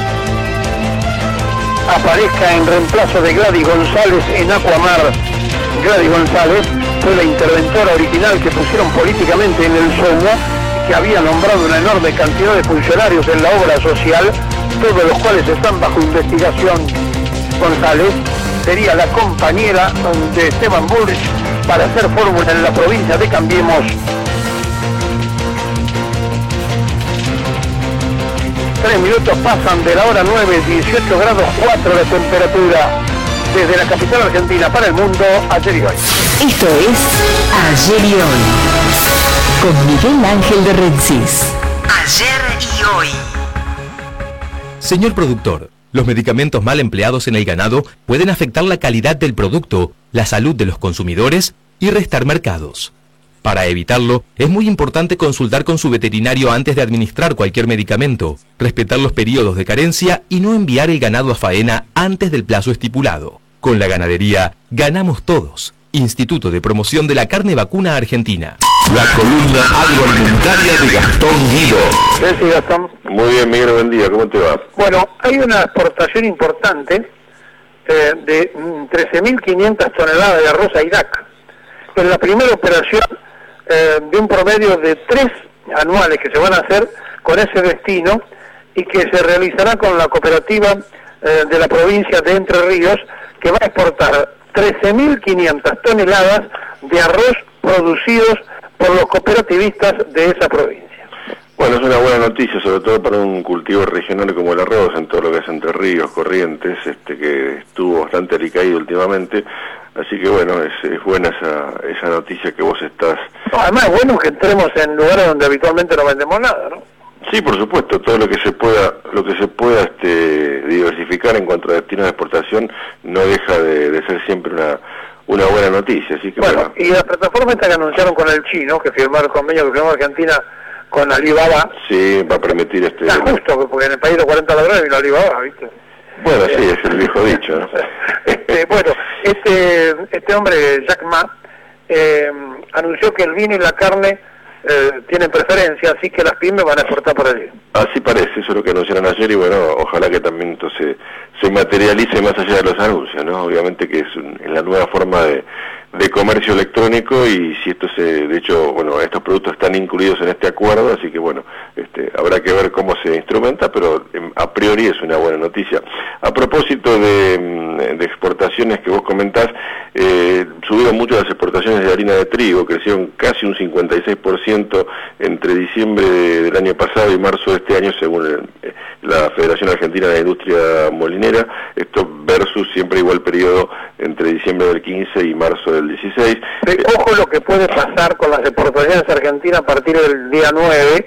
aparezca en reemplazo de Gladys González en Aquamar. Gladys González fue la interventora original que pusieron políticamente en el sumo, que que había nombrado una enorme cantidad de funcionarios en la obra social, todos los cuales están bajo investigación. González sería la compañera de Esteban Bullrich para hacer fórmula en la provincia de Cambiemos. Tres minutos pasan de la hora nueve, dieciocho grados cuatro la temperatura. Desde la capital argentina para el mundo, ayer y hoy. Esto es Ayer y Hoy, con Miguel Ángel de Rensis. Ayer y Hoy. Señor productor, los medicamentos mal empleados en el ganado pueden afectar la calidad del producto, la salud de los consumidores y restar mercados. Para evitarlo, es muy importante consultar con su veterinario antes de administrar cualquier medicamento, respetar los periodos de carencia y no enviar el ganado a faena antes del plazo estipulado. Con la ganadería, ganamos todos. Instituto de Promoción de la Carne Vacuna Argentina. La columna agroalimentaria de Gastón Guido. Sí, Gastón. Muy bien, Miguel, buen día, ¿cómo te va? Bueno, hay una exportación importante eh, de trece mil quinientas toneladas de arroz a Irak. En la primera operación eh, de un promedio de tres anuales que se van a hacer con ese destino y que se realizará con la cooperativa eh, de la provincia de Entre Ríos, que va a exportar trece mil quinientas toneladas de arroz producidos por los cooperativistas de esa provincia. Bueno, es una buena noticia, sobre todo para un cultivo regional como el arroz, en todo lo que es Entre Ríos, Corrientes, este que estuvo bastante alicaído últimamente. Así que bueno, es, es buena esa, esa noticia que vos estás... No, además es bueno que entremos en lugares donde habitualmente no vendemos nada, ¿no? Sí, por supuesto, todo lo que se pueda, lo que se pueda este, diversificar en cuanto a destinos de exportación no deja de, de ser siempre una, una buena noticia. Así que bueno, bueno, y la plataforma esta que anunciaron con el chino, que firmaron el convenio que firmó Argentina con Alibaba. Sí, va a permitir este... Está justo, porque en el país de cuarenta ladrones vino Alibaba, ¿viste? Bueno, sí, es el viejo dicho, ¿no? este, bueno, este, este hombre, Jack Ma, eh, anunció que el vino y la carne eh, tienen preferencia, así que las pymes van a exportar por allí. Así parece, eso es lo que anunciaron ayer y bueno, ojalá que también entonces se materialice más allá de los anuncios, ¿no? Obviamente que es un, en la nueva forma de, de comercio electrónico y si esto se, de hecho, bueno, estos productos están incluidos en este acuerdo, así que bueno, este, habrá que ver cómo se instrumenta, pero em, a priori es una buena noticia. A propósito de, de exportaciones que vos comentás, eh, subieron mucho las exportaciones de harina de trigo, crecieron casi un cincuenta y seis por ciento entre diciembre del año pasado y marzo de este año, según el, la Federación Argentina de la Industria Molinera, esto versus siempre igual periodo entre diciembre del quince y marzo del dieciséis. Sí, ojo lo que puede pasar con las exportaciones argentinas a partir del día nueve,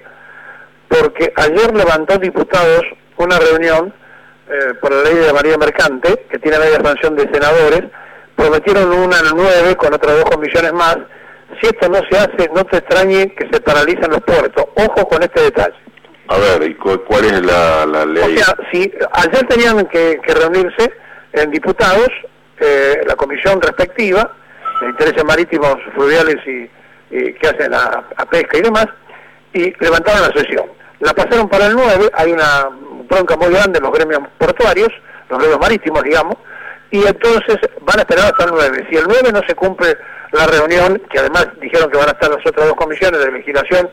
porque ayer levantó diputados una reunión eh, por la ley de María Mercante, que tiene media sanción de senadores, prometieron una al nueve con otras dos comisiones más. Si esto no se hace, no te extrañe que se paralicen los puertos. Ojo con este detalle. A ver, ¿y cu cuál es la, la ley? O sea, si ayer tenían que, que reunirse en diputados, eh, la comisión respectiva, de intereses marítimos, fluviales y, y que hacen a, a pesca y demás, y levantaron la sesión. La pasaron para el nueve, hay una bronca muy grande en los gremios portuarios, los gremios marítimos, digamos, y entonces van a esperar hasta el nueve. Si el nueve no se cumple la reunión, que además dijeron que van a estar las otras dos comisiones de legislación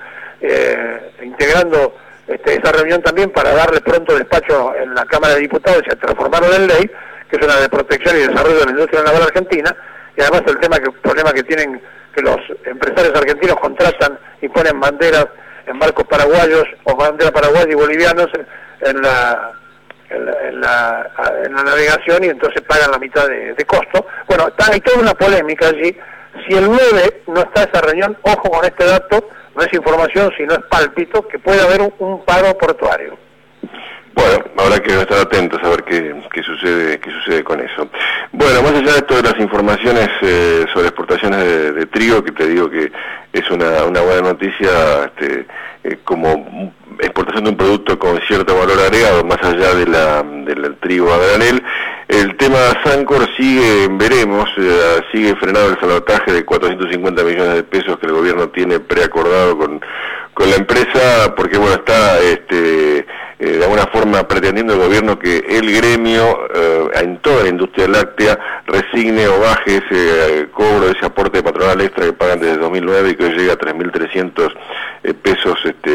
eh, integrando este, esa reunión también para darle pronto despacho en la Cámara de Diputados y se transformaron en ley, que es una de protección y desarrollo de la industria naval argentina, y además el tema que el problema que tienen que los empresarios argentinos contratan y ponen banderas en barcos paraguayos o banderas paraguayas y bolivianos en la, en la, en la, en la navegación y entonces pagan la mitad de, de costo. Bueno, está, hay toda una polémica allí. Si el nueve no está esa reunión, ojo con este dato, no es información, sino es pálpito, que puede haber un, un paro portuario. Bueno, habrá que estar atentos a ver qué, qué sucede qué sucede con eso. Bueno, más allá de todas las informaciones eh, sobre exportaciones de, de trigo, que te digo que es una, una buena noticia, este, eh, como exportación de un producto con cierto valor agregado, más allá de la, del trigo a granel, el tema Sancor sigue, veremos, eh, sigue frenado el sabotaje de cuatrocientos cincuenta millones de pesos que el gobierno tiene preacordado con, con la empresa, porque bueno, está este Eh, de alguna forma pretendiendo el gobierno que el gremio eh, en toda la industria láctea resigne o baje ese eh, cobro, ese aporte patronal extra que pagan desde dos mil nueve y que hoy llega a tres mil trescientos eh, pesos este,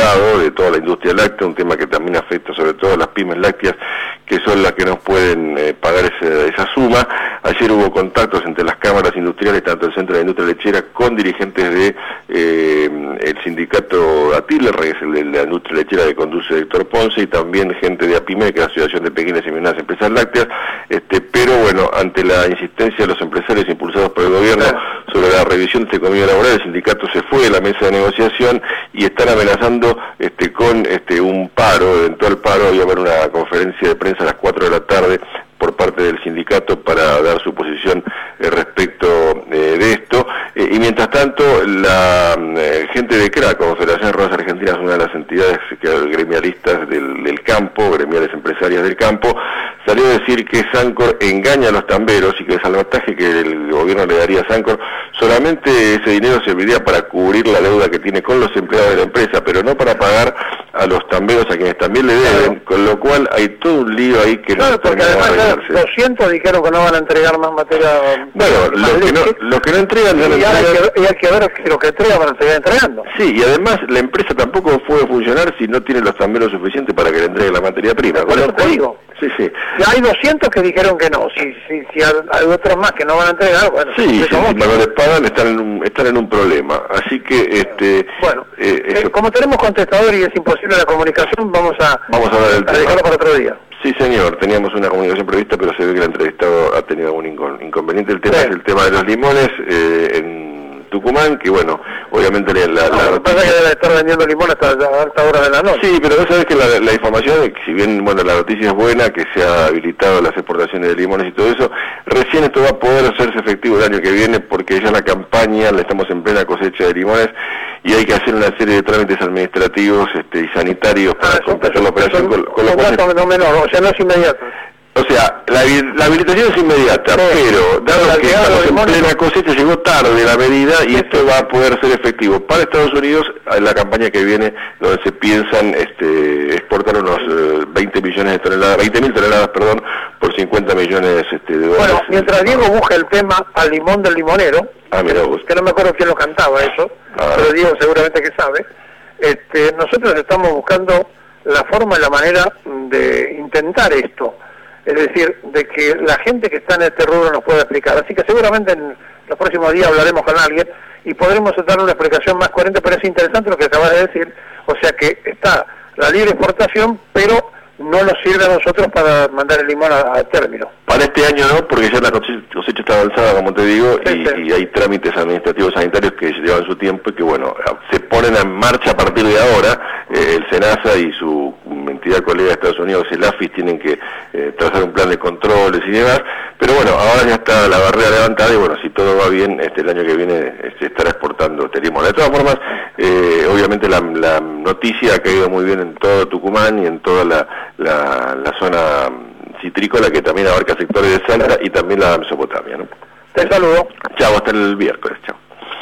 mercado de toda la industria láctea, un tema que también afecta sobre todo a las pymes lácteas, que son las que nos pueden eh, pagar ese, esa suma. Ayer hubo contactos entre las cámaras industriales, tanto el Centro de la Industria Lechera, con dirigentes de eh, el sindicato ATILER, que es el de la industria lechera que conduce Héctor Ponce, y también gente de APIME, que es la Asociación de Pequeñas y Medianas Empresas Lácteas, este, pero bueno, ante la insistencia de los empresarios impulsados por el gobierno sobre la revisión de este convenio laboral, el sindicato se fue de la mesa de negociación y están amenazando este, con este, un paro, eventual paro. Iba a haber una conferencia de prensa a las cuatro de la tarde por parte del sindicato para dar su posición eh, respecto eh, de esto, eh, y mientras tanto la eh, gente de CRA, Confederación de Ruedas Argentinas, una de las entidades que, gremialistas del, del campo, gremiales empresarias del campo, salió a decir que Sancor engaña a los tamberos y que el salvataje que el gobierno le daría a Sancor, solamente ese dinero serviría para cubrir la deuda que tiene con los empleados de la empresa, pero no para pagar a los tamberos, a quienes también le deben, con lo cual hay todo un lío ahí que claro, no porque termina de además arreglarse. doscientos dijeron que no van a entregar más materia. Bueno, los que no, los que no entregan... Y, no ahora hay entregan. que, y hay que ver que los que entregan van a seguir entregando. Sí, y además la empresa tampoco puede funcionar si no tiene los tamberos suficientes para que le entregue la materia prima. Por eso te digo. Sí, sí. Y hay doscientos que dijeron que no. Si, si, si hay hay otros más que no van a entregar, bueno. Sí, si encima no les pagan, están en un, están en un problema. Así que, este... Bueno, eh, eso- eh, como tenemos contestador y es imposible la comunicación, vamos a, vamos a ver el a dejarlo tema. para otro día. Sí, señor, teníamos una comunicación prevista, pero se ve que el entrevistado ha tenido algún incon- inconveniente. El tema es el tema de los limones eh, en Tucumán, que bueno, obviamente la, la, la Lo que pasa es que debe estar vendiendo limón hasta a alta hora de la noche. Sí, pero vos sabés que la, la información, si bien bueno la noticia es buena, que se ha habilitado las exportaciones de limones y todo eso, recién esto va a poder hacerse efectivo el año que viene, porque ya la campaña, la estamos en plena cosecha de limones, y hay que hacer una serie de trámites administrativos este, y sanitarios para completar la operación, con, con lo Un cual... dato no menor, o sea, no es inmediato. O sea, la, habi- la habilitación es inmediata, pero dado que estamos en plena cosecha, llegó tarde la medida y esto va a poder ser efectivo para Estados Unidos en la campaña que viene, donde se piensan este, exportar unos eh, veinte millones de toneladas, veinte mil toneladas, perdón, por cincuenta millones este, de dólares. Bueno, mientras Diego busca el tema al limón del limonero, Ah, mira vos. que no me acuerdo quién lo cantaba eso, Ah. pero Diego seguramente que sabe, este, nosotros estamos buscando la forma y la manera de intentar esto. Es decir, de que la gente que está en este rubro nos pueda explicar. Así que seguramente en los próximos días hablaremos con alguien y podremos dar una explicación más coherente, pero es interesante lo que acabas de decir. O sea que está la libre exportación, pero no nos sirve a nosotros para mandar el limón a, a término. Para este año no, porque ya la cosecha cosecha está avanzada, como te digo, y, y hay trámites administrativos sanitarios que llevan su tiempo y que, bueno, se ponen en marcha a partir de ahora. Eh, el SENASA y su entidad colega de Estados Unidos, el AFIS, tienen que eh, trazar un plan de controles y demás, pero bueno, ahora ya está la barrera levantada y bueno, si todo va bien, este el año que viene se estará exportando este limón. De todas formas, eh, obviamente la, la noticia ha caído muy bien en todo Tucumán y en toda la, la, la zona citrícola, que también abarca sectores de Salta y también la Mesopotamia, ¿no? Te saludo. Chao, hasta el miércoles, chao.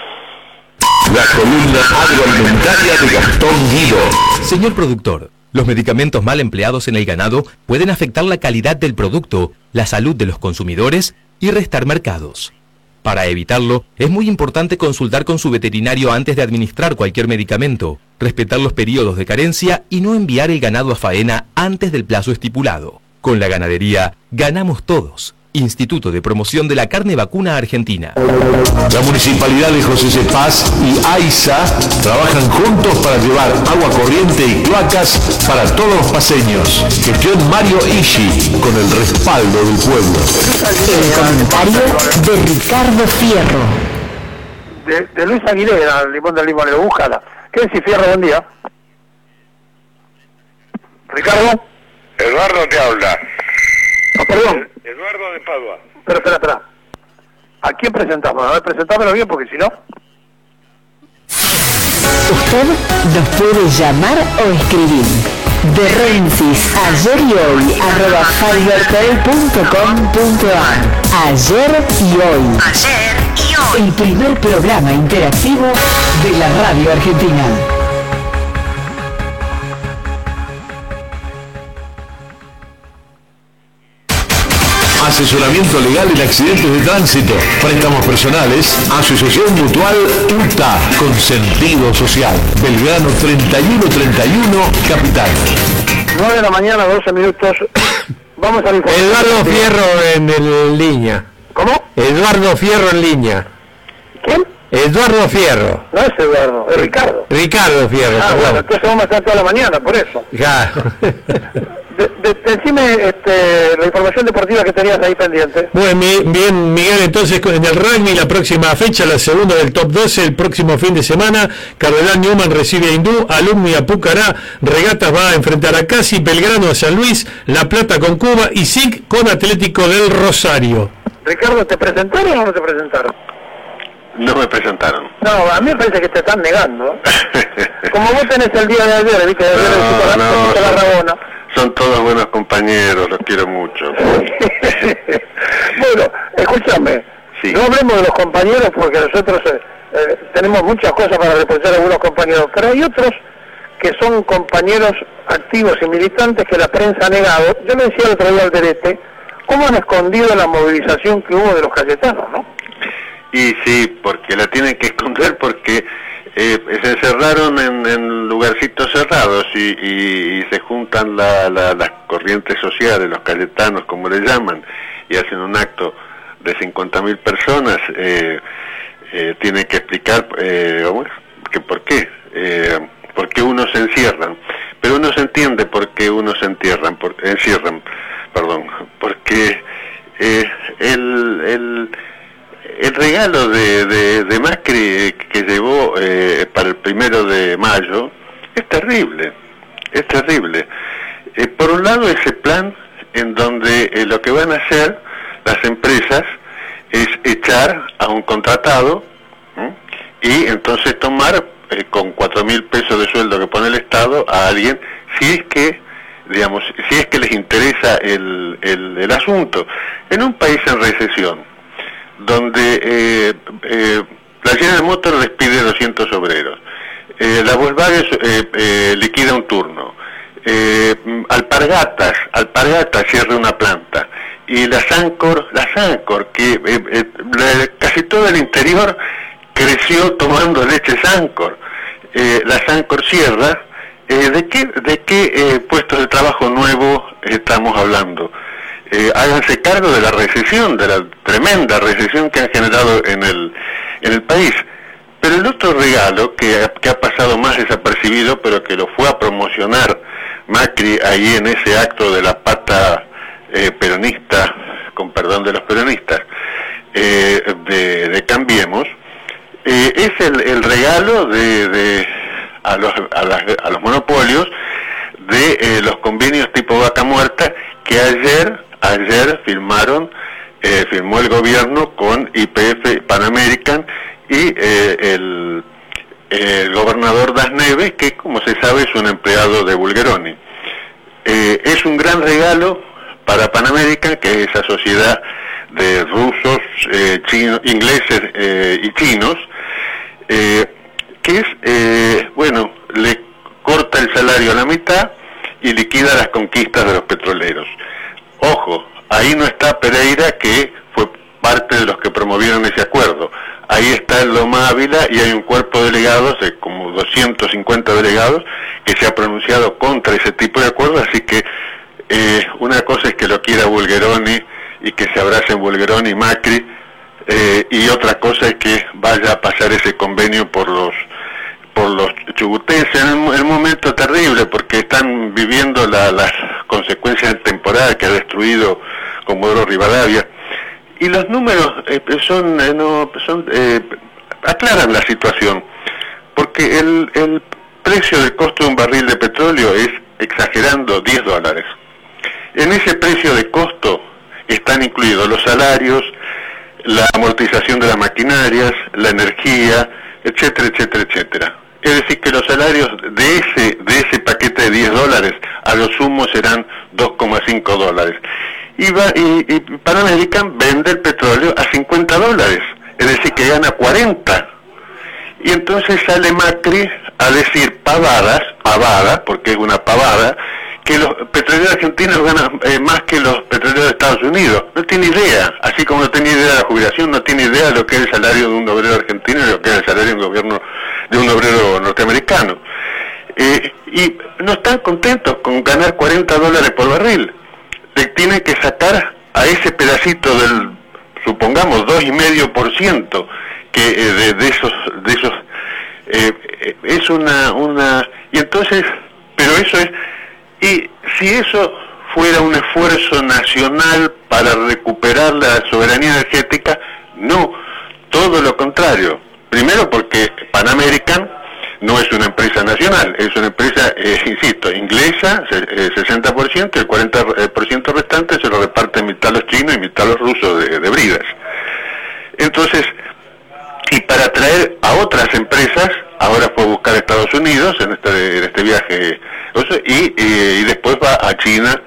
La columna agroalimentaria de Gastón Guido. Señor productor, los medicamentos mal empleados en el ganado pueden afectar la calidad del producto, la salud de los consumidores y restar mercados. Para evitarlo, es muy importante consultar con su veterinario antes de administrar cualquier medicamento, respetar los periodos de carencia y no enviar el ganado a faena antes del plazo estipulado. Con la ganadería, ganamos todos. Instituto de Promoción de la Carne Vacuna Argentina. La Municipalidad de José Cepaz y AISA trabajan juntos para llevar agua corriente y cloacas para todos los paseños. Gestión Mario Ishi, con el respaldo del pueblo. El comentario de Ricardo Fierro. De, de Luis Aguilera, el limón del limonero, búscala. ¿Qué decís, Fierro? Buen día. Ricardo. Eduardo te habla. Ah, perdón. Eduardo de Padua. Pero espera, espera. ¿A quién presentamos? A ver, presentámelo bien, porque si no... Usted nos puede llamar o escribir. De Rensis, ayer y hoy, arroba fibertel punto com punto ar. Ayer y hoy. Ayer y hoy. El primer programa interactivo de la radio argentina. asesoramiento legal en accidentes de tránsito, préstamos personales, Asociación Mutual U T A, con sentido social. Belgrano treinta y uno treinta y uno, Capital. nueve de la mañana, doce minutos. Vamos a informar. Eduardo Fierro en, el, línea. ¿Cómo? Eduardo Fierro en línea. ¿Quién? Eduardo Fierro. No es Eduardo, es Ricardo. Ricardo Fierro. Ah, bueno, entonces vamos a estar toda la mañana, por eso. Ya. De, de, decime este, la información deportiva que tenías ahí pendiente. Bueno, bien, Miguel, entonces en el rugby la próxima fecha, la segunda del top doce, el próximo fin de semana, Cardenal Newman recibe a Hindú, Alumni a Pucará, Regatas va a enfrentar a Casi, Belgrano a San Luis, La Plata con Cuba y S I C con Atlético del Rosario. Ricardo, ¿te presentaron o no te presentaron? No me presentaron. No, a mí me parece que te están negando. Como vos tenés el día de ayer, ¿viste? De ayer no, no, no, la Rabona. Son todos buenos compañeros, los quiero mucho. Bueno, escúchame, sí. No hablemos de los compañeros porque nosotros eh, eh, tenemos muchas cosas para reprochar a algunos compañeros, pero hay otros que son compañeros activos y militantes que la prensa ha negado. Yo le decía el otro día al Derete, ¿cómo han escondido la movilización que hubo de los Cayetanos, no? Y sí, porque la tienen que esconder porque eh, se encerraron en, en lugarcitos cerrados y, y, y se juntan la, la, las corrientes sociales, los cayetanos como le llaman, y hacen un acto de cincuenta mil personas, eh, eh, tienen que explicar eh, que por qué, eh, por qué unos se encierran, pero uno se entiende por qué unos se entierran, por, encierran, perdón, porque eh, el... el El regalo de, de, de Macri que llevó eh, para el primero de mayo es terrible, es terrible. Eh, por un lado ese plan en donde eh, lo que van a hacer las empresas es echar a un contratado ¿eh? y entonces tomar eh, con cuatro mil pesos de sueldo que pone el Estado a alguien si es que digamos si es que les interesa el, el, el asunto. En un país en recesión donde eh, eh, la General Motors despide doscientos obreros, eh, la Volkswagen eh, eh, liquida un turno, eh, Alpargatas, Alpargatas cierra una planta, y la Sancor, la Sancor, que eh, eh, la, casi todo el interior creció tomando leche Sancor, eh, la Sancor cierra, eh, ¿de qué, de qué eh, puestos de trabajo nuevo estamos hablando? Eh, háganse cargo de la recesión, de la tremenda recesión que han generado en el en el país. Pero el otro regalo que, que ha pasado más desapercibido, pero que lo fue a promocionar Macri ahí en ese acto de la pata eh, peronista, con perdón de los peronistas, eh, de, de Cambiemos, eh, es el, el regalo de, de a los a, las, a los monopolios de eh, los convenios tipo vaca muerta que ayer Ayer firmaron, eh, firmó el gobierno con Y P F Pan American y eh, el, el gobernador Das Neves, que como se sabe es un empleado de Bulgeroni. Eh, es un gran regalo para Pan American, que es esa sociedad de rusos, eh, chinos, ingleses eh, y chinos, eh, que es, eh, bueno, le corta el salario a la mitad y liquida las conquistas de los petroleros. Ojo, ahí no está Pereira, que fue parte de los que promovieron ese acuerdo. Ahí está el Loma Ávila y hay un cuerpo de delegados, de como doscientos cincuenta delegados, que se ha pronunciado contra ese tipo de acuerdos, así que eh, una cosa es que lo quiera Bulgeroni y que se abracen Bulgeroni y Macri, eh, y otra cosa es que vaya a pasar ese convenio por los por los chubutenses en un, en un momento terrible, porque están viviendo la, las consecuencias del temporal que ha destruido Comodoro Rivadavia, y los números eh, son, eh, no, son eh, aclaran la situación, porque el, el precio del costo de un barril de petróleo es, exagerando, diez dólares. En ese precio de costo están incluidos los salarios, la amortización de las maquinarias, la energía, etcétera, etcétera, etcétera. Es decir, que los salarios de ese de ese paquete de diez dólares a lo sumo serán dos coma cinco dólares. Y, va, y, y Pan American vende el petróleo a cincuenta dólares, es decir, que gana cuarenta. Y entonces sale Macri a decir pavadas, pavada, porque es una pavada, que que los petroleros argentinos ganan eh, más que los petroleros de Estados Unidos. No tiene idea, así como no tiene idea de la jubilación, no tiene idea de lo que es el salario de un obrero argentino y lo que es el salario de un gobierno de un obrero norteamericano. Eh, y no están contentos con ganar cuarenta dólares por barril. Le tienen que sacar a ese pedacito del, supongamos, dos y medio por ciento que eh, de, de esos, de esos eh, eh, es una, una, y entonces, pero eso es, y si eso fuera un esfuerzo nacional para recuperar la soberanía energética, no, todo lo contrario. Primero porque Pan American no es una empresa nacional, es una empresa, eh, insisto, inglesa, eh, sesenta por ciento, el cuarenta por ciento restante se lo reparten mitad los chinos y mitad los rusos de, de bridas. Entonces, y para atraer a otras empresas, ahora fue a buscar a Estados Unidos en este, en este viaje, y, y, y después va a China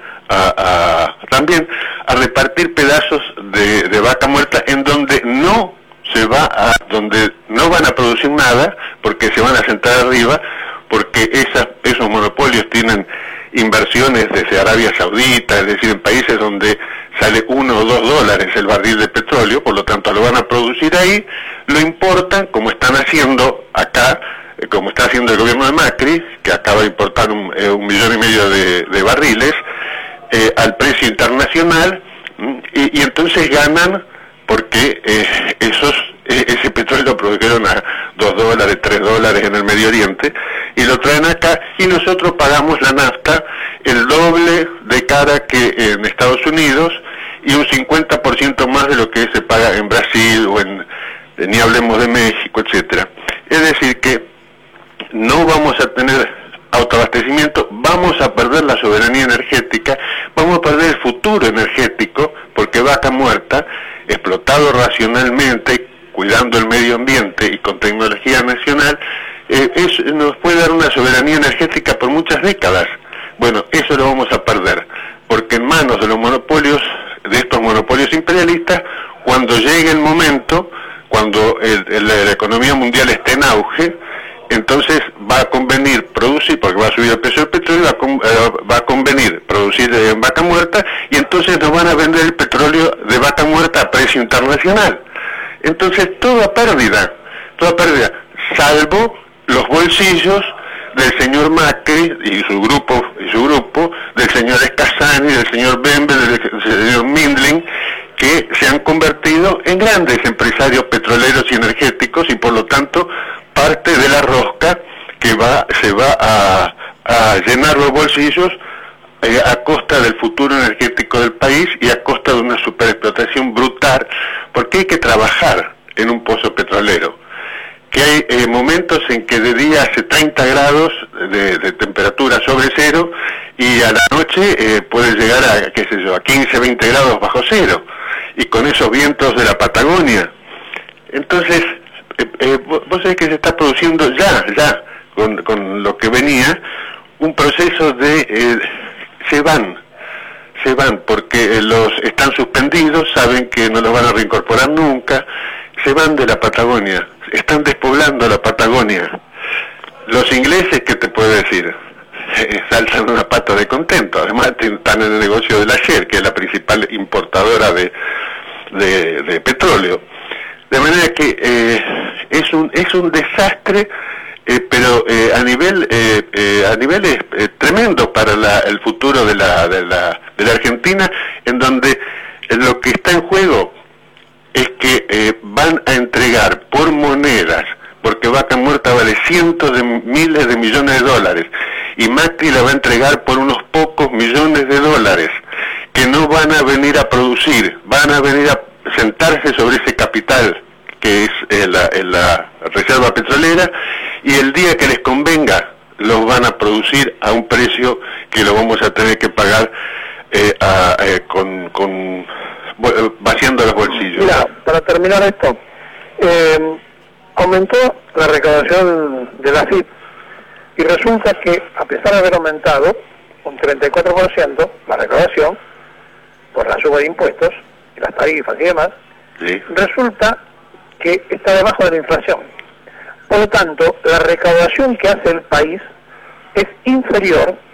a, a, también a repartir pedazos de, de vaca muerta en donde no se va a, donde no van a producir nada, porque se van a sentar arriba, porque esas, esos monopolios tienen inversiones desde Arabia Saudita, es decir, en países donde sale uno o dos dólares el barril de petróleo, por lo tanto lo van a producir ahí, lo importan, como están haciendo acá, eh, como está haciendo el gobierno de Macri, que acaba de importar un, eh, un millón y medio de, de barriles, eh, al precio internacional, y, y entonces ganan, porque eh, esos eh, ese petróleo lo produjeron a dos dólares, tres dólares en el Medio Oriente, y lo traen acá, y nosotros pagamos la nafta el doble de cara que en Estados Unidos, y un cincuenta por ciento más de lo que se paga en Brasil, o en, ni hablemos de México, etcétera. Es decir que no vamos a tener autoabastecimiento, vamos a perder la soberanía energética, vamos a perder el futuro energético, porque Vaca Muerta, explotado racionalmente, cuidando el medio ambiente y con tecnología nacional, eh, es, nos puede dar una soberanía energética por muchas décadas. Bueno, eso lo vamos a perder, porque en manos de los monopolios, de estos monopolios imperialistas, cuando llegue el momento, cuando el, el, la economía mundial esté en auge, entonces va a convenir producir, porque va a subir el precio del petróleo, va a, con, eh, va a convenir producir en vaca muerta, y entonces nos van a vender el petróleo de vaca muerta a precio internacional. Entonces toda pérdida, toda pérdida, salvo los bolsillos del señor Macri y su grupo, y su grupo, del señor Escasani, del señor Bembe, del señor Mindling, que se han convertido en grandes empresarios petroleros y energéticos, y por lo tanto parte de la rosca que va se va a, a llenar los bolsillos eh, a costa del futuro energético del país y a costa de una superexplotación brutal, porque hay que trabajar en un pozo petrolero, que hay eh, momentos en que de día hace treinta grados de, de temperatura sobre cero, y a la noche eh, puede llegar a, qué sé yo, a quince, veinte grados bajo cero, y con esos vientos de la Patagonia. Entonces, eh, eh, vos sabés que se está produciendo ya, ya, con, con lo que venía, un proceso de, eh, se van, se van, porque los están suspendidos, saben que no los van a reincorporar nunca, se van de la Patagonia, están despoblando la Patagonia. Los ingleses, ¿qué te puedo decir? Eh, saltan una pata de contento, además están en el negocio de la Shell, que es la principal importadora de, de, de petróleo. De manera que eh, es un es un desastre, eh, pero eh, a nivel eh, eh, a niveles eh, tremendo para la, el futuro de la, de la de la Argentina, en donde lo que está en juego es que eh, van a entregar por monedas, porque Vaca Muerta vale cientos de miles de millones de dólares, y Macri la va a entregar por unos pocos millones de dólares, que no van a venir a producir, van a venir a sentarse sobre ese capital que es eh, la, eh, la reserva petrolera, y el día que les convenga los van a producir a un precio que lo vamos a tener que pagar eh, a, eh, con, con vaciando los bolsillos. Mira, para terminar esto, eh, aumentó la recaudación de la A F I P, y resulta que, a pesar de haber aumentado un treinta y cuatro por ciento la recaudación por la suba de impuestos y las tarifas y demás, sí, resulta que está debajo de la inflación. Por lo tanto, la recaudación que hace el país es inferior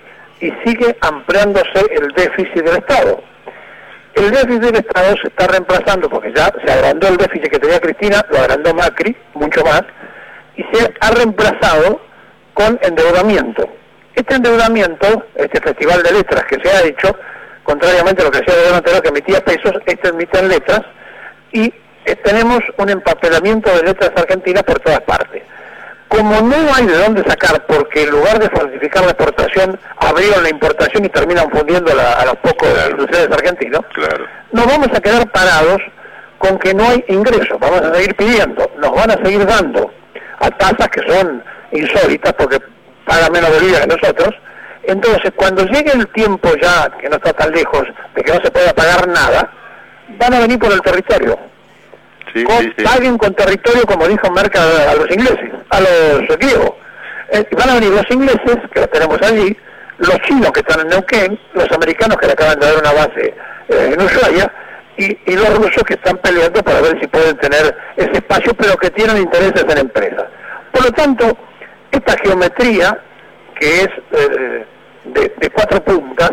y sigue ampliándose el déficit del Estado. El déficit del Estado se está reemplazando, porque ya se agrandó el déficit que tenía Cristina, lo agrandó Macri, mucho más, y se ha reemplazado con endeudamiento. Este endeudamiento, este festival de letras que se ha hecho, contrariamente a lo que hacía el gobierno anterior que emitía pesos, este emite en letras, y eh, tenemos un empapelamiento de letras argentinas por todas partes. Como no hay de dónde sacar, porque en lugar de falsificar la exportación, abrieron la importación y terminan fundiendo la, a los pocos claro. industriales argentinos, claro. nos vamos a quedar parados con que no hay ingresos, vamos a seguir pidiendo, nos van a seguir dando a tasas que son insólitas, porque pagan menos de vida que nosotros. Entonces, cuando llegue el tiempo ya, que no está tan lejos, de que no se pueda pagar nada, van a venir por el territorio. Sí, con, sí, sí. Paguen con territorio, como dijo Merkel a, a los ingleses, a los griegos. Eh, van a venir los ingleses, que los tenemos allí, los chinos que están en Neuquén, los americanos que le acaban de dar una base eh, en Ushuaia, y, y los rusos que están peleando para ver si pueden tener ese espacio, pero que tienen intereses en empresas. Por lo tanto, esta geometría, que es eh, de, de cuatro puntas,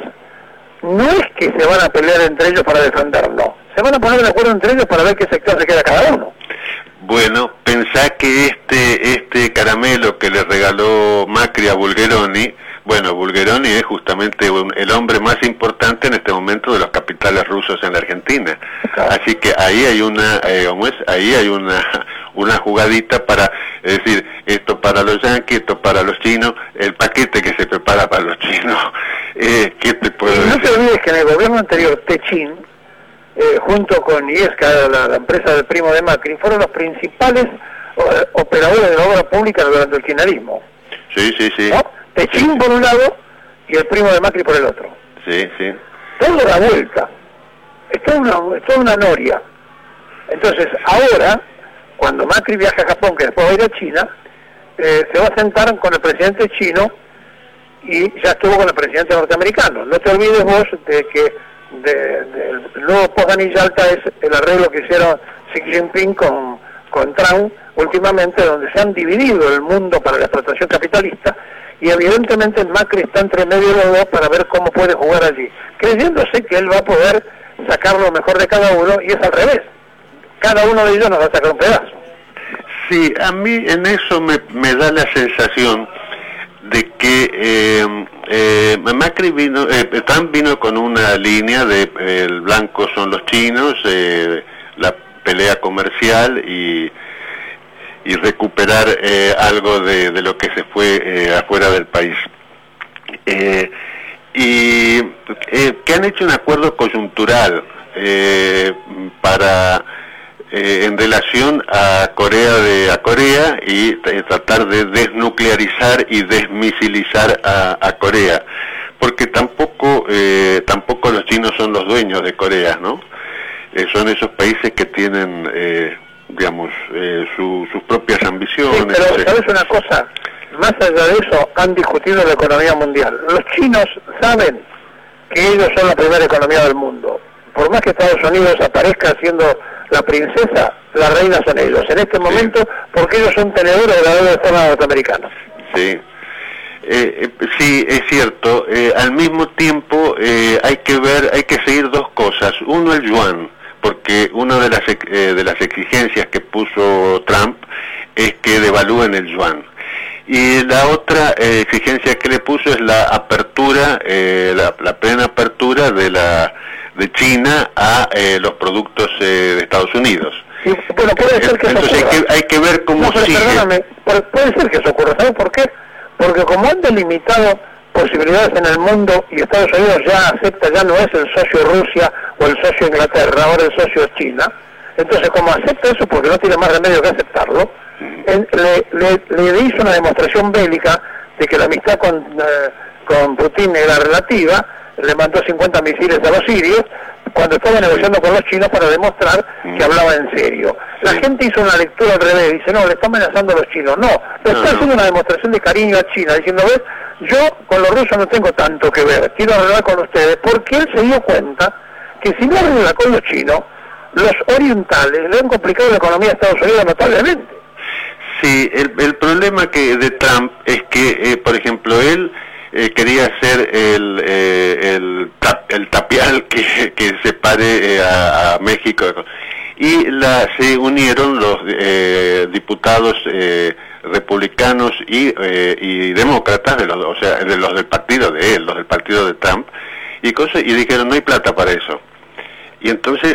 no es que se van a pelear entre ellos para defenderlo, se van a poner de acuerdo entre ellos para ver qué sector se queda cada uno. Bueno, pensá que este este caramelo que le regaló Macri a Bulgeroni, bueno, Bulgeroni es justamente un, el hombre más importante en este momento de los capitales rusos en la Argentina. Claro. Así que ahí hay una, eh, ¿cómo es? Ahí hay una una jugadita para, es decir, esto para los yanquis, esto para los chinos, el paquete que se prepara para los chinos. Eh, ¿Qué te puedo y decir? No te olvides que en el gobierno anterior, Techín, eh, junto con IESCA, la, la empresa del primo de Macri, fueron los principales eh, operadores de la obra pública durante el kirchnerismo. Sí, sí, sí. ¿No? Techín por un lado y el primo de Macri por el otro. Sí, sí. Todo da vuelta. Es toda una, es toda una noria. Entonces, ahora, cuando Macri viaja a Japón, que después va a ir a China, eh, se va a sentar con el presidente chino y ya estuvo con el presidente norteamericano. No te olvides vos de que de, de, el nuevo Potsdam y Yalta es el arreglo que hicieron Xi Jinping con, con Trump últimamente, donde se han dividido el mundo para la explotación capitalista, y evidentemente Macri está entre medio de los dos para ver cómo puede jugar allí, creyéndose que él va a poder sacar lo mejor de cada uno, y es al revés. Cada uno de ellos nos va a sacar un pedazo. Sí, a mí en eso me, me da la sensación de que eh, eh, Macri vino, eh, Trump vino con una línea de eh, el blanco son los chinos, eh, la pelea comercial y, y recuperar eh, algo de, de lo que se fue eh, afuera del país. Eh, y eh, que han hecho un acuerdo coyuntural eh, para eh, en relación a Corea de a Corea y eh, tratar de desnuclearizar y desmisilizar a, a Corea, porque tampoco eh, tampoco los chinos son los dueños de Corea, ¿no? Eh, son esos países que tienen eh, digamos eh, su, sus propias ambiciones. Sí, pero ¿sabes una cosa? Más allá de eso, han discutido la economía mundial. Los chinos saben que ellos son la primera economía del mundo. Por más que Estados Unidos aparezca siendo la princesa, la reina son ellos. En este momento, porque ellos son tenedores de la deuda externa norteamericana. Sí. Eh, eh, sí, es cierto. Eh, al mismo tiempo, eh, hay que ver, hay que seguir dos cosas. Uno, el yuan, porque una de las eh, de las exigencias que puso Trump es que devalúen el yuan. Y la otra eh, exigencia que le puso es la apertura, eh, la, la plena apertura de la de China a eh, los productos eh, de Estados Unidos. Sí, bueno, puede ser que eso Entonces ocurra. hay que, hay que ver cómo no, pero sigue. Perdóname, puede ser que eso ocurra. ¿Sabes por qué? Porque como han delimitado posibilidades en el mundo y Estados Unidos ya acepta, ya no es el socio Rusia o el socio Inglaterra, ahora el socio es China. Entonces, como acepta eso porque no tiene más remedio que aceptarlo, él, le, le, le hizo una demostración bélica de que la amistad con, eh, con Putin era relativa, le mandó cincuenta misiles a los sirios, cuando estaba negociando con los chinos para demostrar que hablaba en serio. La gente hizo una lectura al revés, dice, no, le está amenazando a los chinos. No, le está haciendo una demostración de cariño a China, diciendo, ves, yo con los rusos no tengo tanto que ver, quiero arreglar con ustedes, porque él se dio cuenta que si no arregla con los chinos, los orientales le han complicado la economía de Estados Unidos notablemente. Sí, el, el problema que de Trump es que, eh, por ejemplo, él eh, quería ser el, eh, el, tap, el tapial que, que separe eh, a, a México. Y la, se unieron los eh, diputados eh, republicanos y, eh, y demócratas, de los, o sea, de los del partido de él, los del partido de Trump, y cosas, y dijeron, no hay plata para eso. Y entonces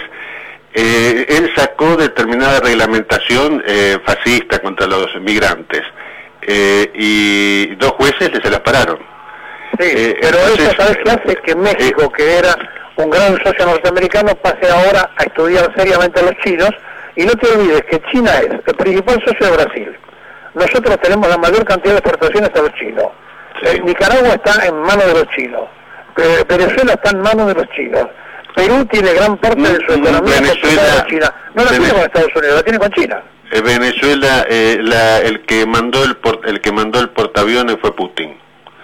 eh, él sacó determinada reglamentación eh, fascista contra los migrantes, eh, y dos jueces se las pararon. Sí, eh, pero entonces, eso, ¿sabes qué hace? Que México, que era un gran socio norteamericano, pase ahora a estudiar seriamente a los chinos, y no te olvides que China es el principal socio de Brasil. Nosotros tenemos la mayor cantidad de exportaciones a los chinos. Sí. Eh, Nicaragua está en manos de los chinos. Eh, Venezuela está en manos de los chinos. Perú tiene gran parte de su economía Venezuela, con China. No la tiene con Estados Unidos, la tiene con China. Eh, Venezuela, eh, la, el que mandó el por, el que mandó el portaaviones fue Putin.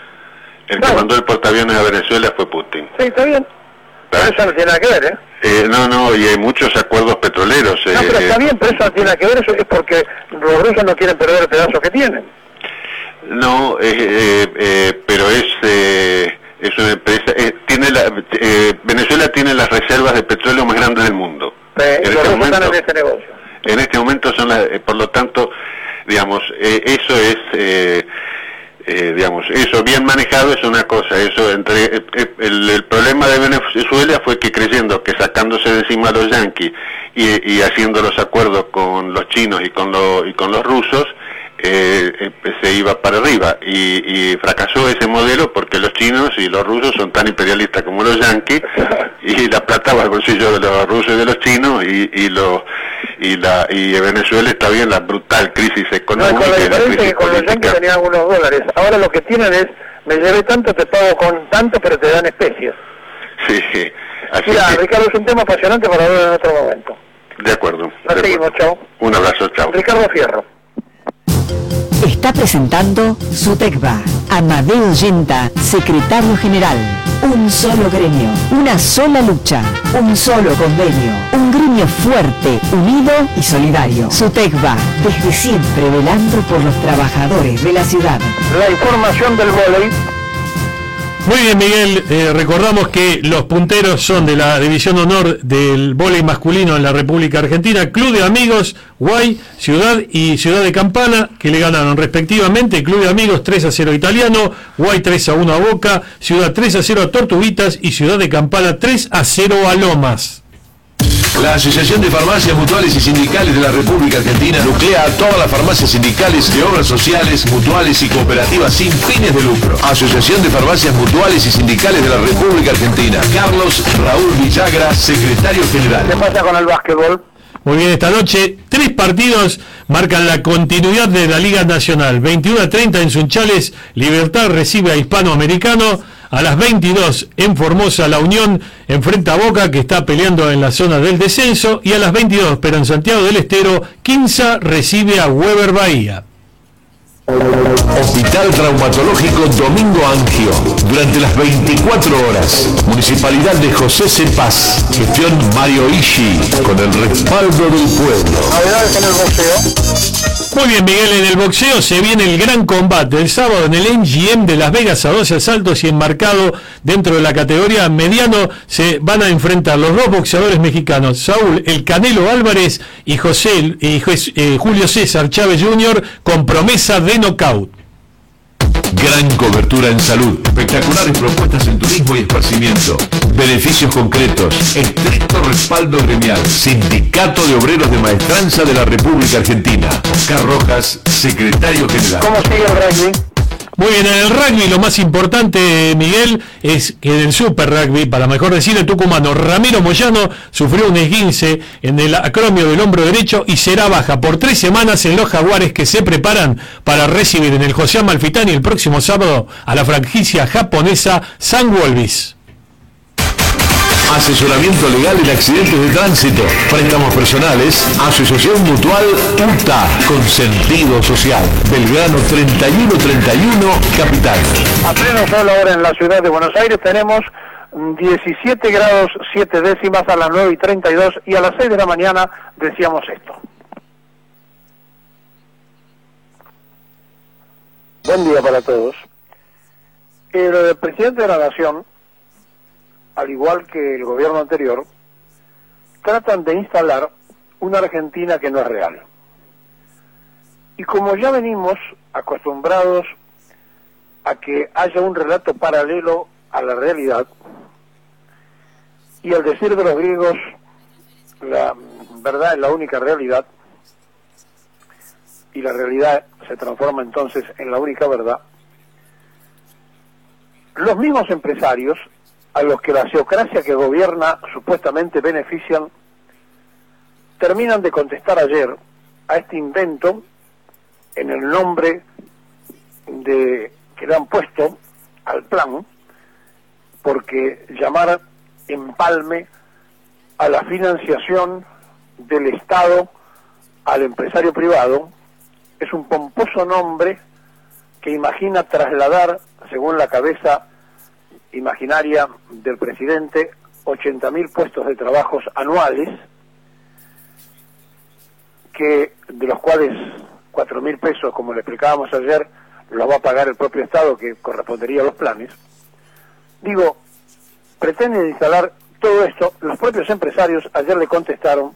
El claro. que mandó el portaaviones a Venezuela fue Putin. Sí, está bien. Pero eso no tiene nada que ver, ¿eh? Eh, no, no, y hay muchos acuerdos petroleros. Eh, no, pero está eh, bien, pero eso no tiene nada que ver, eso es porque los rusos no quieren perder el pedazo que tienen. No, eh, eh, eh, pero es eh, es una empresa, eh, tiene la, eh, Venezuela tiene las reservas de petróleo más grandes del mundo. Eh, en, los este momento, están en este negocio. En este momento son las, eh, por lo tanto, digamos, eh, eso es... Eh, Eh, digamos, eso bien manejado es una cosa, eso entre eh, el, el problema de Venezuela fue que creyendo que sacándose de encima a los yanquis y, y haciendo los acuerdos con los chinos y con, lo, y con los rusos, eh, eh, se iba para arriba y, y fracasó ese modelo porque los chinos y los rusos son tan imperialistas como los yanquis y la plata va al bolsillo de los rusos y de los chinos y, y los y la y Venezuela está bien la brutal crisis económica. No, con la diferencia que con los yanquis tenían algunos dólares, ahora lo que tienen es, me llevé tanto, te pago con tanto, pero te dan especies. Sí, así Mira, que... Ricardo, es un tema apasionante para hablar en otro momento. De acuerdo. Nos de seguimos, acuerdo. chao. Un abrazo, chao. Ricardo Fierro. Está presentando Sutecba, Amadeo Yenta, secretario general. Un solo gremio, una sola lucha, un solo convenio, un gremio fuerte, unido y solidario. Sutecba, desde siempre velando por los trabajadores de la ciudad. La información del vóley. Muy bien, Miguel, eh, recordamos que los punteros son de la División Honor del vóley masculino en la República Argentina, Club de Amigos, Guay, Ciudad y Ciudad de Campana, que le ganaron respectivamente, Club de Amigos tres a cero a Italiano, Guay tres a uno a Boca, Ciudad tres a cero a Tortuguitas y Ciudad de Campana tres a cero a Lomas. La Asociación de Farmacias Mutuales y Sindicales de la República Argentina nuclea a todas las farmacias sindicales de obras sociales, mutuales y cooperativas sin fines de lucro. Asociación de Farmacias Mutuales y Sindicales de la República Argentina. Carlos Raúl Villagra, secretario general. ¿Qué pasa con el básquetbol? Muy bien, esta noche tres partidos marcan la continuidad de la Liga Nacional. veintiuno a treinta en Sunchales, Libertad recibe a Hispanoamericano. A las veintidós en Formosa, La Unión enfrenta a Boca, que está peleando en la zona del descenso. Y a las veintidós, pero en Santiago del Estero, Quinza recibe a Weber Bahía. Hospital Traumatológico Domingo Angio, durante las veinticuatro horas. Municipalidad de José Cepaz, gestión Mario Ishi, con el respaldo del pueblo. Novedades en el boxeo. Muy bien, Miguel, en el boxeo se viene el gran combate el sábado en el M G M de Las Vegas a doce asaltos y enmarcado dentro de la categoría mediano. Se van a enfrentar los dos boxeadores mexicanos, Saúl El Canelo Álvarez y José y eh, Julio César Chávez junior, con promesa de nocaut. Gran cobertura en salud, espectaculares propuestas en turismo y esparcimiento, beneficios concretos, estricto respaldo gremial, Sindicato de Obreros de Maestranza de la República Argentina. Oscar Rojas, secretario general. ¿Cómo sigue el rugby? Muy bien, en el rugby lo más importante, Miguel, es que en el Super Rugby, para mejor decir, el tucumano Ramiro Moyano sufrió un esguince en el acromio del hombro derecho y será baja por tres semanas en los Jaguares, que se preparan para recibir en el José Amalfitani el próximo sábado a la franquicia japonesa San Wolvis. Asesoramiento legal en accidentes de tránsito, préstamos personales, Asociación Mutual U T A, con sentido social. Belgrano treinta y uno treinta y uno, Capital. A pleno sol ahora en la ciudad de Buenos Aires tenemos diecisiete grados siete décimas a las nueve y treinta y dos, y a las seis de la mañana decíamos esto. Buen día para todos. El presidente de la Nación, al igual que el gobierno anterior, tratan de instalar una Argentina que no es real. Y como ya venimos acostumbrados a que haya un relato paralelo a la realidad, y al decir de los griegos, la verdad es la única realidad, y la realidad se transforma entonces en la única verdad, los mismos empresarios, a los que la geocracia que gobierna supuestamente benefician, terminan de contestar ayer a este invento en el nombre de que le han puesto al plan, porque llamar empalme a la financiación del Estado al empresario privado es un pomposo nombre que imagina trasladar, según la cabeza imaginaria del presidente, ochenta mil puestos de trabajos anuales, que de los cuales cuatro mil pesos, como le explicábamos ayer, los va a pagar el propio Estado, que correspondería a los planes. Digo, pretenden instalar todo esto. Los propios empresarios ayer le contestaron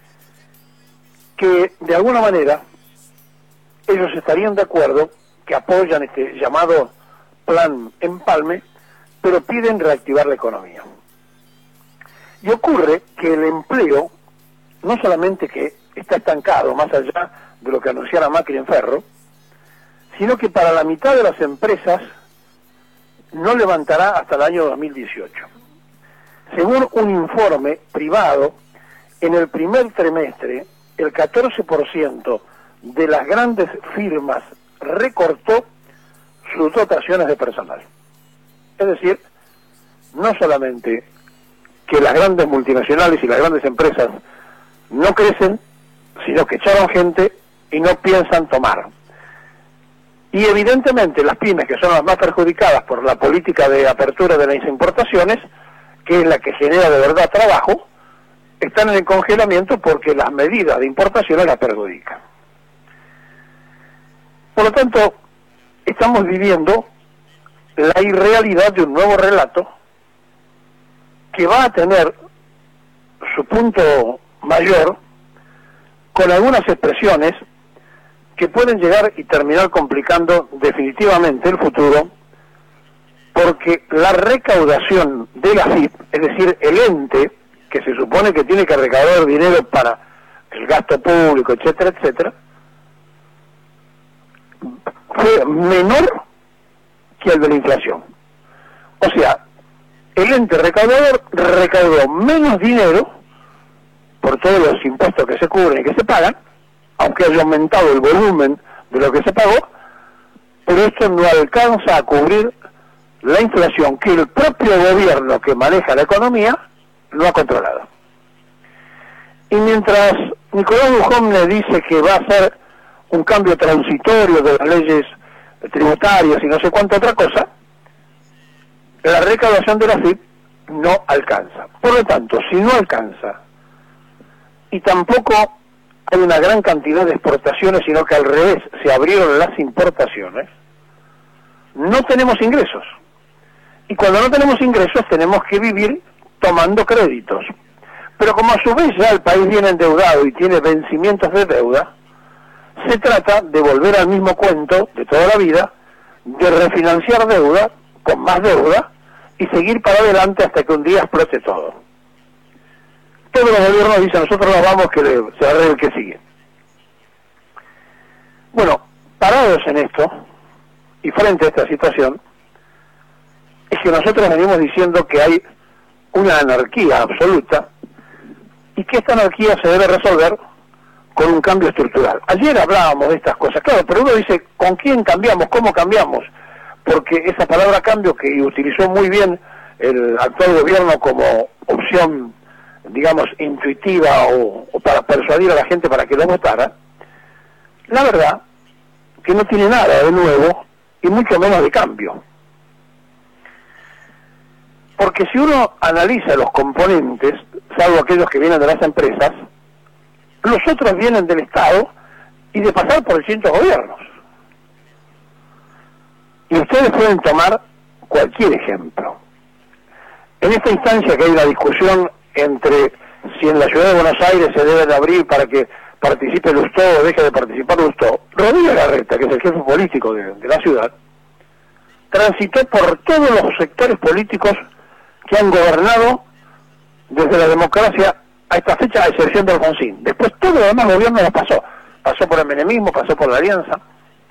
que de alguna manera ellos estarían de acuerdo, que apoyan este llamado plan empalme, pero piden reactivar la economía. Y ocurre que el empleo, no solamente que está estancado, más allá de lo que anunciara Macri en Ferro, sino que para la mitad de las empresas no levantará hasta el año dos mil dieciocho. Según un informe privado, en el primer trimestre, el catorce por ciento de las grandes firmas recortó sus dotaciones de personal. Es decir, no solamente que las grandes multinacionales y las grandes empresas no crecen, sino que echaron gente y no piensan tomar. Y evidentemente las pymes, que son las más perjudicadas por la política de apertura de las importaciones, que es la que genera de verdad trabajo, están en el congelamiento porque las medidas de importaciones las perjudican. Por lo tanto, estamos viviendo la irrealidad de un nuevo relato que va a tener su punto mayor con algunas expresiones que pueden llegar y terminar complicando definitivamente el futuro, porque la recaudación de la A F I P, es decir, el ente que se supone que tiene que recaudar dinero para el gasto público, etcétera, etcétera, fue menor que el de la inflación. O sea, el ente recaudador recaudó menos dinero por todos los impuestos que se cubren y que se pagan, aunque haya aumentado el volumen de lo que se pagó, pero esto no alcanza a cubrir la inflación que el propio gobierno que maneja la economía no ha controlado. Y mientras Nicolás Dujovne dice que va a hacer un cambio transitorio de las leyes tributarias y no sé cuánta otra cosa, la recaudación de la A F I P no alcanza. Por lo tanto, si no alcanza y tampoco hay una gran cantidad de exportaciones, sino que al revés se abrieron las importaciones, no tenemos ingresos. Y cuando no tenemos ingresos tenemos que vivir tomando créditos. Pero como a su vez ya el país viene endeudado y tiene vencimientos de deuda, se trata de volver al mismo cuento de toda la vida, de refinanciar deuda con más deuda y seguir para adelante hasta que un día explote todo. Todos los gobiernos dicen, nosotros nos vamos, que se arregle el que sigue. Bueno, parados en esto y frente a esta situación, es que nosotros venimos diciendo que hay una anarquía absoluta y que esta anarquía se debe resolver con un cambio estructural. Ayer hablábamos de estas cosas, claro, pero uno dice, ¿con quién cambiamos? ¿Cómo cambiamos? Porque esa palabra cambio, que utilizó muy bien el actual gobierno como opción, digamos, intuitiva o, o para persuadir a la gente para que lo votara, la verdad que no tiene nada de nuevo y mucho menos de cambio. Porque si uno analiza los componentes, salvo aquellos que vienen de las empresas, los otros vienen del Estado y de pasar por distintos gobiernos. Y ustedes pueden tomar cualquier ejemplo. En esta instancia que hay una discusión entre si en la ciudad de Buenos Aires se debe de abrir para que participe Lustó o deje de participar Lustó, Rodríguez Larreta, que es el jefe político de, de la ciudad, transitó por todos los sectores políticos que han gobernado desde la democracia a esta fecha, a excepción de Alfonsín. Después todo lo demás gobierno lo pasó. Pasó por el menemismo, pasó por la Alianza.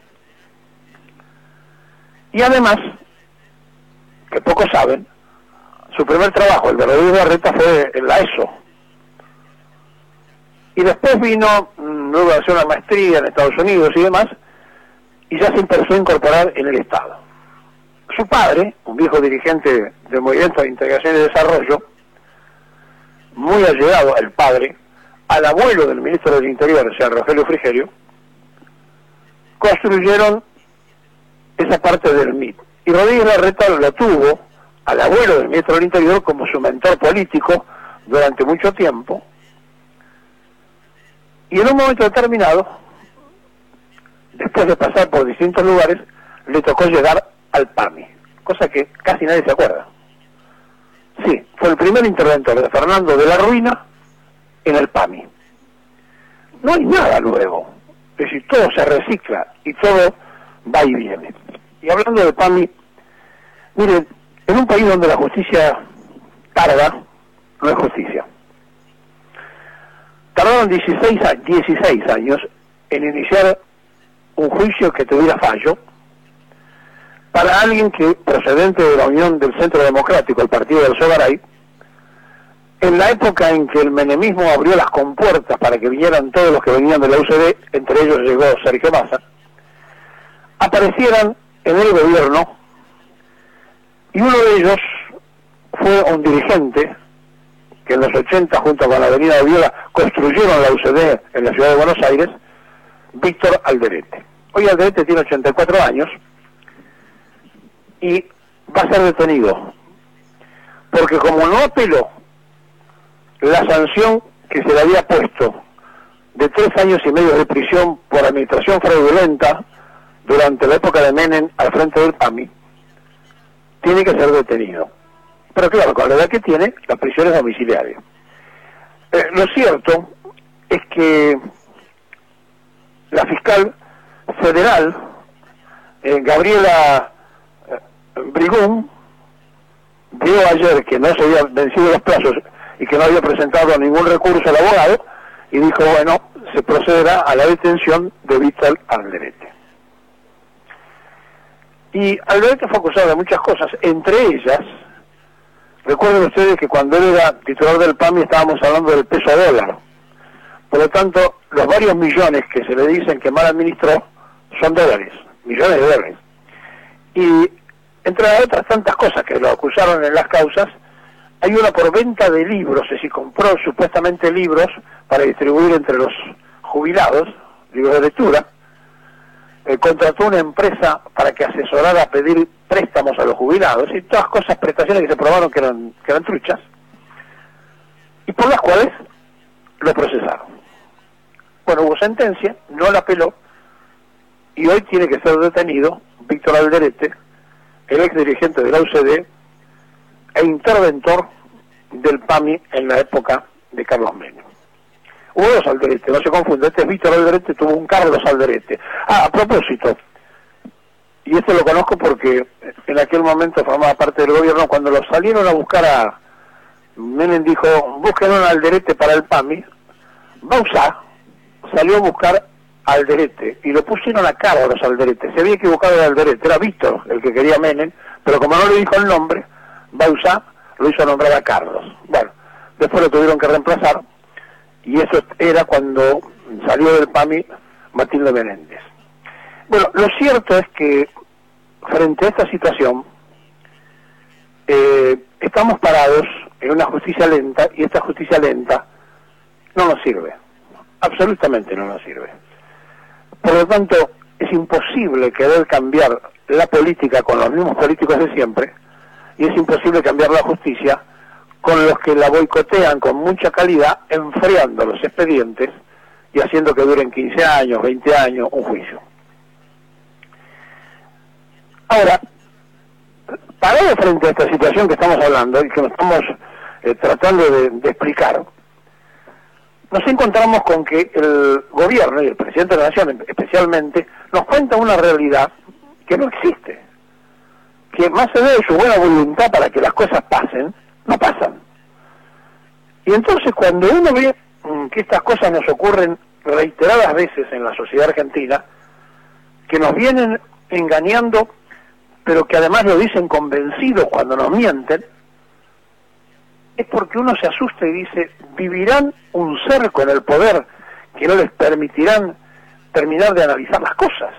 Y además, que pocos saben, su primer trabajo, el de Rodríguez Larreta, fue en la ESO. Y después vino, luego de hacer una maestría en Estados Unidos y demás, y ya se empezó a incorporar en el Estado. Su padre, un viejo dirigente del Movimiento de Integración y Desarrollo, muy allegado, el padre, al abuelo del ministro del Interior, o sea, Rogelio Frigerio, construyeron esa parte del M I T. Y Rodríguez Larreta lo tuvo al abuelo del ministro del Interior como su mentor político durante mucho tiempo. Y en un momento determinado, después de pasar por distintos lugares, le tocó llegar al P A M I, cosa que casi nadie se acuerda. Sí, fue el primer interventor de Fernando de la Ruina en el P A M I. No hay nada luego, es decir, todo se recicla y todo va y viene. Y hablando del P A M I, miren, en un país donde la justicia tarda, no es justicia. Tardaron dieciséis años en iniciar un juicio que tuviera fallo para alguien que, procedente de la Unión del Centro Democrático, el partido del Sogaray, en la época en que el menemismo abrió las compuertas para que vinieran todos los que venían de la U C D, entre ellos llegó Sergio Massa, aparecieran en el gobierno, y uno de ellos fue un dirigente que en los ochenta, junto con la Avenida de Viola, construyeron la U C D en la ciudad de Buenos Aires, Víctor Alderete. Hoy Alderete tiene ochenta y cuatro años y va a ser detenido, porque como no apeló la sanción que se le había puesto de tres años y medio de prisión por administración fraudulenta durante la época de Menem al frente del P A M I, tiene que ser detenido. Pero claro, con la edad que tiene, la prisión es domiciliaria. Eh, lo cierto es que la fiscal federal, eh, Gabriela eh, Brigún, vio ayer que no se habían vencido los plazos y que no había presentado ningún recurso al abogado, y dijo, bueno, se procederá a la detención de Víctor Alderete. Y Alderete fue acusado de muchas cosas, entre ellas, recuerden ustedes que cuando él era titular del P A M I estábamos hablando del peso dólar. Por lo tanto, los varios millones que se le dicen que mal administró son dólares, millones de dólares. Y entre otras tantas cosas que lo acusaron en las causas, hay una por venta de libros, es decir, compró supuestamente libros para distribuir entre los jubilados, libros de lectura, eh, contrató una empresa para que asesorara a pedir préstamos a los jubilados, y todas cosas, prestaciones que se probaron que eran, que eran truchas, y por las cuales lo procesaron. Bueno, hubo sentencia, no la apeló, y hoy tiene que ser detenido Víctor Alderete, el ex dirigente de la U C D e interventor del P A M I en la época de Carlos Menem. Hubo dos Alderete, no se confunde, este es Víctor Alderete, tuvo un Carlos Alderete. Ah, a propósito, y esto lo conozco porque en aquel momento formaba parte del gobierno, cuando lo salieron a buscar a Menem, dijo, busquen un Alderete para el P A M I, Bauzá salió a buscar a Alderete y lo pusieron a Carlos Alderete, se había equivocado de Alderete, era Víctor el que quería Menem, pero como no le dijo el nombre, Bauzá lo hizo nombrar a Carlos. Bueno, después lo tuvieron que reemplazar, y eso era cuando salió del P A M I Matilde Menéndez. Bueno, lo cierto es que frente a esta situación eh, estamos parados en una justicia lenta, y esta justicia lenta no nos sirve, absolutamente no nos sirve. Por lo tanto, es imposible querer cambiar la política con los mismos políticos de siempre, y es imposible cambiar la justicia con los que la boicotean con mucha calidad, enfriando los expedientes y haciendo que duren quince años, veinte años, un juicio. Ahora, parado frente a esta situación que estamos hablando y que nos estamos eh, tratando de, de explicar, nos encontramos con que el gobierno y el presidente de la Nación especialmente nos cuenta una realidad que no existe, que más allá de su buena voluntad para que las cosas pasen, no pasan. Y entonces cuando uno ve mmm, que estas cosas nos ocurren reiteradas veces en la sociedad argentina, que nos vienen engañando, pero que además lo dicen convencidos cuando nos mienten, es porque uno se asusta y dice, vivirán un cerco en el poder que no les permitirán terminar de analizar las cosas,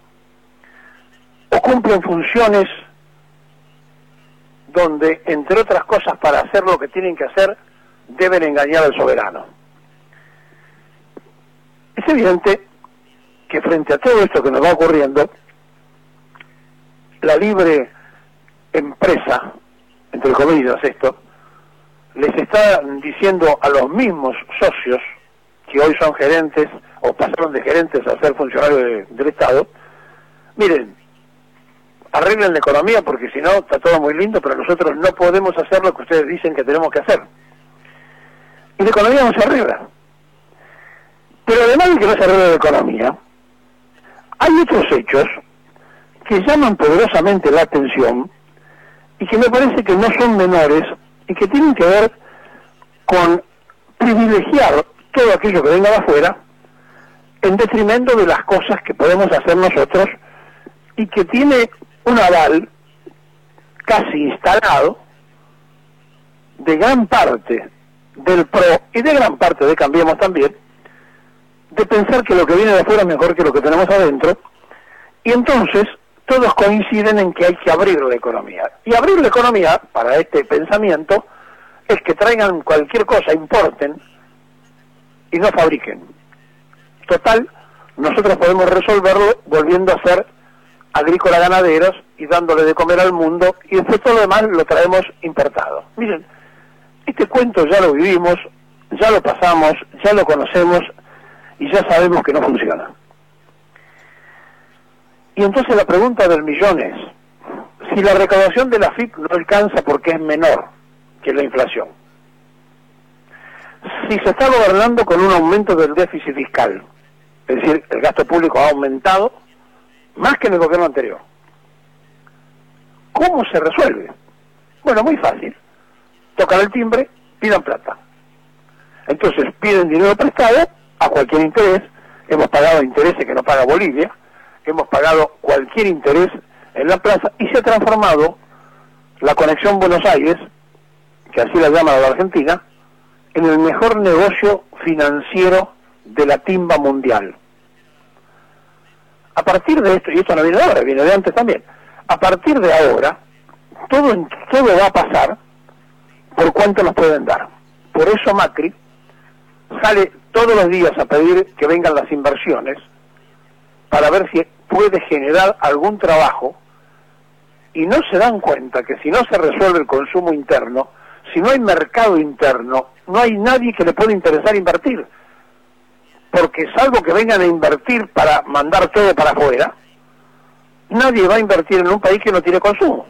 o cumplen funciones donde, entre otras cosas, para hacer lo que tienen que hacer, deben engañar al soberano. Es evidente que frente a todo esto que nos va ocurriendo, la libre empresa, entre comillas esto, les está diciendo a los mismos socios, que hoy son gerentes, o pasaron de gerentes a ser funcionarios de, del Estado, miren, arreglen la economía porque si no está todo muy lindo, pero nosotros no podemos hacer lo que ustedes dicen que tenemos que hacer. Y la economía no se arregla. Pero además de que no se arregla la economía, hay otros hechos que llaman poderosamente la atención y que me parece que no son menores y que tienen que ver con privilegiar todo aquello que venga de afuera en detrimento de las cosas que podemos hacer nosotros y que tiene un aval casi instalado de gran parte del PRO y de gran parte de Cambiemos también, de pensar que lo que viene de afuera es mejor que lo que tenemos adentro, y entonces todos coinciden en que hay que abrir la economía. Y abrir la economía, para este pensamiento, es que traigan cualquier cosa, importen, y no fabriquen. Total, nosotros podemos resolverlo volviendo a ser agrícola ganaderos y dándole de comer al mundo, y después todo lo demás lo traemos importado. Miren, este cuento ya lo vivimos, ya lo pasamos, ya lo conocemos, y ya sabemos que no funciona. Y entonces la pregunta del millón es, si la recaudación de la F I P no alcanza porque es menor que la inflación, si se está gobernando con un aumento del déficit fiscal, es decir, el gasto público ha aumentado más que en el gobierno anterior, ¿cómo se resuelve? Bueno, muy fácil. Tocan el timbre, pidan plata. Entonces piden dinero prestado a cualquier interés. Hemos pagado intereses que no paga Bolivia, hemos pagado cualquier interés en la plaza y se ha transformado la conexión Buenos Aires, que así la llama la Argentina, en el mejor negocio financiero de la timba mundial. A partir de esto, y esto no viene de ahora, viene de antes también, a partir de ahora, todo, todo va a pasar por cuánto nos pueden dar. Por eso Macri sale todos los días a pedir que vengan las inversiones para ver si puede generar algún trabajo, y no se dan cuenta que si no se resuelve el consumo interno, si no hay mercado interno, no hay nadie que le pueda interesar invertir, porque salvo que vengan a invertir para mandar todo para afuera, nadie va a invertir en un país que no tiene consumo.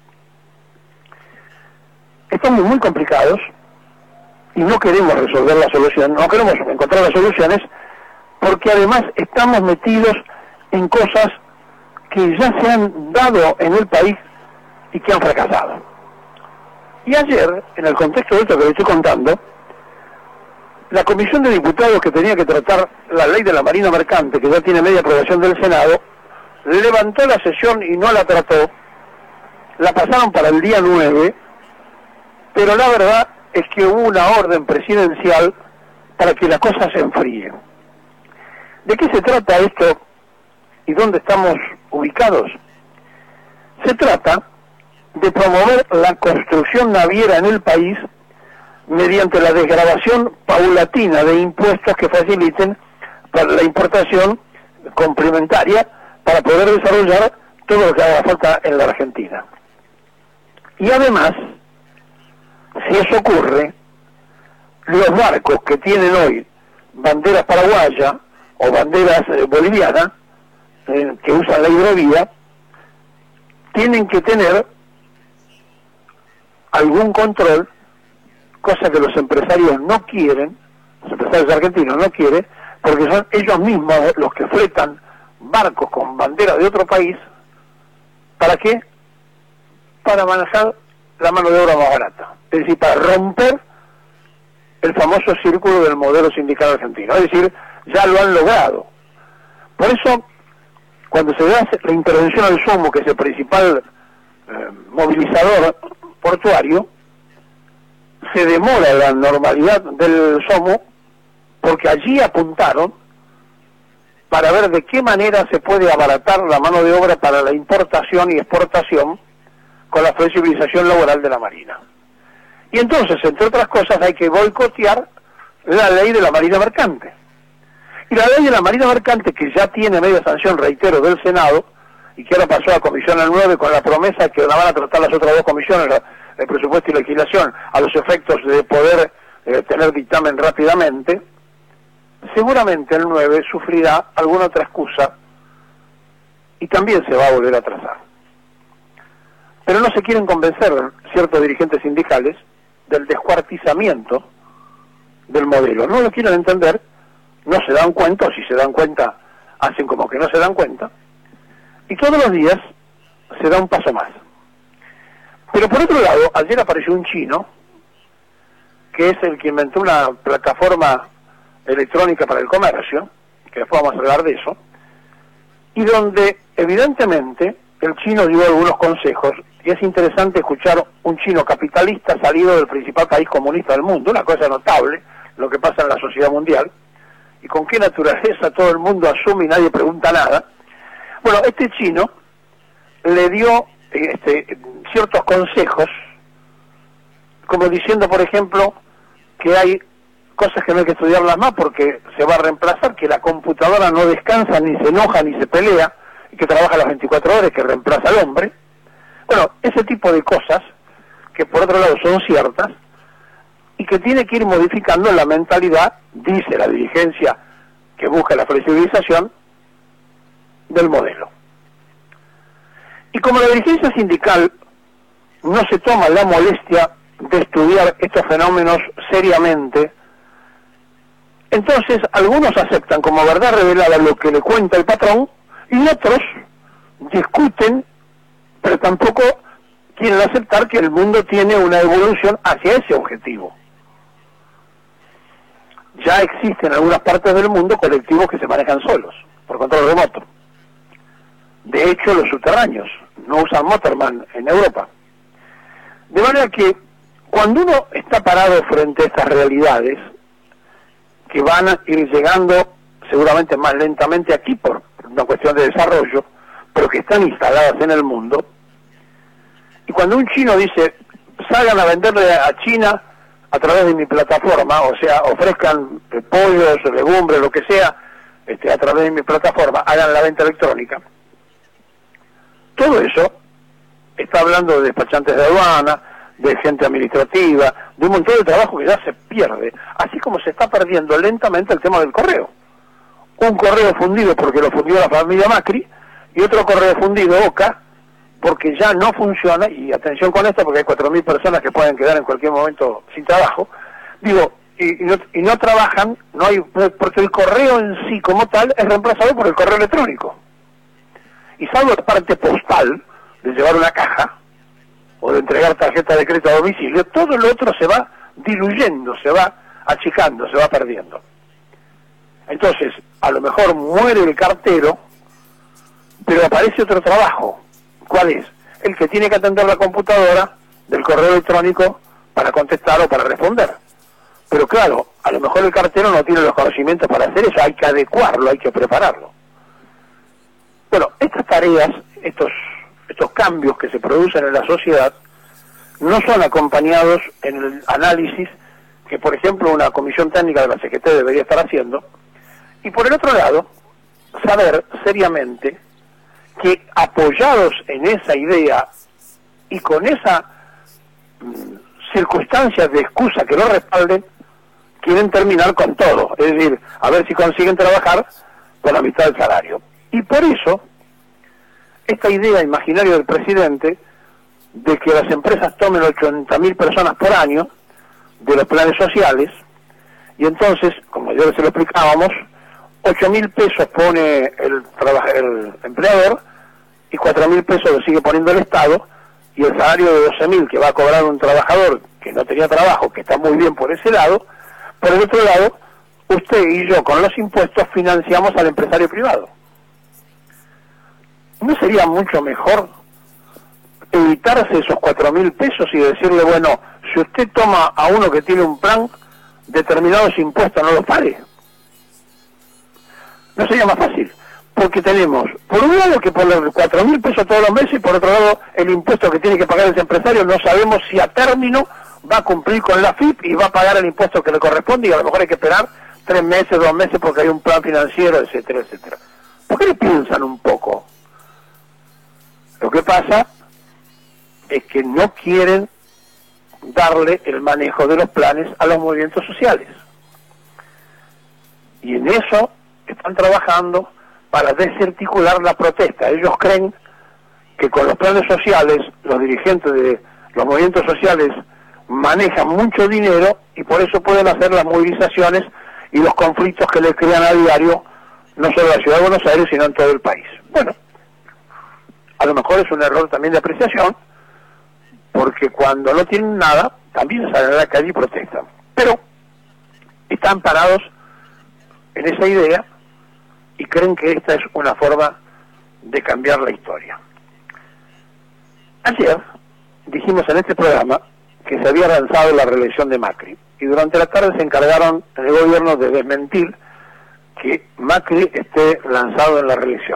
Estamos muy complicados y no queremos resolver la solución, no queremos encontrar las soluciones, porque además estamos metidos en cosas que ya se han dado en el país y que han fracasado. Y ayer, en el contexto de esto que les estoy contando, la comisión de diputados que tenía que tratar la ley de la Marina Mercante, que ya tiene media aprobación del Senado, levantó la sesión y no la trató, la pasaron para el día nueve, pero la verdad es que hubo una orden presidencial para que la cosa se enfríe. ¿De qué se trata esto y dónde estamos ubicados? Se trata de promover la construcción naviera en el país mediante la desgravación paulatina de impuestos que faciliten para la importación complementaria para poder desarrollar todo lo que haga falta en la Argentina. Y además, si eso ocurre, los barcos que tienen hoy banderas paraguayas o banderas eh, bolivianas, eh, que usan la hidrovía, tienen que tener algún control, cosa que los empresarios no quieren, los empresarios argentinos no quieren, porque son ellos mismos los que fletan barcos con bandera de otro país. ¿Para qué? Para manejar la mano de obra más barata, es decir, para romper el famoso círculo del modelo sindical argentino, es decir, ya lo han logrado. Por eso, cuando se da la intervención al SOMO, que es el principal eh, movilizador portuario, se demora la normalidad del SOMO, porque allí apuntaron para ver de qué manera se puede abaratar la mano de obra para la importación y exportación con la flexibilización laboral de la Marina. Y entonces, entre otras cosas, hay que boicotear la ley de la Marina Mercante. Y la ley de la Marina Mercante, que ya tiene media sanción, reitero, del Senado, y que ahora pasó a Comisión al nueve con la promesa que la van a tratar las otras dos comisiones, la, el presupuesto y legislación, a los efectos de poder eh, tener dictamen rápidamente, seguramente el nueve sufrirá alguna otra excusa y también se va a volver a atrasar. Pero no se quieren convencer ciertos dirigentes sindicales del descuartizamiento del modelo. No lo quieren entender, no se dan cuenta, o si se dan cuenta, hacen como que no se dan cuenta, y todos los días se da un paso más. Pero por otro lado, ayer apareció un chino, que es el que inventó una plataforma electrónica para el comercio, que después vamos a hablar de eso, y donde evidentemente el chino dio algunos consejos, y es interesante escuchar un chino capitalista salido del principal país comunista del mundo, una cosa notable, lo que pasa en la sociedad mundial, y con qué naturaleza todo el mundo asume y nadie pregunta nada. Bueno, este chino le dio este, ciertos consejos, como diciendo, por ejemplo, que hay cosas que no hay que estudiarlas más porque se va a reemplazar, que la computadora no descansa, ni se enoja, ni se pelea, y que trabaja las veinticuatro horas, que reemplaza al hombre. Bueno, ese tipo de cosas, que por otro lado son ciertas, y que tiene que ir modificando la mentalidad, dice la dirigencia que busca la flexibilización, del modelo. Y como la dirigencia sindical no se toma la molestia de estudiar estos fenómenos seriamente, entonces algunos aceptan como verdad revelada lo que le cuenta el patrón, y otros discuten, pero tampoco quieren aceptar que el mundo tiene una evolución hacia ese objetivo. Ya existen en algunas partes del mundo colectivos que se manejan solos, por control remoto. De hecho, los subterráneos no usan Motorman en Europa. De manera que, cuando uno está parado frente a estas realidades, que van a ir llegando seguramente más lentamente aquí por una cuestión de desarrollo, pero que están instaladas en el mundo, y cuando un chino dice, salgan a venderle a China a través de mi plataforma, o sea, ofrezcan pollos, legumbres, lo que sea, este, a través de mi plataforma, hagan la venta electrónica, todo eso está hablando de despachantes de aduana, de gente administrativa, de un montón de trabajo que ya se pierde, así como se está perdiendo lentamente el tema del correo. Un correo fundido porque lo fundió la familia Macri, y otro correo fundido Oca porque ya no funciona, y atención con esto porque hay cuatro mil personas que pueden quedar en cualquier momento sin trabajo, digo, y, y, no, y no trabajan, no hay, porque el correo en sí como tal es reemplazado por el correo electrónico. Y salvo la parte postal, de llevar una caja, o de entregar tarjeta de crédito a domicilio, todo lo otro se va diluyendo, se va achicando, se va perdiendo. Entonces, a lo mejor muere el cartero, pero aparece otro trabajo. ¿Cuál es? El que tiene que atender la computadora del correo electrónico para contestar o para responder. Pero claro, a lo mejor el cartero no tiene los conocimientos para hacer eso, hay que adecuarlo, hay que prepararlo. Bueno, estas tareas, estos, estos cambios que se producen en la sociedad, no son acompañados en el análisis que, por ejemplo, una comisión técnica de la C G T debería estar haciendo, y por el otro lado, saber seriamente que apoyados en esa idea y con esa mm, circunstancias de excusa que lo respalden, quieren terminar con todo, es decir, a ver si consiguen trabajar con la mitad del salario. Y por eso, esta idea imaginaria del presidente de que las empresas tomen ochenta mil personas por año de los planes sociales, y entonces, como ya se lo explicábamos, ocho mil pesos pone el, el empleador y cuatro mil pesos lo sigue poniendo el Estado, y el salario de doce mil que va a cobrar un trabajador que no tenía trabajo, que está muy bien por ese lado, por el otro lado, usted y yo con los impuestos financiamos al empresario privado. ¿No sería mucho mejor evitarse esos cuatro mil pesos y decirle, bueno, si usted toma a uno que tiene un plan, determinados impuestos no los pague? ¿No sería más fácil? Porque tenemos, por un lado, que poner cuatro mil pesos todos los meses, y por otro lado, el impuesto que tiene que pagar ese empresario, no sabemos si a término va a cumplir con la F I P y va a pagar el impuesto que le corresponde, y a lo mejor hay que esperar tres meses, dos meses, porque hay un plan financiero, etcétera, etcétera. ¿Por qué le piensan un poco? Lo que pasa es que no quieren darle el manejo de los planes a los movimientos sociales. Y en eso están trabajando para desarticular la protesta. Ellos creen que con los planes sociales, los dirigentes de los movimientos sociales manejan mucho dinero y por eso pueden hacer las movilizaciones y los conflictos que les crean a diario, no solo en la ciudad de Buenos Aires, sino en todo el país. Bueno, a lo mejor es un error también de apreciación, porque cuando no tienen nada, también salen a la calle y protestan. Pero están parados en esa idea y creen que esta es una forma de cambiar la historia. Ayer dijimos en este programa que se había lanzado la reelección de Macri, y durante la tarde se encargaron en el gobierno de desmentir que Macri esté lanzado en la reelección.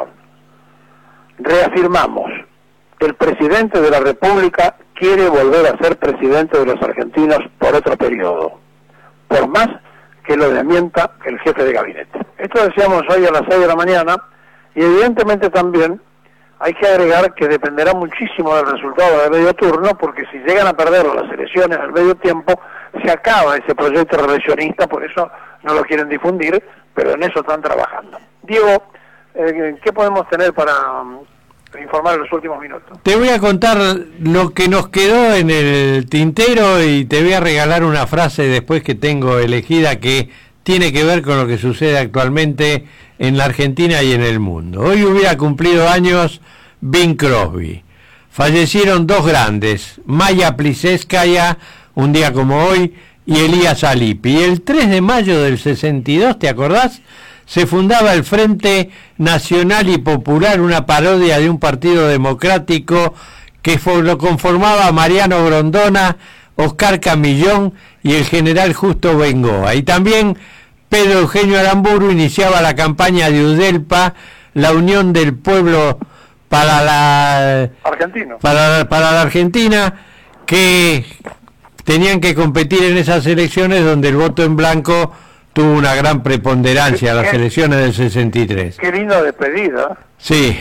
Reafirmamos, el presidente de la República quiere volver a ser presidente de los argentinos por otro periodo, por más que lo desmienta el jefe de gabinete. Esto decíamos hoy a las seis de la mañana, y evidentemente también hay que agregar que dependerá muchísimo del resultado del medio turno, porque si llegan a perder las elecciones al medio tiempo, se acaba ese proyecto reeleccionista, por eso no lo quieren difundir, pero en eso están trabajando. Diego, eh, ¿qué podemos tener para um, informar en los últimos minutos? Te voy a contar lo que nos quedó en el tintero y te voy a regalar una frase después que tengo elegida que tiene que ver con lo que sucede actualmente en la Argentina y en el mundo. Hoy hubiera cumplido años Bing Crosby. Fallecieron dos grandes, Maya Plisetskaya, un día como hoy, y Elías Alipi. Y el tres de mayo del sesenta y dos, ¿te acordás?, se fundaba el Frente Nacional y Popular, una parodia de un partido democrático que lo conformaba Mariano Grondona, Oscar Camillón y el general Justo Bengoa. Y también Pedro Eugenio Aramburu iniciaba la campaña de UDELPA, la Unión del Pueblo para la Argentino. Para, para la Argentina, que tenían que competir en esas elecciones donde el voto en blanco tuvo una gran preponderancia a las elecciones del sesenta y tres. Qué lindo despedida. Sí.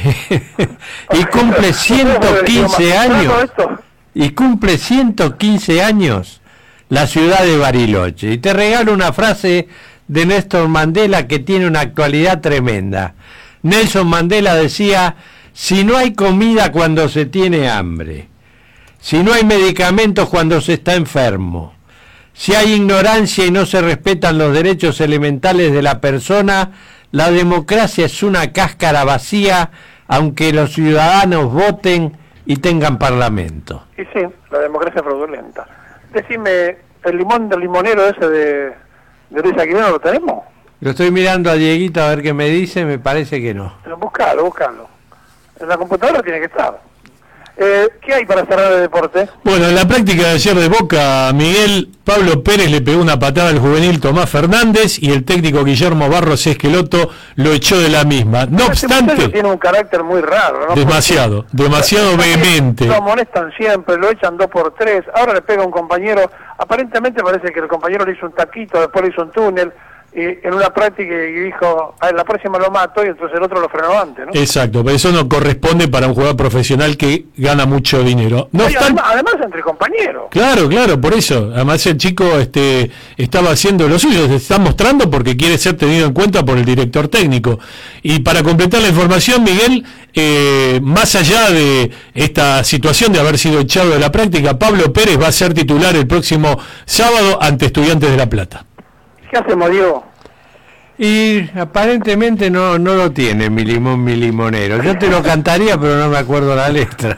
Y cumple ciento quince años. Y cumple ciento quince años la ciudad de Bariloche. Y te regalo una frase de Néstor Mandela que tiene una actualidad tremenda. Nelson Mandela decía: si no hay comida cuando se tiene hambre, si no hay medicamentos cuando se está enfermo, si hay ignorancia y no se respetan los derechos elementales de la persona, la democracia es una cáscara vacía, aunque los ciudadanos voten y tengan parlamento. Y sí, la democracia fraudulenta. Decime, ¿el limón del limonero ese de, de Luis Aquilino lo tenemos? Lo estoy mirando a Dieguito a ver qué me dice, me parece que no. Pero buscalo, buscalo. En la computadora tiene que estar. Eh, ¿Qué hay para cerrar el deporte? Bueno, en la práctica de ayer de Boca, Miguel, Pablo Pérez le pegó una patada al juvenil Tomás Fernández y el técnico Guillermo Barros Esqueloto lo echó de la misma. No Este obstante, tiene un carácter muy raro, ¿no? demasiado, Porque demasiado vehemente. lo molestan siempre, lo echan dos por tres, ahora le pega a un compañero, aparentemente parece que el compañero le hizo un taquito, después le hizo un túnel, y en una práctica y dijo, a la próxima lo mato, y entonces el otro lo frenó antes, ¿no? Exacto, pero eso no corresponde para un jugador profesional que gana mucho dinero. No Oye, obstante- además, además entre compañeros. Claro, claro, por eso. Además el chico este, estaba haciendo lo suyo, se está mostrando porque quiere ser tenido en cuenta por el director técnico. Y para completar la información, Miguel, eh, más allá de esta situación de haber sido echado de la práctica, Pablo Pérez va a ser titular el próximo sábado ante Estudiantes de La Plata. ¿Qué hacemos, Diego? Y aparentemente no no lo tiene mi limón, mi limonero. Yo te lo cantaría, pero no me acuerdo la letra.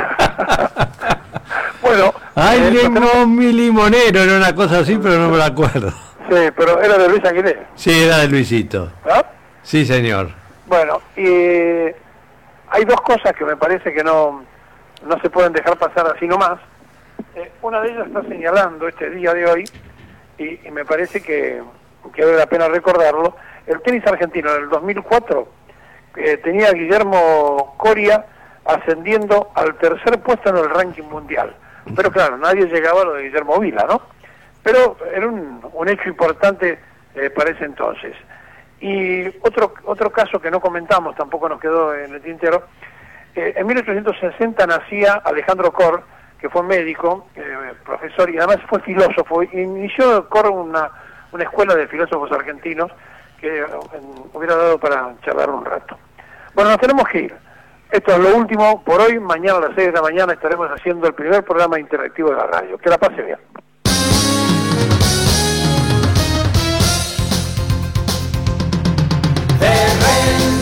Bueno. Ay, eh, limón, mi limonero, era una cosa así, pero no me la acuerdo. Sí, pero era de Luis Aguilera. Sí, era de Luisito. ¿Ah? Sí, señor. Bueno, y hay dos cosas que me parece que no, no se pueden dejar pasar así nomás. Eh, una de ellas está señalando este día de hoy, y, y me parece que, que vale la pena recordarlo. El tenis argentino en el dos mil cuatro eh, tenía a Guillermo Coria ascendiendo al tercer puesto en el ranking mundial. Pero claro, nadie llegaba a lo de Guillermo Vila, ¿no? Pero era un, un hecho importante eh, para ese entonces. Y otro otro caso que no comentamos, tampoco nos quedó en el tintero, eh, en mil ochocientos sesenta nacía Alejandro Cor, que fue médico, eh, profesor y además fue filósofo. Inició Cor una, una escuela de filósofos argentinos que eh, hubiera dado para charlar un rato. Bueno, nos tenemos que ir. Esto es lo último por hoy. Mañana a las seis de la mañana estaremos haciendo el primer programa interactivo de la radio. Que la pase bien.